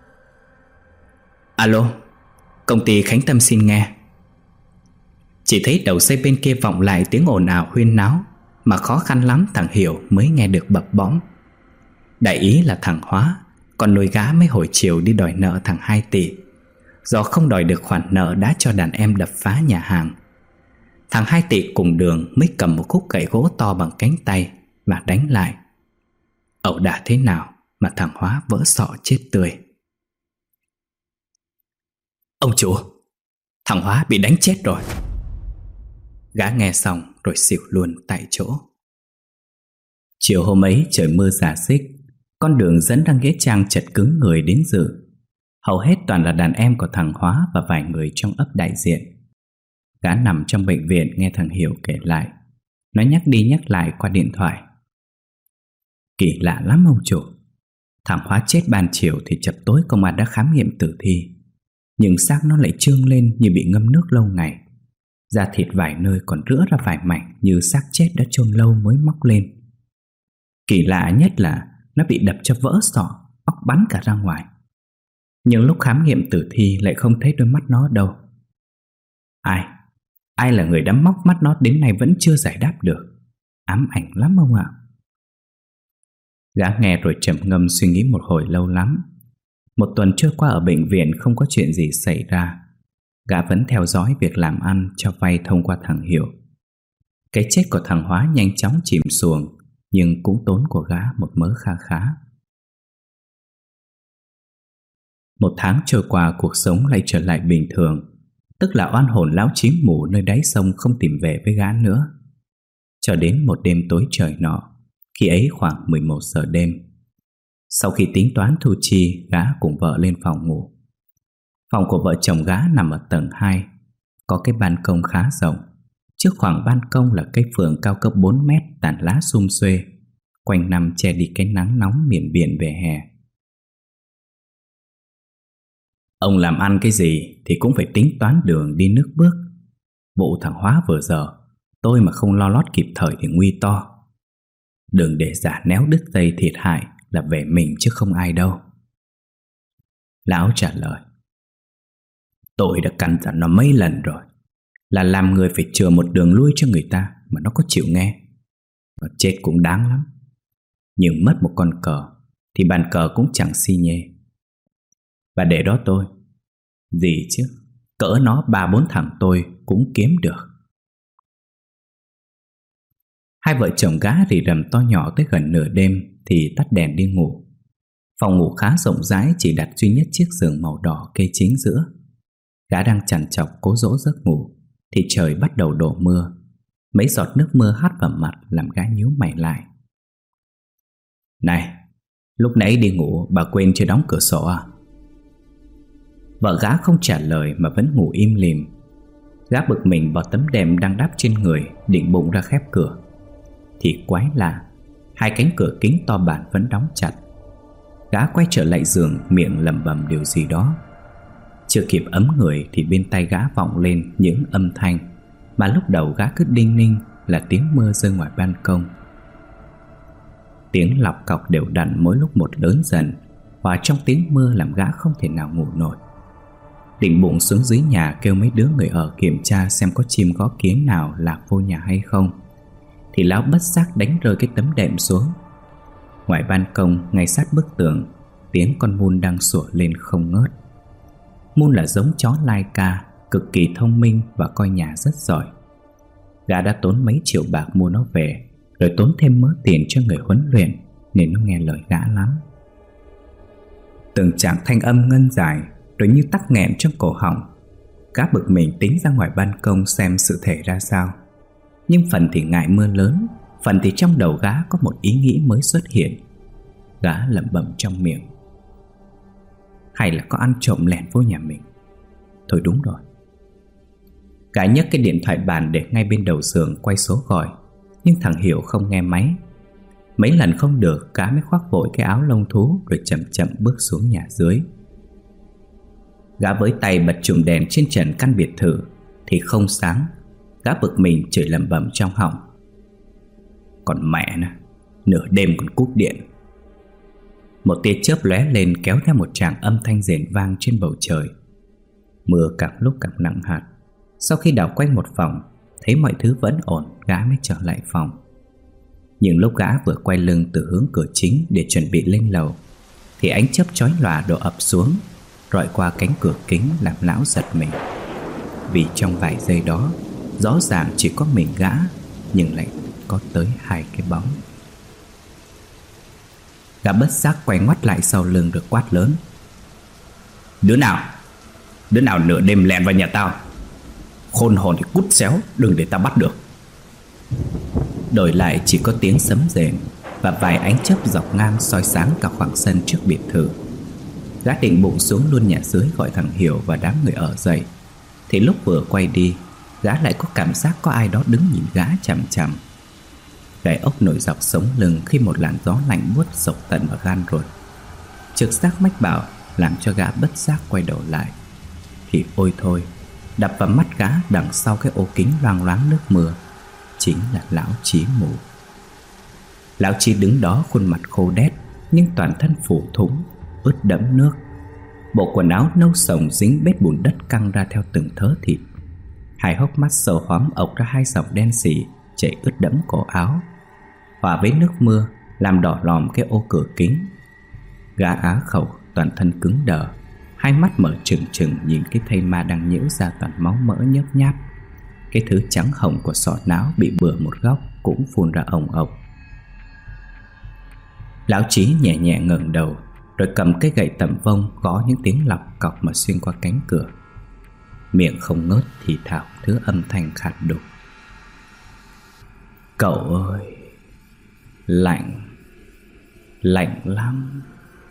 Alo, công ty Khánh Tâm xin nghe. Chỉ thấy đầu dây bên kia vọng lại tiếng ồn ào huyên náo, mà khó khăn lắm thằng Hiểu mới nghe được bập bõm. Đại ý là thằng Hóa còn nuôi gã mấy hồi chiều đi đòi nợ thằng hai tỷ. Do không đòi được khoản nợ đã cho đàn em đập phá nhà hàng. Thằng hai tỷ cùng đường mới cầm một khúc gậy gỗ to bằng cánh tay và đánh lại. Ẩu đả thế nào mà thằng Hóa vỡ sọ chết tươi. Ông chủ, thằng Hóa bị đánh chết rồi. Gã nghe xong rồi xỉu luôn tại chỗ. Chiều hôm ấy trời mưa rả rích, con đường dẫn ra nghĩa trang chật cứng người đến dự. Hầu hết toàn là đàn em của thằng Hóa và vài người trong ấp đại diện. Gã nằm trong bệnh viện nghe thằng Hiểu kể lại. Nó nhắc đi nhắc lại qua điện thoại. Kỳ lạ lắm ông chủ. Thằng Hóa chết ban chiều thì chập tối công an đã khám nghiệm tử thi, nhưng xác nó lại trương lên như bị ngâm nước lâu ngày. Da thịt vài nơi còn rữa ra vài mảnh như xác chết đã chôn lâu mới móc lên. Kỳ lạ nhất là nó bị đập cho vỡ sọ, óc bắn cả ra ngoài. Nhưng lúc khám nghiệm tử thi lại không thấy đôi mắt nó đâu. Ai? Ai là người đã móc mắt nó đến nay vẫn chưa giải đáp được. Ám ảnh lắm ông ạ. Gã nghe rồi trầm ngâm suy nghĩ một hồi lâu lắm. Một tuần trôi qua ở bệnh viện không có chuyện gì xảy ra. Gã vẫn theo dõi việc làm ăn cho vay thông qua thằng Hiểu. Cái chết của thằng Hóa nhanh chóng chìm xuồng, nhưng cũng tốn của gã một mớ kha khá. Một tháng trôi qua, cuộc sống lại trở lại bình thường. Tức là oan hồn lão chín mù nơi đáy sông không tìm về với gã nữa. Cho đến một đêm tối trời nọ, khi ấy khoảng mười một giờ đêm. Sau khi tính toán thu chi, gã cùng vợ lên phòng ngủ. Phòng của vợ chồng gã nằm ở tầng hai, có cái ban công khá rộng. Trước khoảng ban công là cây phượng cao cấp bốn mét tàn lá sum xuê, quanh năm che đi cái nắng nóng miền biển về hè. Ông làm ăn cái gì thì cũng phải tính toán đường đi nước bước. Vụ thằng Hóa vừa giờ, tôi mà không lo lót kịp thời thì nguy to. Đừng để giả néo đứt dây thiệt hại là về mình chứ không ai đâu. Lão trả lời. Tôi đã căn dặn nó mấy lần rồi, là làm người phải chừa một đường lui cho người ta, mà nó có chịu nghe. Nó chết cũng đáng lắm. Nhưng mất một con cờ thì bàn cờ cũng chẳng xi nhê. Và để đó tôi, gì chứ, cỡ nó ba bốn thằng tôi cũng kiếm được. Hai vợ chồng gã rì rầm to nhỏ tới gần nửa đêm thì tắt đèn đi ngủ. Phòng ngủ khá rộng rãi, chỉ đặt duy nhất chiếc giường màu đỏ kê chính giữa. Gã đang chằn chọc cố dỗ giấc ngủ thì trời bắt đầu đổ mưa. Mấy giọt nước mưa hắt vào mặt làm gã nhíu mày lại. Này, lúc nãy đi ngủ bà quên chưa đóng cửa sổ à? Vợ gã không trả lời mà vẫn ngủ im lìm. Gã bực mình bỏ tấm đệm đang đắp trên người, định bụng ra khép cửa. Thì quái lạ, hai cánh cửa kính to bản vẫn đóng chặt. Gã quay trở lại giường, miệng lẩm bẩm điều gì đó. Chưa kịp ấm người thì bên tai gã vọng lên những âm thanh mà lúc đầu gã cứ đinh ninh là tiếng mưa rơi ngoài ban công. Tiếng lọc cọc đều đặn mỗi lúc một lớn dần, hòa trong tiếng mưa làm gã không thể nào ngủ nổi. Định bụng xuống dưới nhà kêu mấy đứa người ở kiểm tra xem có chim gó kiến nào lạc vô nhà hay không, thì lão bất giác đánh rơi cái tấm đệm xuống. Ngoài ban công, ngay sát bức tường, tiếng con Moon đang sủa lên không ngớt. Moon là giống chó lai ca, cực kỳ thông minh và coi nhà rất giỏi. Gã đã tốn mấy triệu bạc mua nó về, rồi tốn thêm mớ tiền cho người huấn luyện, nên nó nghe lời gã lắm. Từng chàng thanh âm ngân dài, rồi như tắc nghẹn trong cổ họng. Gã bực mình tính ra ngoài ban công xem sự thể ra sao. Nhưng phần thì ngại mưa lớn, phần thì trong đầu gã có một ý nghĩ mới xuất hiện. Gã lẩm bẩm trong miệng. Hay là có ăn trộm lẻn vô nhà mình? Thôi đúng rồi. Gã nhấc cái điện thoại bàn để ngay bên đầu giường quay số gọi, nhưng thằng Hiểu không nghe máy. Mấy lần không được, gã mới khoác vội cái áo lông thú rồi chậm chậm bước xuống nhà dưới. Gã với tay bật chùm đèn trên trần căn biệt thự thì không sáng. Gã bực mình chửi lẩm bẩm trong họng. Còn mẹ nè, nửa đêm còn cúp điện. Một tia chớp lóe lên kéo theo một tràng âm thanh rền vang trên bầu trời. Mưa càng lúc càng nặng hạt. Sau khi đảo quanh một vòng, thấy mọi thứ vẫn ổn, gã mới trở lại phòng. Nhưng lúc gã vừa quay lưng từ hướng cửa chính để chuẩn bị lên lầu, thì ánh chớp chói lòa đổ ập xuống, rọi qua cánh cửa kính làm lão giật mình. Vì trong vài giây đó, rõ ràng chỉ có mình gã, nhưng lại có tới hai cái bóng. Gã bất giác quay ngoắt lại sau lưng rồi quát lớn: Đứa nào? Đứa nào nửa đêm lẻn vào nhà tao? Khôn hồn thì cút xéo, đừng để tao bắt được. Đổi lại chỉ có tiếng sấm rền và vài ánh chớp dọc ngang soi sáng cả khoảng sân trước biệt thự. Gã định bụng xuống luôn nhà dưới gọi thằng Hiểu và đám người ở dậy, thì lúc vừa quay đi, gã lại có cảm giác có ai đó đứng nhìn gã chằm chằm. Gai ốc nổi dọc sống lưng khi một làn gió lạnh buốt sộc tận vào gan ruột. Trực giác mách bảo làm cho gã bất giác quay đầu lại, thì ôi thôi, đập vào mắt gã đằng sau cái ô kính loang loáng nước mưa chính là lão Chí mù. Lão Chí đứng đó khuôn mặt khô đét, nhưng toàn thân phủ thủng, ướt đẫm nước. Bộ quần áo nâu sồng dính bết bùn đất căng ra theo từng thớ thịt. Hai hốc mắt sầu hoắm ộc ra hai dòng đen sì chảy ướt đẫm cổ áo, hòa với nước mưa làm đỏ lòm cái ô cửa kính. Gã á khẩu, toàn thân cứng đờ, hai mắt mở trừng trừng nhìn cái thây ma đang nhễu ra toàn máu mỡ nhớp nháp. Cái thứ trắng hồng của sọ não bị bừa một góc cũng phun ra ồng ộc. Lão Chí nhẹ nhẹ ngẩng đầu, rồi cầm cái gậy tầm vông gõ những tiếng lọc cọc mà xuyên qua cánh cửa. Miệng không ngớt thì thào thứ âm thanh khàn đục: Cậu ơi, lạnh, lạnh lắm.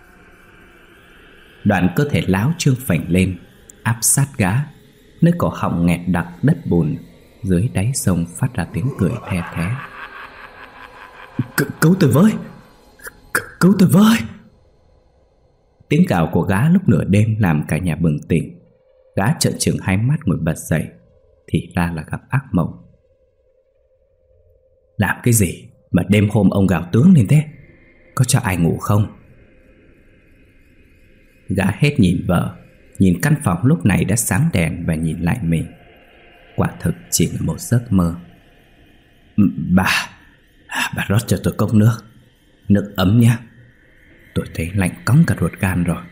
Đoạn cơ thể lão trương phành lên, áp sát gã, nơi cổ họng nghẹt đặc đất bùn. Dưới đáy sông phát ra tiếng cười the thé: Cứu tôi với, cứu tôi với. Tiếng gào của gã lúc nửa đêm làm cả nhà bừng tỉnh. Gã trợn trừng hai mắt ngồi bật dậy, thì ra là gặp ác mộng. Làm cái gì mà đêm hôm ông gào tướng lên thế? Có cho ai ngủ không? Gã hết nhìn vợ, nhìn căn phòng lúc này đã sáng đèn và nhìn lại mình. Quả thực chỉ là một giấc mơ. Bà, bà rót cho tôi cốc nước, nước ấm nhé. Tôi thấy lạnh cóng cả ruột gan rồi.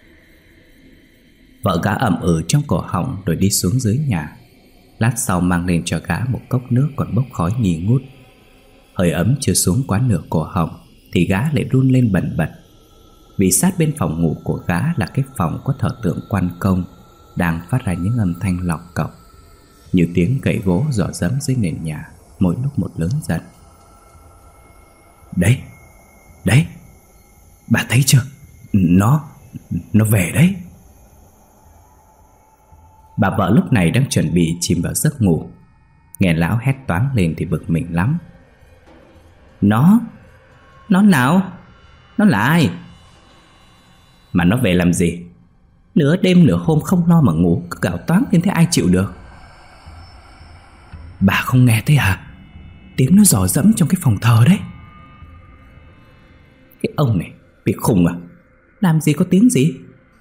Vợ gã ậm ừ trong cổ họng rồi đi xuống dưới nhà. Lát sau mang lên cho gã một cốc nước còn bốc khói nghi ngút. Hơi ấm chưa xuống quá nửa cổ họng thì gã lại run lên bần bật. Vì sát bên phòng ngủ của gã là cái phòng có thờ tượng Quan Công, đang phát ra những âm thanh lọc cọc, như tiếng gậy gỗ rỏ rẫm dưới nền nhà, mỗi lúc một lớn dần. Đấy, đấy, bà thấy chưa? Nó, nó về đấy. Bà vợ lúc này đang chuẩn bị chìm vào giấc ngủ, nghe lão hét toáng lên thì bực mình lắm. Nó, nó nào? Nó là ai? Mà nó về làm gì? Nửa đêm nửa hôm không lo mà ngủ, cứ gào toáng lên thế ai chịu được? Bà không nghe thấy hả? Tiếng nó rò rẫm trong cái phòng thờ đấy. Cái ông này bị khùng à? Làm gì có tiếng gì?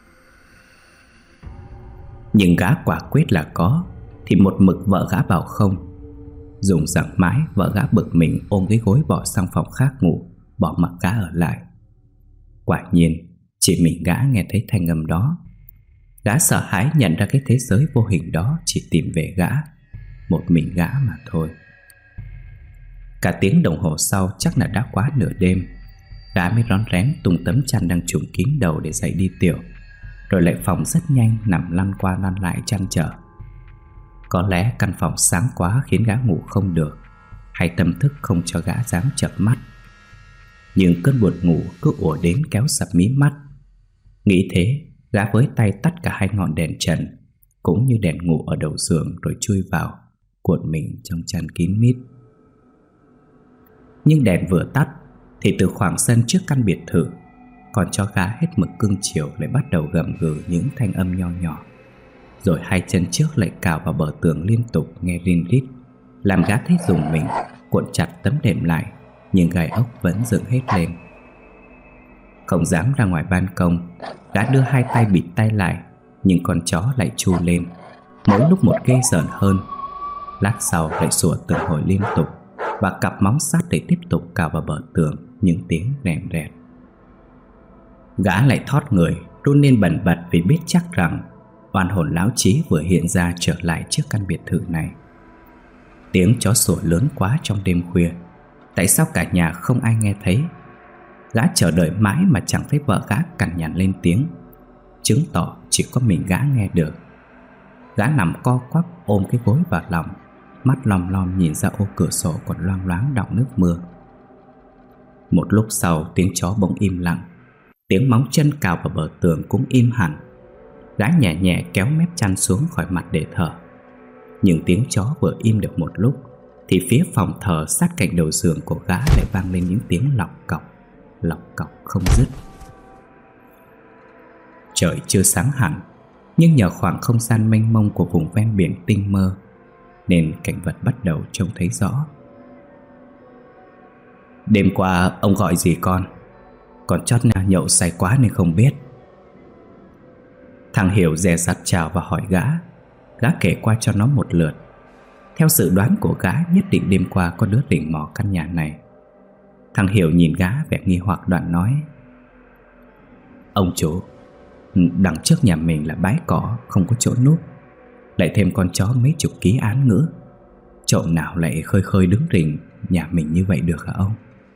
Nhưng gã quả quyết là có, thì một mực vợ gã bảo không. Dùng giảng mãi, vợ gã bực mình ôm cái gối bỏ sang phòng khác ngủ, bỏ mặc gã ở lại. Quả nhiên chỉ mình gã nghe thấy thanh âm đó. Gã sợ hãi nhận ra cái thế giới vô hình đó chỉ tìm về gã, một mình gã mà thôi. Cả tiếng đồng hồ sau chắc là đã quá nửa đêm, gã mới rón rén tung tấm chăn đang trùm kín đầu để dậy đi tiểu, rồi lại phòng rất nhanh nằm lăn qua lăn lại chăn trở. Có lẽ căn phòng sáng quá khiến gã ngủ không được, hay tâm thức không cho gã dám chợp mắt. Nhưng cơn buồn ngủ cứ ùa đến kéo sập mí mắt. Nghĩ thế, gã với tay tắt cả hai ngọn đèn trần, cũng như đèn ngủ ở đầu giường, rồi chui vào, cuộn mình trong chăn kín mít. Nhưng đèn vừa tắt thì từ khoảng sân trước căn biệt thự, còn cho gã hết mực cưng chiều lại bắt đầu gầm gừ những thanh âm nho nhỏ. Rồi hai chân trước lại cào vào bờ tường liên tục nghe rin rít, làm gã thấy rùng mình, cuộn chặt tấm đệm lại, nhưng gai ốc vẫn dựng hết lên. Không dám ra ngoài ban công, gã đưa hai tay bịt tay lại, nhưng con chó lại tru lên, mỗi lúc một ghê rợn hơn. Lát sau lại sủa từng hồi liên tục, và cặp móng sắt để tiếp tục cào vào bờ tường những tiếng rèn rẹt. Gã lại thót người, run lên bần bật vì biết chắc rằng oan hồn lão chí vừa hiện ra trở lại trước căn biệt thự này. Tiếng chó sủa lớn quá trong đêm khuya, tại sao cả nhà không ai nghe thấy? Gã chờ đợi mãi mà chẳng thấy vợ gã cằn nhằn lên tiếng, chứng tỏ chỉ có mình gã nghe được. Gã nằm co quắp ôm cái gối vào lòng, mắt lom lom nhìn ra ô cửa sổ còn loang loáng đọng nước mưa. Một lúc sau tiếng chó bỗng im lặng, tiếng móng chân cào vào bờ tường cũng im hẳn. Gã nhẹ nhẹ kéo mép chăn xuống khỏi mặt để thở. Nhưng tiếng chó vừa im được một lúc thì phía phòng thờ sát cạnh đầu giường của gã lại vang lên những tiếng lọc cọc, lọc cọc không dứt. Trời chưa sáng hẳn, nhưng nhờ khoảng không gian mênh mông của vùng ven biển tinh mơ nên cảnh vật bắt đầu trông thấy rõ. Đêm qua ông gọi gì con? Con chót nào nhậu say quá nên không biết. Thằng Hiểu dè dặt chào và hỏi gã. Gã kể qua cho nó một lượt. Theo dự đoán của gã, nhất định đêm qua có đứa rình mò căn nhà này. Thằng Hiểu nhìn gã vẻ nghi hoặc, đoạn nói: Ông chủ, đằng trước nhà mình là bãi cỏ, không có chỗ núp, lại thêm con chó mấy chục ký án nữa, trộm nào lại khơi khơi đứng rình nhà mình như vậy được hả ông?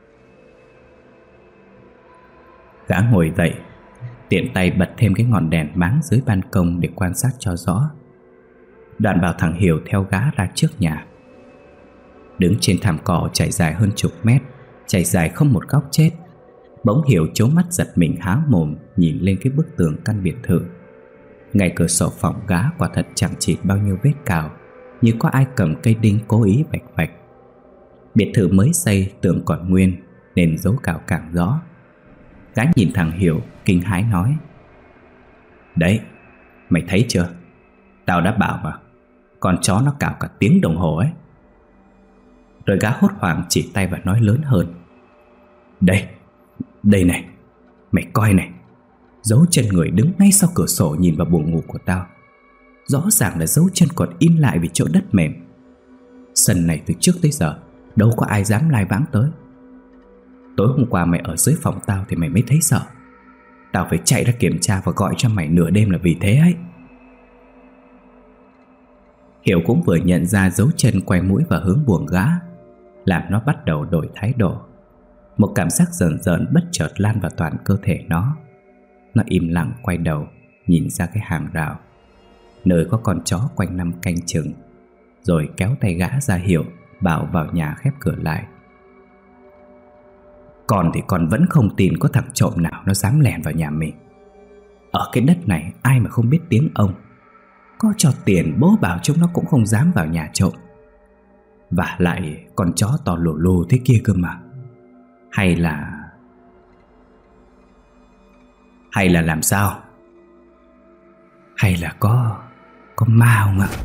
Gã ngồi dậy, tiện tay bật thêm cái ngọn đèn máng dưới ban công để quan sát cho rõ. Đoạn bảo thằng Hiểu theo gã ra trước nhà. Đứng trên thảm cỏ trải dài hơn chục mét, trải dài không một góc chết, bỗng Hiểu trố mắt giật mình há mồm nhìn lên cái bức tường căn biệt thự. Ngay cửa sổ phòng gã quả thật chẳng chịt bao nhiêu vết cào, như có ai cầm cây đinh cố ý vạch vạch. Biệt thự mới xây, tường còn nguyên nên dấu cào càng rõ. Gã nhìn thằng Hiểu kinh hãi nói: Đấy, mày thấy chưa? Tao đã bảo mà, con chó nó cào cả tiếng đồng hồ ấy. Rồi gã hốt hoảng chỉ tay và nói lớn hơn: Đây, đây này, mày coi này, dấu chân người đứng ngay sau cửa sổ nhìn vào buồng ngủ của tao. Rõ ràng là dấu chân còn in lại vì chỗ đất mềm. Sân này từ trước tới giờ đâu có ai dám lai vãng tới. Tối hôm qua mày ở dưới phòng tao thì mày mới thấy sợ. Tao phải chạy ra kiểm tra và gọi cho mày nửa đêm là vì thế ấy. Hiểu cũng vừa nhận ra dấu chân quay mũi vào hướng buồng gã, làm nó bắt đầu đổi thái độ. Một cảm giác rờn rợn bất chợt lan vào toàn cơ thể nó. Nó im lặng quay đầu nhìn ra cái hàng rào, nơi có con chó quanh năm canh chừng, rồi kéo tay gã ra hiệu bảo vào nhà khép cửa lại. Còn thì con vẫn không tin có thằng trộm nào nó dám lẻn vào nhà mình. Ở cái đất này ai mà không biết tiếng ông. Có cho tiền bố bảo chúng nó cũng không dám vào nhà trộm. Và lại con chó to lù lù thế kia cơ mà. Hay là... Hay là làm sao? Hay là có... Có ma không ạ?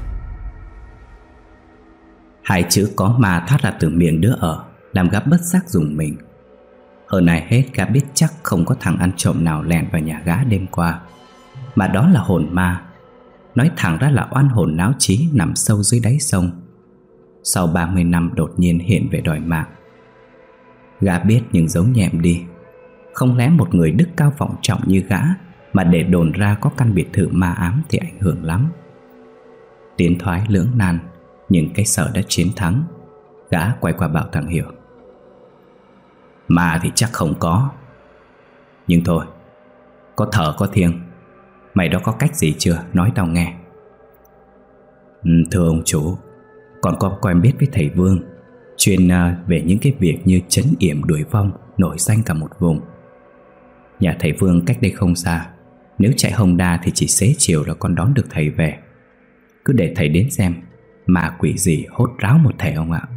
Hai chữ có ma thoát ra từ miệng đứa ở làm gã bất giác rùng mình. Hơn ai hết gã biết chắc không có thằng ăn trộm nào lẻn vào nhà gã đêm qua, mà đó là hồn ma. Nói thẳng ra là oan hồn náo trí nằm sâu dưới đáy sông, sau ba mươi năm đột nhiên hiện về đòi mạng. Gã biết nhưng giấu nhẹm đi. Không lẽ một người đức cao vọng trọng như gã mà để đồn ra có căn biệt thự ma ám thì ảnh hưởng lắm. Tiến thoái lưỡng nan, nhưng cái sợ đã chiến thắng. Gã quay qua bảo thằng Hiểu: Ma thì chắc không có, nhưng thôi, có thở có thiêng. Mày đó có cách gì chưa? Nói tao nghe. ừ, Thưa ông chủ, còn có quen biết với thầy Vương, chuyên uh, về những cái việc như trấn yểm đuổi vong, nổi danh cả một vùng. Nhà thầy Vương cách đây không xa. Nếu chạy Honda thì chỉ xế chiều là con đón được thầy về. Cứ để thầy đến xem, ma quỷ gì hốt ráo một thể ông ạ.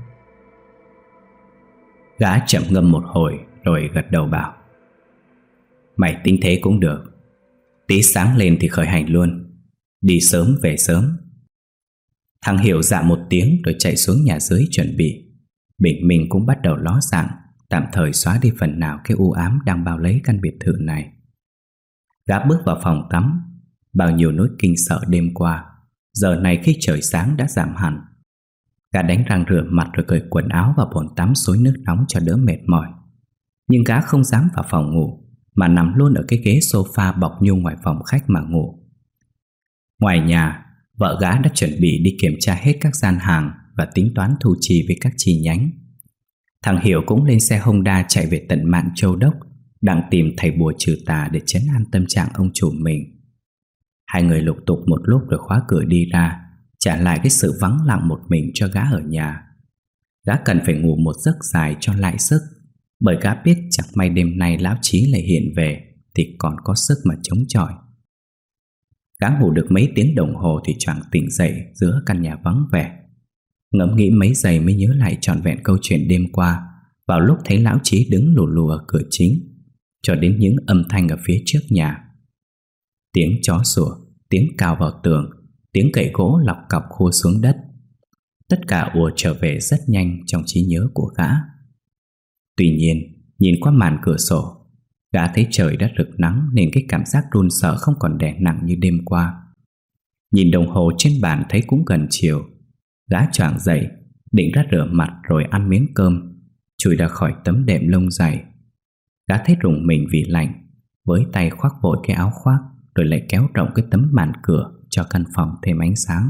Gã chậm ngâm một hồi rồi gật đầu bảo: Mày tính thế cũng được. Tí sáng lên thì khởi hành luôn. Đi sớm về sớm. Thằng Hiểu dạ một tiếng rồi chạy xuống nhà dưới chuẩn bị. Bình minh cũng bắt đầu ló dạng, tạm thời xóa đi phần nào cái u ám đang bao lấy căn biệt thự này. Gã bước vào phòng tắm. Bao nhiêu nỗi kinh sợ đêm qua, giờ này khi trời sáng đã giảm hẳn. Gã đánh răng rửa mặt rồi cởi quần áo vào bồn tắm xối nước nóng cho đỡ mệt mỏi. Nhưng gã không dám vào phòng ngủ, mà nằm luôn ở cái ghế sofa bọc nhung ngoài phòng khách mà ngủ. Ngoài nhà, vợ gã đã chuẩn bị đi kiểm tra hết các gian hàng và tính toán thu chi với các chi nhánh. Thằng Hiểu cũng lên xe Honda chạy về tận Mạn Châu Đốc, đang tìm thầy bùa trừ tà để trấn an tâm trạng ông chủ mình. Hai người lục tục một lúc rồi khóa cửa đi ra, trả lại cái sự vắng lặng một mình cho gã ở nhà. Gã cần phải ngủ một giấc dài cho lại sức, bởi gã biết chẳng may đêm nay lão Chí lại hiện về thì còn có sức mà chống chọi. Gã ngủ được mấy tiếng đồng hồ thì choàng tỉnh dậy giữa căn nhà vắng vẻ. Ngẫm nghĩ mấy giây mới nhớ lại trọn vẹn câu chuyện đêm qua, vào lúc thấy lão Chí đứng lù lù ở cửa chính, cho đến những âm thanh ở phía trước nhà. Tiếng chó sủa, tiếng cào vào tường, tiếng gậy gỗ lọc cọc khua xuống đất. Tất cả ùa trở về rất nhanh trong trí nhớ của gã. Tuy nhiên, nhìn qua màn cửa sổ, gã thấy trời đã rực nắng nên cái cảm giác run sợ không còn đè nặng như đêm qua. Nhìn đồng hồ trên bàn thấy cũng gần chiều. Gã choàng dậy, định ra rửa mặt rồi ăn miếng cơm, chui ra khỏi tấm đệm lông dày. Gã thấy rùng mình vì lạnh, với tay khoác vội cái áo khoác, rồi lại kéo rộng cái tấm màn cửa cho căn phòng thêm ánh sáng.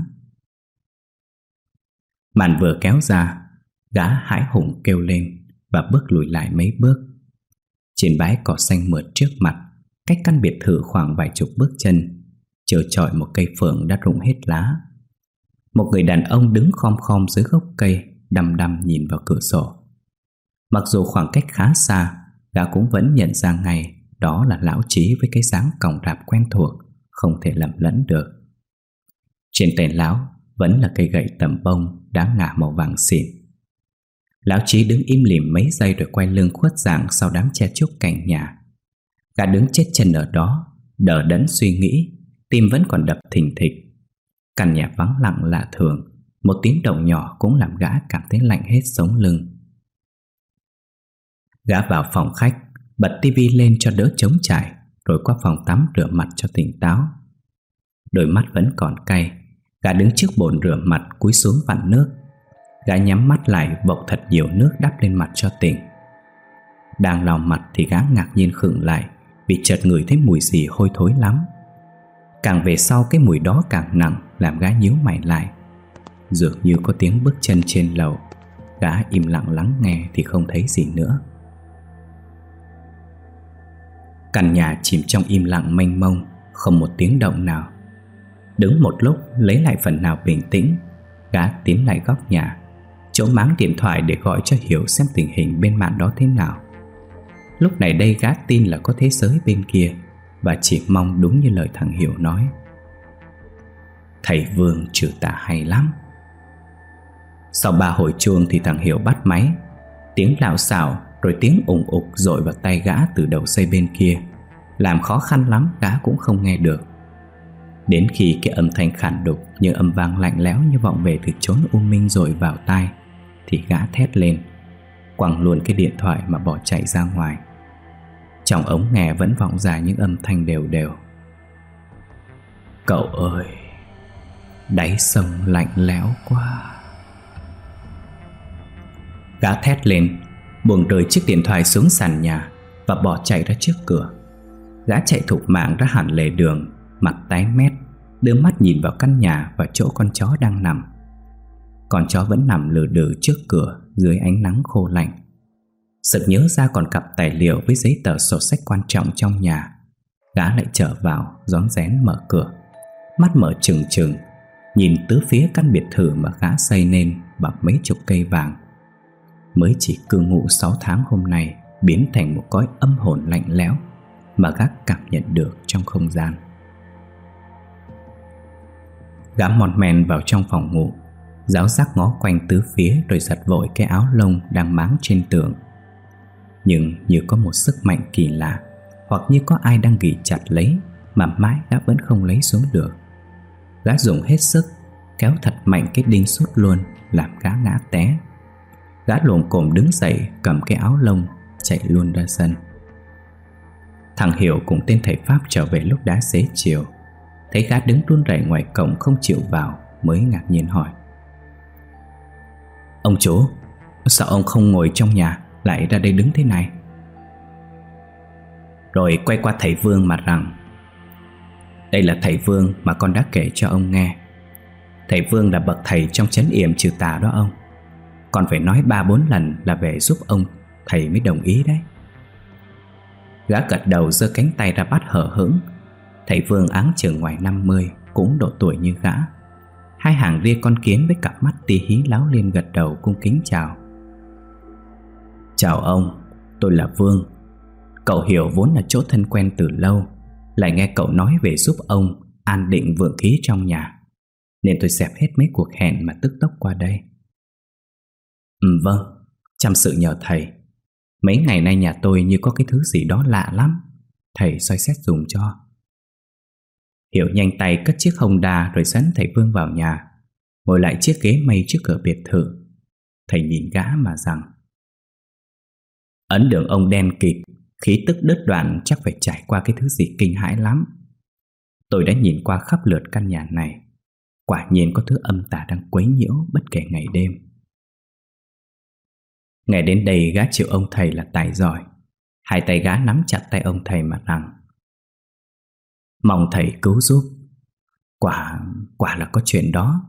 Màn vừa kéo ra, gã hãi hùng kêu lên và bước lùi lại mấy bước. Trên bãi cỏ xanh mượt trước mặt, cách căn biệt thự khoảng vài chục bước chân, trơ trọi một cây phượng đã rụng hết lá. Một người đàn ông đứng khom khom dưới gốc cây, đăm đăm nhìn vào cửa sổ. Mặc dù khoảng cách khá xa, gã cũng vẫn nhận ra ngay đó là lão Chí với cái dáng còng rạp quen thuộc, không thể lầm lẫn được. Trên tay lão vẫn là cây gậy tầm bông đá ngả màu vàng xỉn. Lão Chí đứng im lìm mấy giây rồi quay lưng khuất dạng sau đám tre trúc cạnh nhà. Gã đứng chết chân ở đó, đờ đẫn suy nghĩ, tim vẫn còn đập thình thịch. Căn nhà vắng lặng lạ thường, một tiếng động nhỏ cũng làm gã cảm thấy lạnh hết sống lưng. Gã vào phòng khách, bật tivi lên cho đỡ trống trải, rồi qua phòng tắm rửa mặt cho tỉnh táo. Đôi mắt vẫn còn cay, gã đứng trước bồn rửa mặt cúi xuống vặn nước. Gã nhắm mắt lại vậu thật nhiều nước đắp lên mặt cho tỉnh. Đang lau mặt thì gã ngạc nhiên khựng lại vì chợt ngửi thấy mùi gì hôi thối lắm. Càng về sau cái mùi đó càng nặng, làm gã nhíu mày lại. Dường như có tiếng bước chân trên lầu. Gã im lặng lắng nghe thì không thấy gì nữa. Căn nhà chìm trong im lặng mênh mông, không một tiếng động nào. Đứng một lúc lấy lại phần nào bình tĩnh, gã tiến lại góc nhà, chỗ máng điện thoại để gọi cho Hiểu xem tình hình bên mạng đó thế nào. Lúc này đây gã tin là có thế giới bên kia, và chỉ mong đúng như lời thằng Hiểu nói. Thầy Vương trừ tà hay lắm. Sau ba hồi chuông thì thằng Hiểu bắt máy. Tiếng lạo xạo rồi tiếng ùng ục dội vào tay gã từ đầu dây bên kia, làm khó khăn lắm gã cũng không nghe được. Đến khi cái âm thanh khản đục như âm vang lạnh lẽo như vọng về từ chốn u minh dội vào tai, thì gã thét lên, quăng luôn cái điện thoại mà bỏ chạy ra ngoài. Trong ống nghe vẫn vọng ra những âm thanh đều đều. Cậu ơi, đáy sông lạnh lẽo quá. Gã thét lên, buông rơi chiếc điện thoại xuống sàn nhà và bỏ chạy ra trước cửa. Gã chạy thục mạng ra hẳn lề đường, mặt tái mét, đưa mắt nhìn vào căn nhà và chỗ con chó đang nằm. Con chó vẫn nằm lừ đừ trước cửa dưới ánh nắng khô lạnh. Sực nhớ ra còn cặp tài liệu với giấy tờ sổ sách quan trọng trong nhà. Gã lại trở vào, rón rén mở cửa, mắt mở trừng trừng, nhìn tứ phía căn biệt thự mà gã xây nên bằng mấy chục cây vàng. Mới chỉ cư ngụ sáu tháng hôm nay biến thành một cõi âm hồn lạnh lẽo mà gã cảm nhận được trong không gian. Gã mòn men vào trong phòng ngủ, giáo giác ngó quanh tứ phía rồi giật vội cái áo lông đang máng trên tường. Nhưng như có một sức mạnh kỳ lạ, hoặc như có ai đang ghì chặt lấy mà mãi gã vẫn không lấy xuống được. Gã dùng hết sức kéo thật mạnh cái đinh sút luôn, làm gã ngã té. Gã lồm cồm đứng dậy, cầm cái áo lông chạy luôn ra sân. Thằng Hiểu cùng tên thầy Pháp trở về lúc đã xế chiều, thấy gã đứng run rẩy ngoài cổng không chịu vào, mới ngạc nhiên hỏi: "Ông chủ, sao ông không ngồi trong nhà, lại ra đây đứng thế này?" Rồi quay qua thầy Vương mà rằng: "Đây là thầy Vương mà con đã kể cho ông nghe. Thầy Vương là bậc thầy trong trấn yểm trừ tà đó ông. Con phải nói ba bốn lần là về giúp ông, thầy mới đồng ý đấy." Gã gật đầu giơ cánh tay ra bắt hở hững. Thầy Vương áng chừng ngoài năm mươi, cũng độ tuổi như gã. Hai hàng ria con kiến với cặp mắt tí hí láo liên gật đầu cung kính chào. "Chào ông, tôi là Vương. Cậu Hiểu vốn là chỗ thân quen từ lâu, lại nghe cậu nói về giúp ông an định vượng khí trong nhà, nên tôi xẹp hết mấy cuộc hẹn mà tức tốc qua đây." "Ừ vâng, chăm sự nhờ thầy. Mấy ngày nay nhà tôi như có cái thứ gì đó lạ lắm, thầy soi xét dùm cho." Hiểu nhanh tay cất chiếc Honda rồi dẫn thầy Vương vào nhà, ngồi lại chiếc ghế mây trước cửa biệt thự. Thầy nhìn gã mà rằng: "Ấn đường ông đen kịt, khí tức đứt đoạn, chắc phải trải qua cái thứ gì kinh hãi lắm. Tôi đã nhìn qua khắp lượt căn nhà này, quả nhiên có thứ âm tà đang quấy nhiễu bất kể ngày đêm." Nghe đến đây gã chịu ông thầy là tài giỏi. Hai tay gã nắm chặt tay ông thầy mà rằng: "Mong thầy cứu giúp. Quả, quả là có chuyện đó."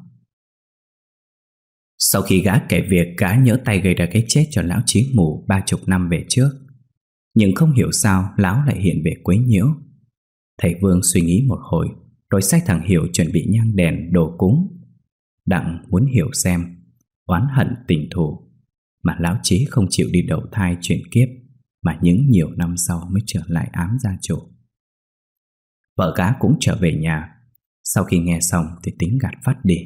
Sau khi gã kể việc gã nhỡ tay gây ra cái chết cho lão Chí Mù ba chục năm về trước, nhưng không hiểu sao lão lại hiện về quấy nhiễu. Thầy Vương suy nghĩ một hồi, rồi sai thằng Hiểu chuẩn bị nhang đèn đồ cúng, đặng muốn hiểu xem oán hận tình thù mà lão Chí không chịu đi đầu thai chuyển kiếp, mà những nhiều năm sau mới trở lại ám gia chủ. Vợ gã cũng trở về nhà. Sau khi nghe xong thì tính gạt phát đi: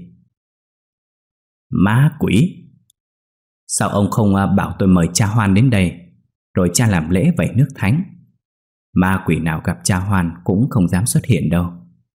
"Má quỷ, sao ông không bảo tôi mời cha Hoan đến đây, rồi cha làm lễ vẩy nước thánh? Ma quỷ nào gặp cha Hoan cũng không dám xuất hiện đâu."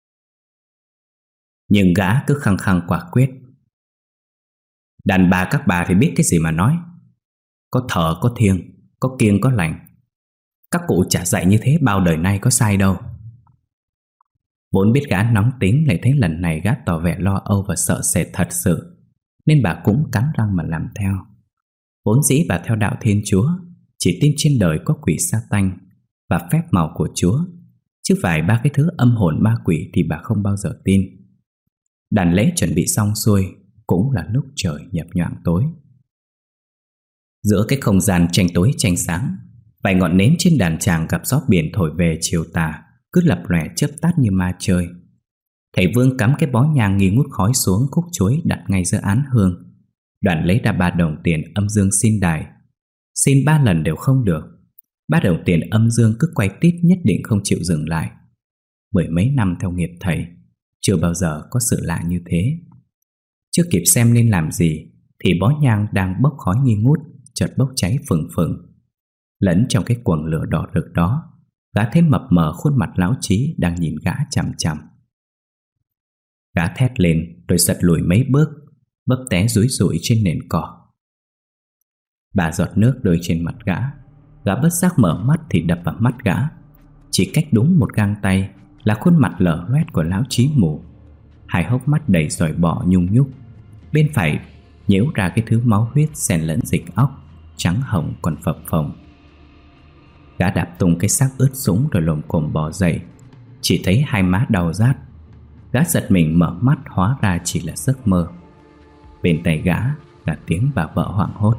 Nhưng gã cứ khăng khăng quả quyết: "Đàn bà các bà thì biết cái gì mà nói. Có thờ có thiêng, có kiêng có lành. Các cụ chả dạy như thế bao đời nay có sai đâu." Vốn biết gã nóng tính, lại thấy lần này gã tỏ vẻ lo âu và sợ sệt thật sự, nên bà cũng cắn răng mà làm theo. Vốn dĩ bà theo đạo Thiên Chúa, chỉ tin trên đời có quỷ sa tanh và phép màu của Chúa, chứ vài ba cái thứ âm hồn ma quỷ thì bà không bao giờ tin. Đàn lễ chuẩn bị xong xuôi, cũng là lúc trời nhập nhoạng tối. Giữa cái không gian tranh tối tranh sáng, vài ngọn nến trên đàn tràng gặp gió biển thổi về chiều tà, cứ lập lòe chớp tắt như ma chơi. Thầy Vương cắm cái bó nhang nghi ngút khói xuống khúc chuối đặt ngay giữa án hương. Đoạn lấy ra ba đồng tiền âm dương xin đài. Xin ba lần đều không được. Ba đồng tiền âm dương cứ quay tít, nhất định không chịu dừng lại. Mười mấy năm theo nghiệp thầy, chưa bao giờ có sự lạ như thế. Chưa kịp xem nên làm gì thì bó nhang đang bốc khói nghi ngút chợt bốc cháy phừng phừng. Lẫn trong cái quầng lửa đỏ rực đó, gã thấy mập mờ khuôn mặt lão Chí đang nhìn gã chằm chằm. Gã thét lên rồi giật lùi mấy bước, vấp té rúi rụi trên nền cỏ. Ba giọt nước rơi trên mặt gã. Gã bất giác mở mắt thì đập vào mắt gã. Chỉ cách đúng một gang tay là khuôn mặt lở loét của lão Chí Mù. Hai hốc mắt đầy sỏi bọ nhung nhúc. Bên phải nhễu ra cái thứ máu huyết xen lẫn dịch óc, trắng hồng còn phập phồng. Gã đạp tung cái xác ướt sũng rồi lồm cồm bò dậy. Chỉ thấy hai má đau rát. Gã giật mình mở mắt, hóa ra chỉ là giấc mơ. Bên tay gã là tiếng bà vợ hoảng hốt: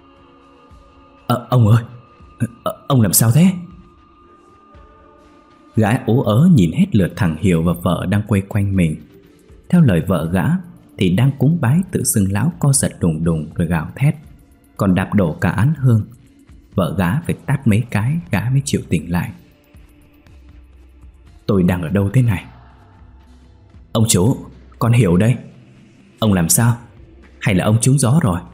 Ờ, ông ơi, ờ, ông làm sao thế? Gã ú ớ nhìn hết lượt thằng Hiểu và vợ đang quay quanh mình. Theo lời vợ gã thì đang cúng bái tự xưng lão co giật đùng đùng rồi gào thét, còn đạp đổ cả án hương. Vợ gã phải tát mấy cái gã mới chịu tỉnh lại. Tôi đang ở đâu thế này? Ông chủ, con Hiểu đây. Ông làm sao? Hay là ông trúng gió rồi?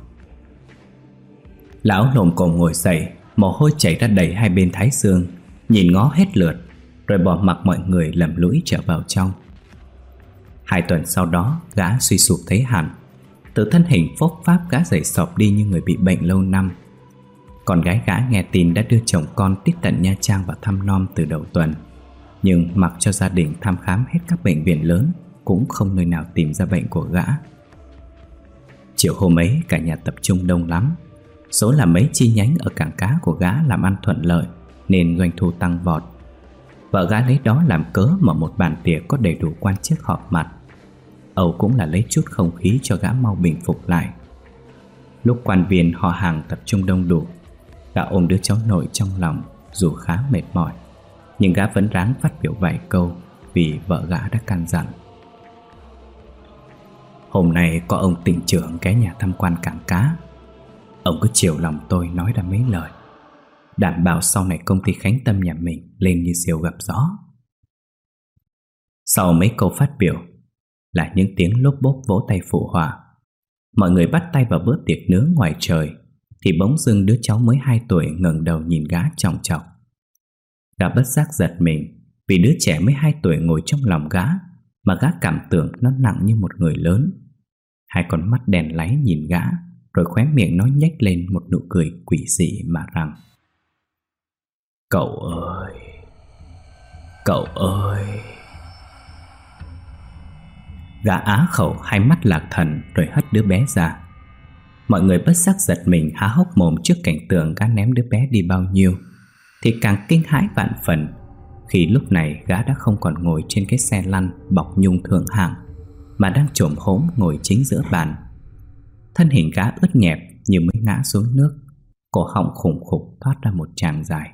Lão lồm cồm ngồi dậy, mồ hôi chảy ra đầy hai bên thái dương, nhìn ngó hết lượt, rồi bỏ mặc mọi người lầm lũi trở vào trong. Hai tuần sau đó, gã suy sụp thấy hẳn. Từ thân hình phốp pháp gã dậy sọp đi như người bị bệnh lâu năm. Con gái gã nghe tin đã đưa chồng con tít tận Nha Trang và thăm nom từ đầu tuần, nhưng mặc cho gia đình thăm khám hết các bệnh viện lớn cũng không nơi nào tìm ra bệnh của gã. Chiều hôm ấy cả nhà tập trung đông lắm. Số là mấy chi nhánh ở cảng cá của gã làm ăn thuận lợi nên doanh thu tăng vọt. Vợ gã lấy đó làm cớ mở một bàn tiệc có đầy đủ quan chức họp mặt. Âu cũng là lấy chút không khí cho gã mau bình phục lại. Lúc quan viên họ hàng tập trung đông đủ, gã ôm đứa cháu nội trong lòng dù khá mệt mỏi, nhưng gã vẫn ráng phát biểu vài câu vì vợ gã đã căn dặn. Hôm nay có ông tỉnh trưởng ghé nhà tham quan cảng cá. Ông cứ chiều lòng tôi nói ra mấy lời, đảm bảo sau này công ty Khánh Tâm nhà mình lên như diều gặp gió. Sau mấy câu phát biểu là những tiếng lốp bốp vỗ tay phụ họa. Mọi người bắt tay vào bữa tiệc nướng ngoài trời, thì bỗng dưng đứa cháu mới hai tuổi ngẩng đầu nhìn gã chòng chọc. Gã bất giác giật mình vì đứa trẻ mới hai tuổi ngồi trong lòng gã mà gã cảm tưởng nó nặng như một người lớn. Hai con mắt đèn láy nhìn gã, rồi khóe miệng nó nhếch lên một nụ cười quỷ dị mà rằng: Cậu ơi, cậu ơi. Gã á khẩu, hai mắt lạc thần rồi hất đứa bé ra. Mọi người bất giác giật mình há hốc mồm trước cảnh tượng gã ném đứa bé đi bao nhiêu, thì càng kinh hãi vạn phần khi lúc này gã đã không còn ngồi trên cái xe lăn bọc nhung thượng hạng, mà đang chồm hổm ngồi chính giữa bàn. Thân hình gã ướt nhẹp như mới ngã xuống nước, cổ họng khủng khục thoát ra một tràng dài.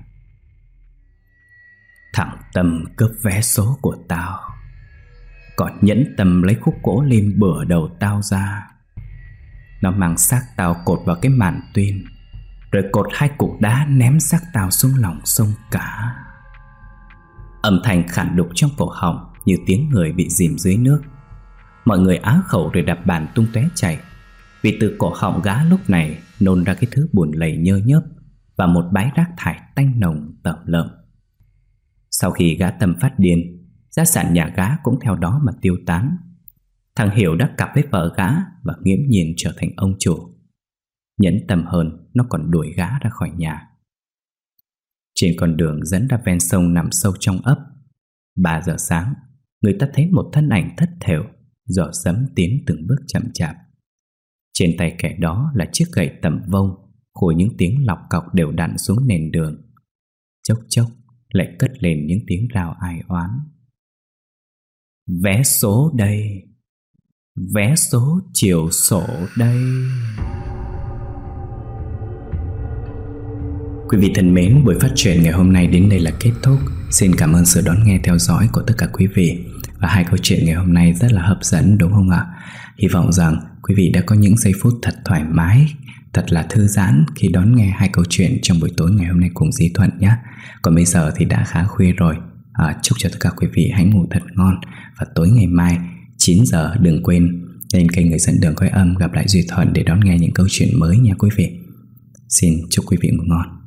Thằng Tâm cướp vé số của tao, còn nhẫn tâm lấy khúc gỗ lim bửa đầu tao ra. Nó mang xác tao cột vào cái màn tuyên, rồi cột hai cục đá ném xác tao xuống lòng sông cả. Âm thanh khản đục trong cổ họng như tiếng người bị dìm dưới nước. Mọi người á khẩu rồi đạp bàn tung tóe chạy, vì từ cổ họng gã lúc này nôn ra cái thứ buồn lầy nhơ nhớp và một bãi rác thải tanh nồng tởm lợm. Sau khi gã Tâm phát điên, gia sản nhà gã cũng theo đó mà tiêu tán. Thằng Hiểu đã cặp với vợ gã và nghiễm nhiên trở thành ông chủ. Nhẫn tâm hơn, nó còn đuổi gã ra khỏi nhà. Trên con đường dẫn ra ven sông nằm sâu trong ấp, ba giờ sáng, người ta thấy một thân ảnh thất thểu giỏ dẫm tiến từng bước chậm chạp. Trên tay kẻ đó là chiếc gậy tầm vông, khua những tiếng lọc cọc đều đặn xuống nền đường. Chốc chốc lại cất lên những tiếng rào ai oán. Vé số đây, vé số chiều sổ đây. Quý vị thân mến, buổi phát truyện ngày hôm nay đến đây là kết thúc. Xin cảm ơn sự đón nghe theo dõi của tất cả quý vị. Và hai câu chuyện ngày hôm nay rất là hấp dẫn đúng không ạ? Hy vọng rằng quý vị đã có những giây phút thật thoải mái, thật là thư giãn khi đón nghe hai câu chuyện trong buổi tối ngày hôm nay cùng Dĩ Thuận nhé. Còn bây giờ thì đã khá khuya rồi. à, Chúc cho tất cả quý vị hãy ngủ thật ngon. Và tối ngày mai chín giờ đừng quên lên kênh Người Dẫn Đường Cõi Âm gặp lại Duy Thuận để đón nghe những câu chuyện mới nha quý vị. Xin chúc quý vị ngủ ngon.